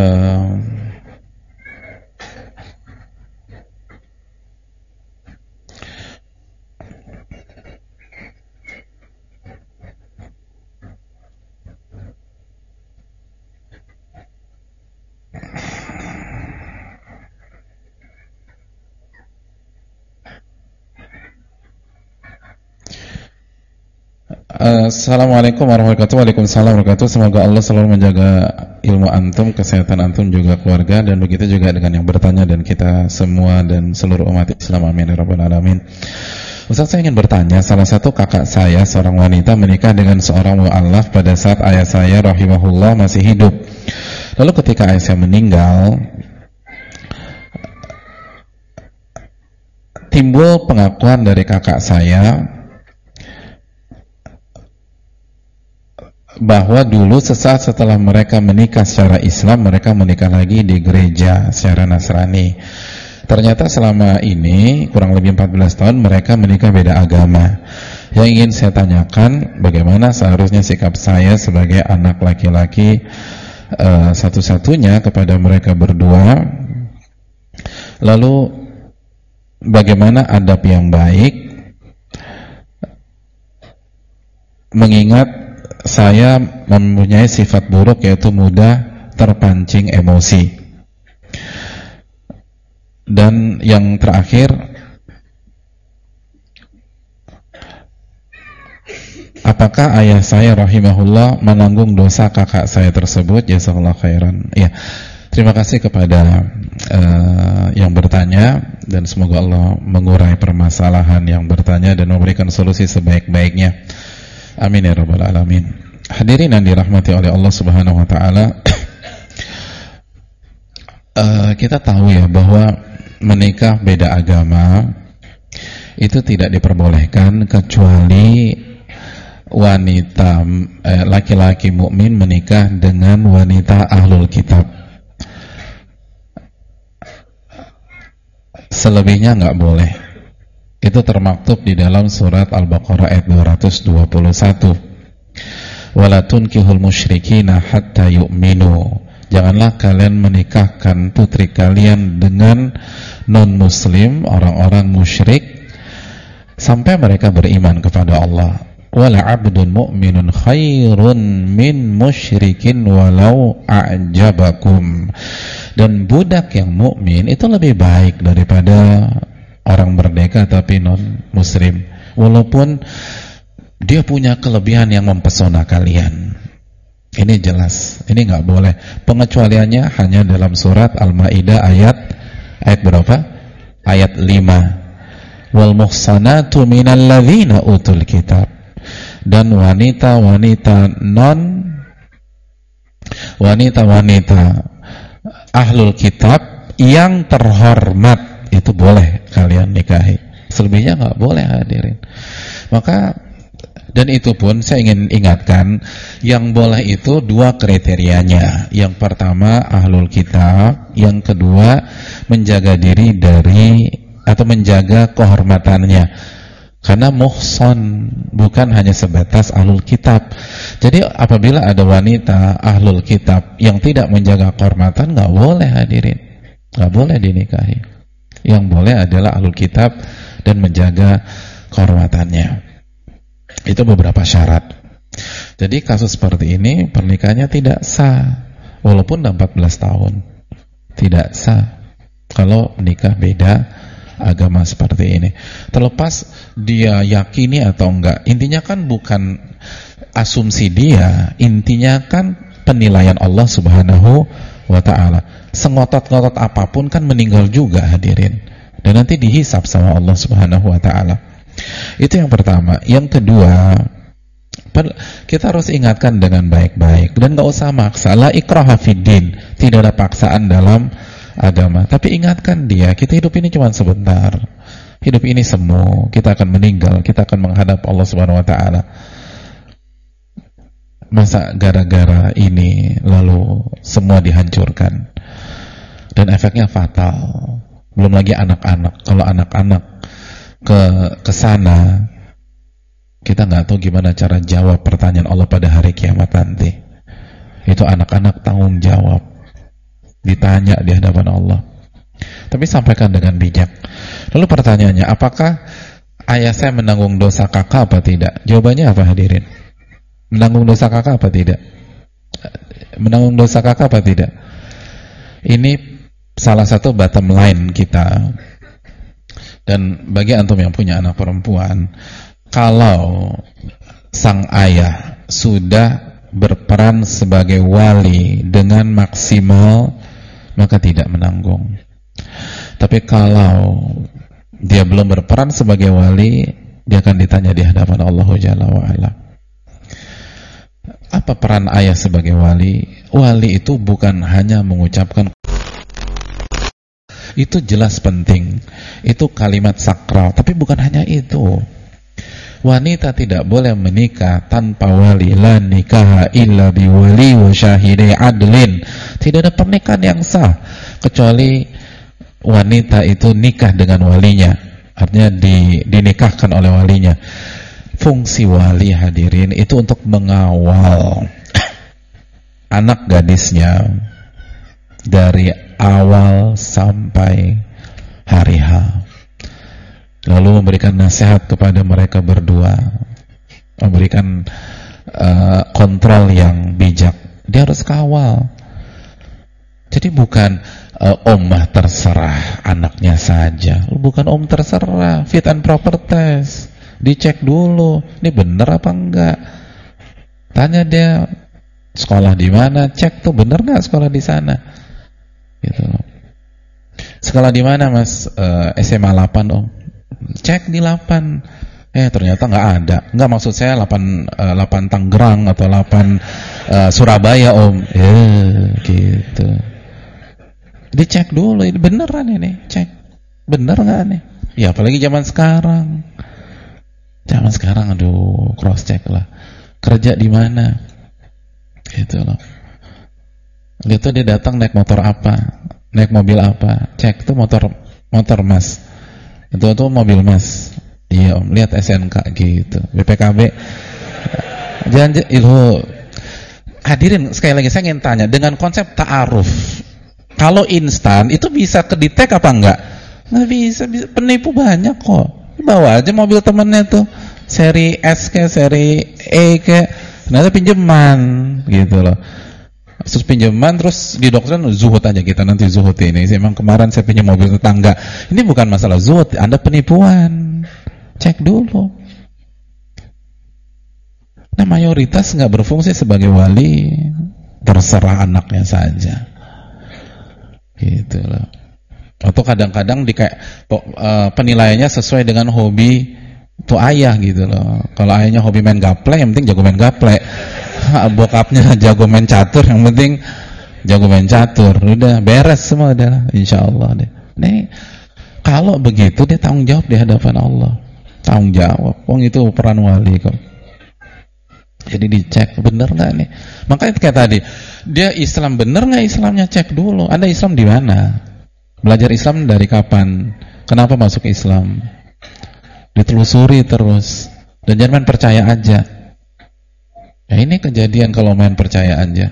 Assalamualaikum warahmatullahi wabarakatuh. Waalaikumsalam warahmatullahi wabarakatuh. Semoga Allah selalu menjaga ilmu antum, kesehatan antum, juga keluarga, dan begitu juga dengan yang bertanya dan kita semua dan seluruh umat Islam. Amin ya rabbal alamin. Ustaz, saya ingin bertanya, salah satu kakak saya, seorang wanita, menikah dengan seorang mu'allaf pada saat ayah saya rahimahullah masih hidup. Lalu ketika ayah saya meninggal, timbul pengakuan dari kakak saya bahwa dulu sesaat setelah mereka menikah secara Islam, mereka menikah lagi di gereja secara Nasrani. Ternyata selama ini kurang lebih 14 tahun mereka menikah beda agama. Yang ingin saya tanyakan, bagaimana seharusnya sikap saya sebagai anak laki-laki satu-satunya kepada mereka berdua? Lalu bagaimana adab yang baik mengingat saya mempunyai sifat buruk yaitu mudah terpancing emosi. Dan yang terakhir, apakah ayah saya rahimahullah menanggung dosa kakak saya tersebut? Jazakallahu khairan. Ya, terima kasih kepada yang bertanya, dan semoga Allah mengurai permasalahan yang bertanya dan memberikan solusi sebaik-baiknya. Amin ya rabbal alamin. Hadirin yang dirahmati oleh Allah Subhanahu wa taala, kita tahu ya bahwa menikah beda agama itu tidak diperbolehkan kecuali wanita laki-laki mukmin menikah dengan wanita ahlul kitab. Selebihnya nggak boleh. Itu termaktub di dalam surat Al-Baqarah ayat 221. Wala tunkihul musyrikina hatta yu'minu. Janganlah kalian menikahkan putri kalian dengan non-muslim, orang-orang musyrik, sampai mereka beriman kepada Allah. Wala 'abdun mu'minun khairun min musyrikin walau a'jabakum. Dan budak yang mukmin itu lebih baik daripada orang merdeka tapi non-muslim, walaupun dia punya kelebihan yang mempesona kalian. Ini jelas, ini nggak boleh. Pengecualiannya hanya dalam surat Al-Maidah ayat berapa? Ayat 5. Wal muhsanatu minal ladzina utul kitab. Dan wanita-wanita ahlul kitab yang terhormat itu boleh kalian nikahi. Selebihnya nggak boleh, hadirin. Maka, dan itu pun saya ingin ingatkan, yang boleh itu dua kriterianya. Yang pertama ahlul kitab, yang kedua menjaga diri dari atau menjaga kehormatannya. Karena muhsan bukan hanya sebatas ahlul kitab. Jadi apabila ada wanita ahlul kitab yang tidak menjaga kehormatan, nggak boleh, hadirin, nggak boleh dinikahi. Yang boleh adalah ahlul kitab dan menjaga kehormatannya. Itu beberapa syarat. Jadi kasus seperti ini pernikahannya tidak sah, walaupun 14 tahun tidak sah kalau menikah beda agama seperti ini. Terlepas dia yakini atau enggak, intinya kan bukan asumsi dia, intinya kan penilaian Allah Subhanahu wa ta'ala. Sengotot-ngotot apapun kan meninggal juga, hadirin, dan nanti dihisab sama Allah Subhanahu wa ta'ala. Itu yang pertama. Yang kedua, kita harus ingatkan dengan baik-baik dan gak usah maksa. La ikraha fiddin, tidak ada paksaan dalam agama. Tapi ingatkan dia, kita hidup ini cuma sebentar. Hidup ini semu, kita akan meninggal, kita akan menghadap Allah Subhanahu wa ta'ala. Masa gara-gara ini lalu semua dihancurkan? Dan efeknya fatal. Belum lagi anak-anak. Kalau anak-anak ke sana, kita nggak tahu gimana cara jawab pertanyaan Allah pada hari kiamat nanti. Itu anak-anak tanggung jawab, ditanya di hadapan Allah. Tapi sampaikan dengan bijak. Lalu pertanyaannya, apakah ayah saya menanggung dosa kakak apa tidak? Jawabannya apa, hadirin? Menanggung dosa kakak apa tidak? Menanggung dosa kakak apa tidak? Ini salah satu bottom line kita. Dan bagi antum yang punya anak perempuan, kalau sang ayah sudah berperan sebagai wali dengan maksimal, maka tidak menanggung. Tapi kalau dia belum berperan sebagai wali, dia akan ditanya di hadapan Allah Jalla wa'ala. Apa peran ayah sebagai wali? Wali itu bukan hanya mengucapkan, itu jelas penting, itu kalimat sakral, tapi bukan hanya itu. Wanita tidak boleh menikah tanpa wali. La nikaha illa biwali wa syahidai adlin. Tidak ada pernikahan yang sah kecuali wanita itu nikah dengan walinya, artinya dinikahkan oleh walinya. Fungsi wali, hadirin, itu untuk mengawal anak gadisnya dari awal sampai hari H, lalu memberikan nasihat kepada mereka berdua, memberikan kontrol yang bijak. Dia harus kawal. Jadi bukan omah terserah anaknya saja. Bukan om terserah, fit and proper test. Dicek dulu, ini bener apa enggak. Tanya dia sekolah di mana, cek tuh bener nggak sekolah di sana. Gitu. Sekolah di mana Mas? SMA 8 om. Cek di 8. Ternyata nggak ada. Nggak, maksud saya 8 Tangerang atau 8 Surabaya om. Gitu. Dicek dulu, ini beneran ini, cek. Bener nggak nih? Ya apalagi zaman sekarang. Zaman sekarang aduh, cross check lah. Kerja di mana? Gitu loh. Lihat tuh dia datang naik motor apa? Naik mobil apa? Cek tuh motor Mas. Itu mobil Mas. Iya om, lihat SNK gitu. BPKB. Jangan ilmu. Hadirin, sekali lagi saya ingin tanya, dengan konsep ta'aruf, kalau instan itu bisa kedetek apa enggak? Nggak bisa. Penipu banyak kok. Bawa aja mobil temennya tuh, seri S ke seri E ke, ternyata pinjaman gitu loh. Terus pinjaman, terus di dokteran zuhud aja kita, nanti zuhud ini. Memang kemarin saya pinjam mobil tetangga. Ini bukan masalah zuhud, Anda penipuan. Cek dulu. Nah mayoritas nggak berfungsi sebagai wali, terserah anaknya saja. Gitu loh. Atau kadang-kadang penilaiannya sesuai dengan hobi tuh ayah gitu loh. Kalau ayahnya hobi main gaple, yang penting jago main gaple. Bokapnya jago main catur, yang penting jago main catur. Udah beres semua, udah insyaallah deh. Nih kalau begitu dia tanggung jawab di hadapan Allah. Tanggung jawab. Wong itu peran wali kok. Jadi dicek bener nggak nih. Makanya kayak tadi, dia Islam bener nggak Islamnya, cek dulu. Anda Islam di mana? Belajar Islam dari kapan? Kenapa masuk Islam? Ditelusuri terus. Dan jangan main percaya aja. Ya ini kejadian kalau main percaya aja.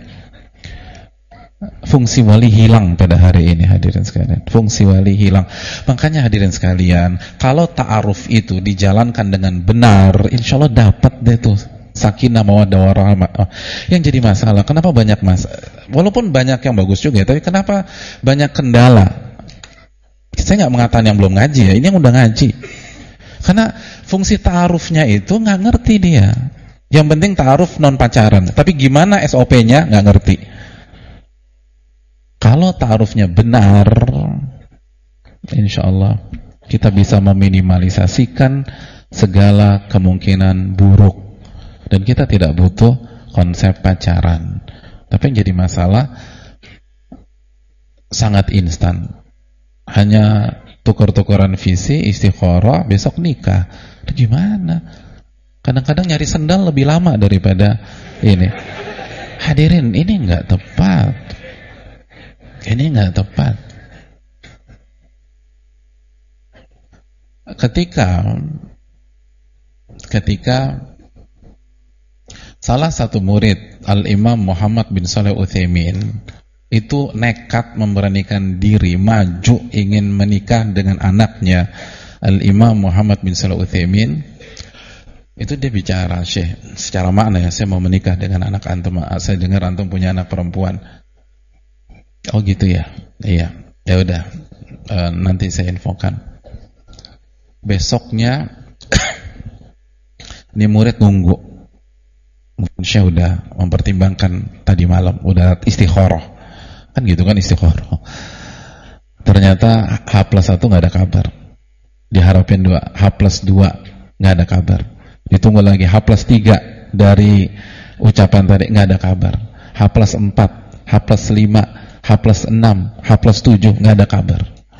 Fungsi wali hilang pada hari ini hadirin sekalian. Fungsi wali hilang. Makanya hadirin sekalian, kalau ta'aruf itu dijalankan dengan benar, insya Allah dapat deh tuh sakinah mawaddah warahmah. Yang jadi masalah, kenapa banyak walaupun banyak yang bagus juga, tapi kenapa banyak kendala? Saya nggak mengatakan yang belum ngaji ya, ini yang udah ngaji. Karena fungsi ta'arufnya itu nggak ngerti dia. Yang penting ta'aruf non pacaran, tapi gimana SOP-nya nggak ngerti. Kalau ta'arufnya benar, insya Allah kita bisa meminimalisasikan segala kemungkinan buruk. Dan kita tidak butuh konsep pacaran. Tapi yang jadi masalah sangat instan. Hanya tukar-tukaran visi, istikharah, besok nikah. Itu gimana? Kadang-kadang nyari sendal lebih lama daripada ini. Hadirin, ini enggak tepat. Ini enggak tepat. Ketika salah satu murid Al-Imam Muhammad bin Shalih Utsaimin itu nekat memberanikan diri maju ingin menikah dengan anaknya Al-Imam Muhammad bin Shalih Utsaimin, itu dia bicara, Syekh, secara makna ya, saya mau menikah dengan anak antum, saya dengar antum punya anak perempuan. Oh gitu ya. Iya. Ya udah. Nanti saya infokan. Besoknya ini murid nunggu. Mungkin Syekh udah mempertimbangkan tadi malam, udah istikharah. Kan gitu kan istikharah. Ternyata H+1 nggak ada kabar. Diharapin 2, H+2 nggak ada kabar. Ditunggu lagi H+3 dari ucapan tadi nggak ada kabar. H+4, H+5, H+6, H+7 nggak ada kabar.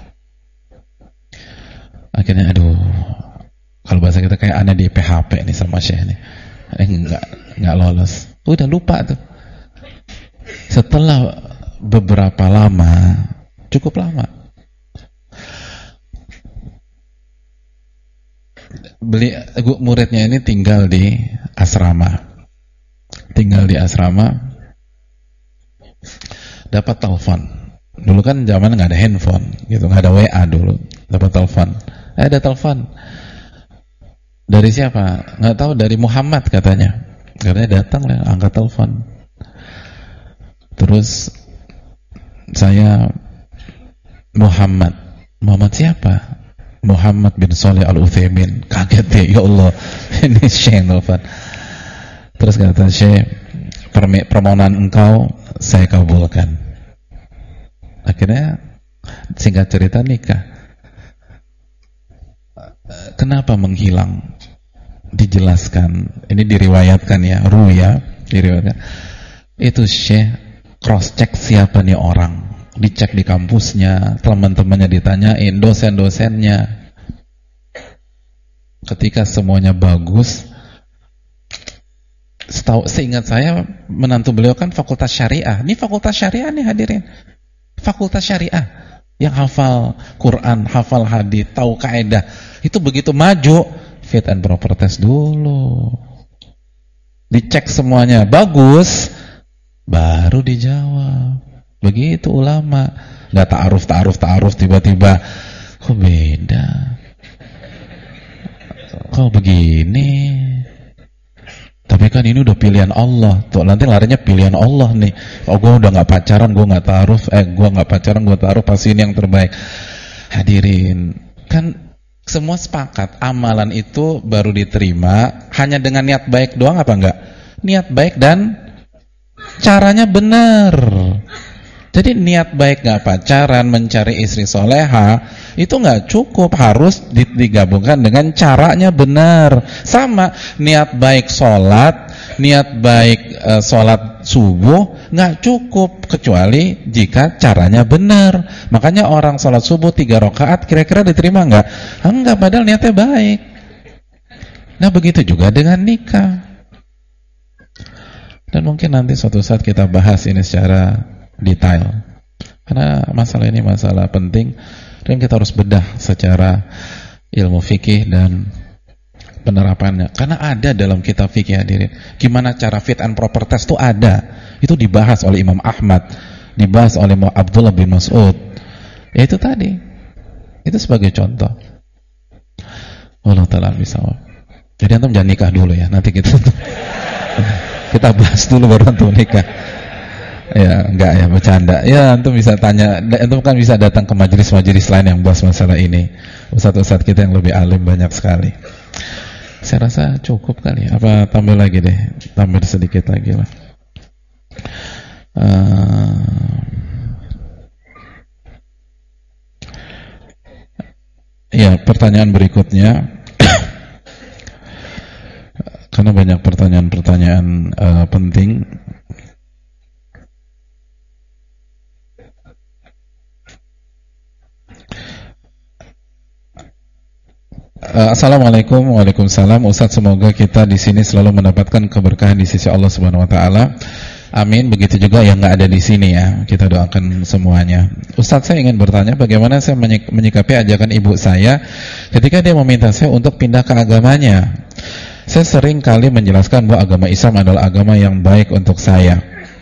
Akhirnya aduh, kalau bahasa kita kayak aneh di PHP nih sama Syekh nih. Nggak lolos. Udah lupa tuh. Setelah beberapa lama, cukup lama, muridnya ini tinggal di asrama. Dapat telepon. Dulu kan zaman nggak ada handphone, gitu, nggak ada WA dulu. Dapat telepon. Ada telepon. Dari siapa? Nggak tahu, dari Muhammad katanya. Katanya datang lah, angkat telepon. Terus saya, Muhammad siapa? Muhammad bin Shalih Al-Utsaimin. Kaget dia, ya Allah, ini Syekh telepon. Terus kata Syekh, permohonan engkau saya kabulkan. Akhirnya singkat cerita nikah. Kenapa menghilang? Dijelaskan, ini diriwayatkan ya, diriwayatkan. Itu Syekh cross check siapa nih orang, dicek di kampusnya, teman-temannya ditanyain, dosen-dosennya. Ketika semuanya bagus, seingat saya menantu beliau kan fakultas syariah. Ini fakultas syariah nih hadirin, fakultas syariah yang hafal Quran, hafal hadis, tahu kaidah. Itu begitu maju, fit and proper test dulu, dicek semuanya bagus, baru dijawab. Begitu ulama, nggak ta'aruf tiba-tiba kok beda, kok begini. Tapi kan ini udah pilihan Allah, tuh nanti larinya pilihan Allah nih. Oh, gue udah nggak pacaran, gue nggak ta'aruf, gue nggak pacaran, gue ta'aruf, pasti ini yang terbaik. Hadirin, kan semua sepakat amalan itu baru diterima hanya dengan niat baik doang apa enggak? Niat baik dan caranya benar. Jadi niat baik nggak pacaran, mencari istri soleha itu nggak cukup, harus digabungkan dengan caranya benar. Sama niat baik sholat, niat baik sholat subuh nggak cukup kecuali jika caranya benar. Makanya orang sholat subuh 3 rakaat kira-kira diterima nggak? Enggak, padahal niatnya baik. Nah begitu juga dengan nikah. Dan mungkin nanti suatu saat kita bahas ini secara detail, karena masalah ini masalah penting dan kita harus bedah secara ilmu fikih dan penerapannya. Karena ada dalam kitab fikih hadirin, gimana cara fit and proper test itu ada. Itu dibahas oleh Imam Ahmad, dibahas oleh Abdullah bin Mas'ud. Ya itu tadi, itu sebagai contoh. Allah Ta'ala bisawab. Jadi antum jangan nikah dulu ya, nanti kita bahas dulu baru antum nikah. Ya, enggak ya, bercanda. Ya, antum bisa tanya, antum kan bisa datang ke majelis-majelis lain yang bahas masalah ini. Ustaz-ustaz kita yang lebih alim banyak sekali. Saya rasa cukup kali. Apa tambah lagi deh? Tambah sedikit lagi lah. Ya, pertanyaan berikutnya. Karena banyak pertanyaan-pertanyaan penting. Assalamualaikum. Waalaikumsalam. Ustaz, semoga kita di sini selalu mendapatkan keberkahan di sisi Allah Subhanahu wa taala. Amin. Begitu juga yang enggak ada di sini ya. Kita doakan semuanya. Ustaz, saya ingin bertanya bagaimana saya menyikapi ajakan ibu saya ketika dia meminta saya untuk pindah ke agamanya. Saya sering kali menjelaskan bahwa agama Islam adalah agama yang baik untuk saya.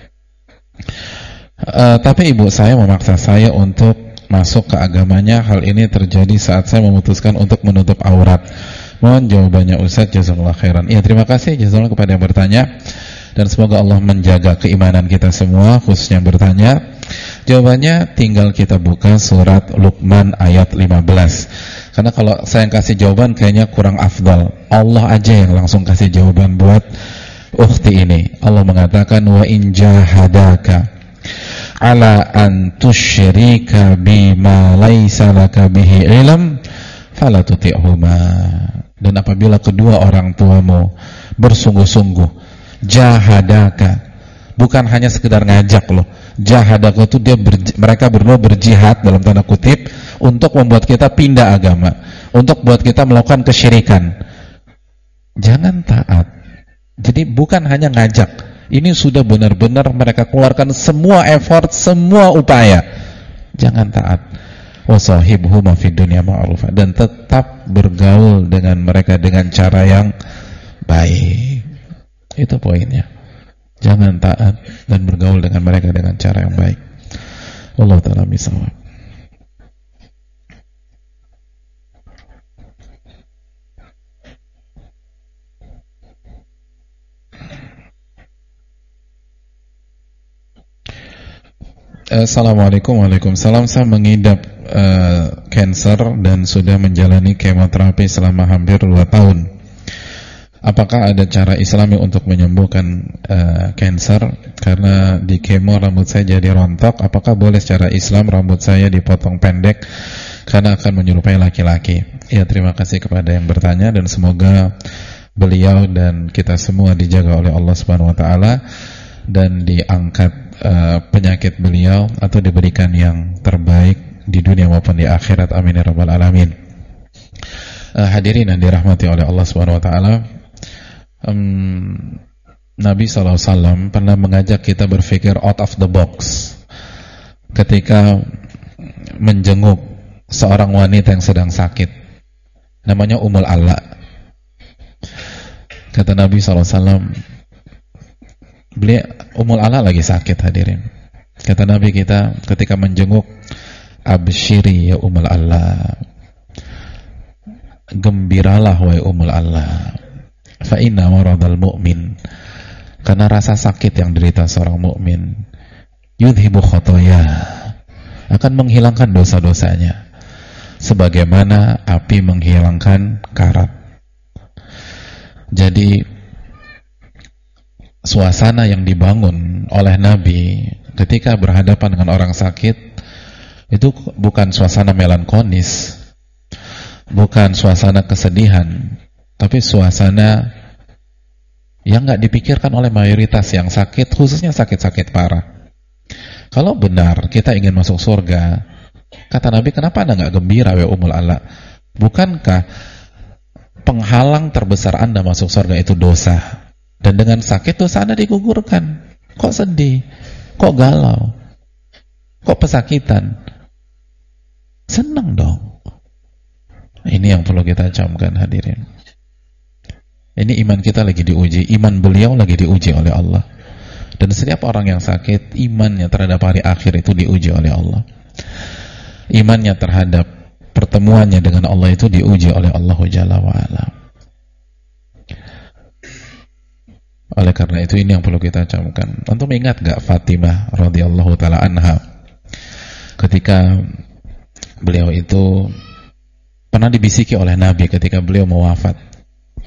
Tapi ibu saya memaksa saya untuk masuk ke agamanya. Hal ini terjadi saat saya memutuskan untuk menutup aurat. Mohon jawabannya Ustaz, jazakallahu khairan. Ya, terima kasih jazakallahu kepada yang bertanya, dan semoga Allah menjaga keimanan kita semua, khususnya yang bertanya. Jawabannya tinggal kita buka surat Luqman ayat 15. Karena kalau saya yang kasih jawaban kayaknya kurang afdal. Allah aja yang langsung kasih jawaban buat ukhti ini. Allah mengatakan, wa in jahadaka ala an tusyrika bima laisa laka bihi ilm fala tuti'huma. Dan apabila kedua orang tuamu bersungguh-sungguh, jahadaka, bukan hanya sekedar ngajak loh. Jahadaka itu mereka berdua berjihad dalam tanda kutip untuk membuat kita pindah agama, untuk buat kita melakukan kesyirikan. Jangan taat. Jadi bukan hanya ngajak, ini sudah benar-benar mereka keluarkan semua effort, semua upaya. Jangan taat. Wasahibhuma fid dunya ma'rufa, dan tetap bergaul dengan mereka dengan cara yang baik. Itu poinnya. Jangan taat dan bergaul dengan mereka dengan cara yang baik. Allah Ta'ala bisawab. Assalamualaikum. Waalaikumsalam. Saya mengidap cancer dan sudah menjalani kemoterapi selama hampir 2 tahun. Apakah ada cara Islami untuk menyembuhkan cancer? Karena di kemo rambut saya jadi rontok. Apakah boleh secara Islam rambut saya dipotong pendek karena akan menyerupai laki-laki? Ya, terima kasih kepada yang bertanya dan semoga beliau dan kita semua dijaga oleh Allah Subhanahu wa taala dan diangkat penyakit beliau atau diberikan yang terbaik di dunia maupun di akhirat. Amin ya rabbal alamin. Hadirin yang dirahmati oleh Allah Subhanahu wa taala, Nabi SAW pernah mengajak kita berpikir out of the box ketika menjenguk seorang wanita yang sedang sakit, namanya Ummul Ala. Kata Nabi SAW, beliau Ummul Ala lagi sakit, hadirin. Kata Nabi kita ketika menjenguk, absyiri ya Ummul Ala, gembiralah wahai Ummul Ala, fa inna maradal mu'min, karena rasa sakit yang derita seorang mukmin yudhibu khotoya, akan menghilangkan dosa-dosanya sebagaimana api menghilangkan karat. Jadi suasana yang dibangun oleh Nabi ketika berhadapan dengan orang sakit itu bukan suasana melankolis, bukan suasana kesedihan, tapi suasana yang nggak dipikirkan oleh mayoritas yang sakit, khususnya sakit-sakit parah. Kalau benar kita ingin masuk surga, kata Nabi, kenapa Anda nggak gembira wahai Ummul Ala? Bukankah penghalang terbesar Anda masuk surga itu dosa? Dan dengan sakit dosa Anda digugurkan. Kok sedih? Kok galau? Kok pesakitan? Senang dong. Ini yang perlu kita camkan, hadirin. Ini iman kita lagi diuji, iman beliau lagi diuji oleh Allah. Dan setiap orang yang sakit, imannya terhadap hari akhir itu diuji oleh Allah. Imannya terhadap pertemuannya dengan Allah itu diuji oleh Allah Jalla wa'ala. Oleh karena itu ini yang perlu kita camkan. Antum ingat gak Fatimah radhiyallahu ta'ala anha ketika beliau itu pernah dibisiki oleh Nabi ketika beliau mau wafat.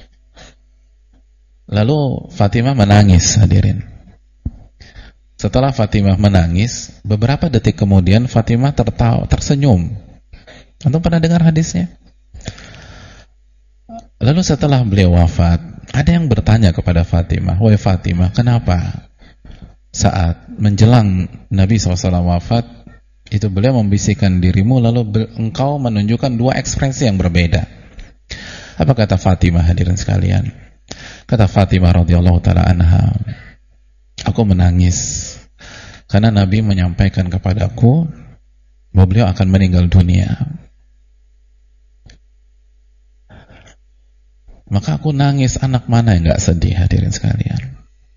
Lalu Fatimah menangis, hadirin. Setelah Fatimah menangis, beberapa detik kemudian Fatimah tersenyum. Antum pernah dengar hadisnya? Lalu setelah beliau wafat, ada yang bertanya kepada Fatimah, wahai Fatimah, kenapa saat menjelang Nabi SAW wafat, itu beliau membisikkan dirimu, lalu engkau menunjukkan 2 ekspresi yang berbeda? Apa kata Fatimah, hadirin sekalian? Kata Fatimah radhiyallahu ta'ala anha, aku menangis karena Nabi menyampaikan kepadaku bahwa beliau akan meninggal dunia. Maka aku nangis. Anak mana yang gak sedih, hadirin sekalian?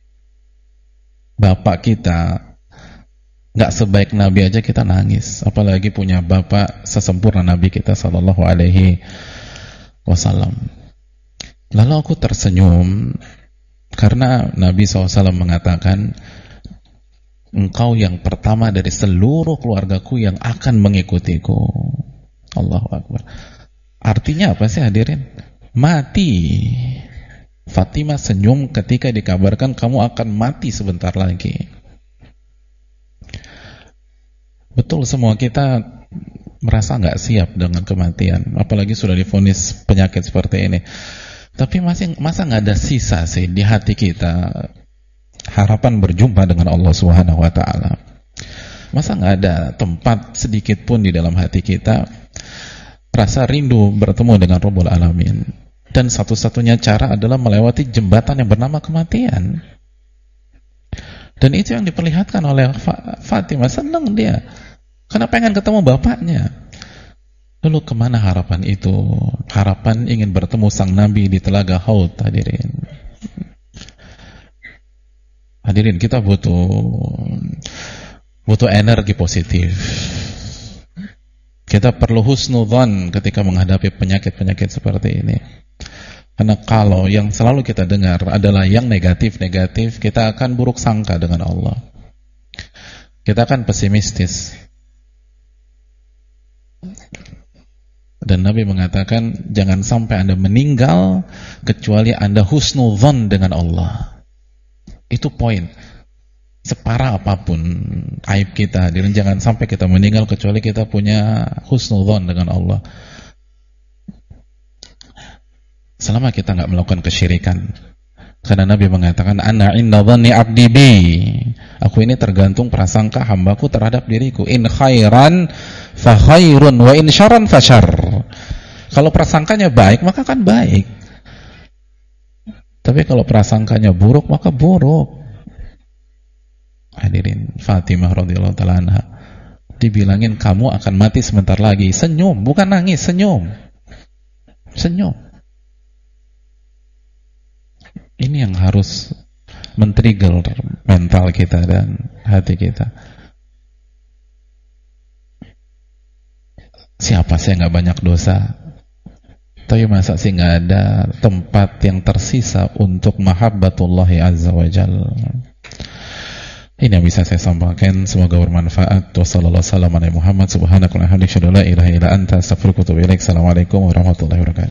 Bapak kita gak sebaik Nabi aja kita nangis, apalagi punya bapak sesempurna Nabi kita sallallahu alaihi wasallam. Lalu aku tersenyum karena Nabi SAW mengatakan, engkau yang pertama dari seluruh keluargaku yang akan mengikutiku. Allahu Akbar. Artinya apa sih, hadirin? Mati. Fatimah senyum ketika dikabarkan kamu akan mati sebentar lagi. Betul, semua kita merasa nggak siap dengan kematian, apalagi sudah divonis penyakit seperti ini. Tapi masa nggak ada sisa sih di hati kita harapan berjumpa dengan Allah Subhanahu wa taala? Masa nggak ada tempat sedikit pun di dalam hati kita rasa rindu bertemu dengan Rabbul Alamin? Dan satu-satunya cara adalah melewati jembatan yang bernama kematian. Dan itu yang diperlihatkan oleh Fatimah. Senang dia karena pengen ketemu bapaknya. Lalu kemana harapan itu? Harapan ingin bertemu sang Nabi di Telaga Haud, hadirin. Hadirin, kita butuh energi positif. Kita perlu husnudzan ketika menghadapi penyakit-penyakit seperti ini. Karena kalau yang selalu kita dengar adalah yang negatif-negatif, kita akan buruk sangka dengan Allah. Kita kan pesimistis. Dan Nabi mengatakan jangan sampai Anda meninggal kecuali Anda husnudzon dengan Allah. Itu poin. Separah apapun aib kita, jangan sampai kita meninggal kecuali kita punya husnudzon dengan Allah. Selama kita nggak melakukan kesyirikan. Karena Nabi mengatakan ana inna dhanni abdi bi. Aku ini tergantung prasangka hambaku terhadap diriku. In khairan fa khairun wa in syarran fa syarr. Kalau prasangkanya baik maka kan baik. Tapi kalau prasangkanya buruk maka buruk. Hadirin, Fatimah radhiyallahu taala anha dibilangin kamu akan mati sebentar lagi. Senyum, bukan nangis, senyum. Senyum. Ini yang harus men-trigger mental kita dan hati kita. Siapa sih nggak banyak dosa? Tapi masa sih nggak ada tempat yang tersisa untuk mahabbatullahi azza wa jalla? Ini yang bisa saya sampaikan. Semoga bermanfaat. Wassalamualaikum warahmatullahi wabarakatuh. Assalamualaikum warahmatullahi wabarakatuh.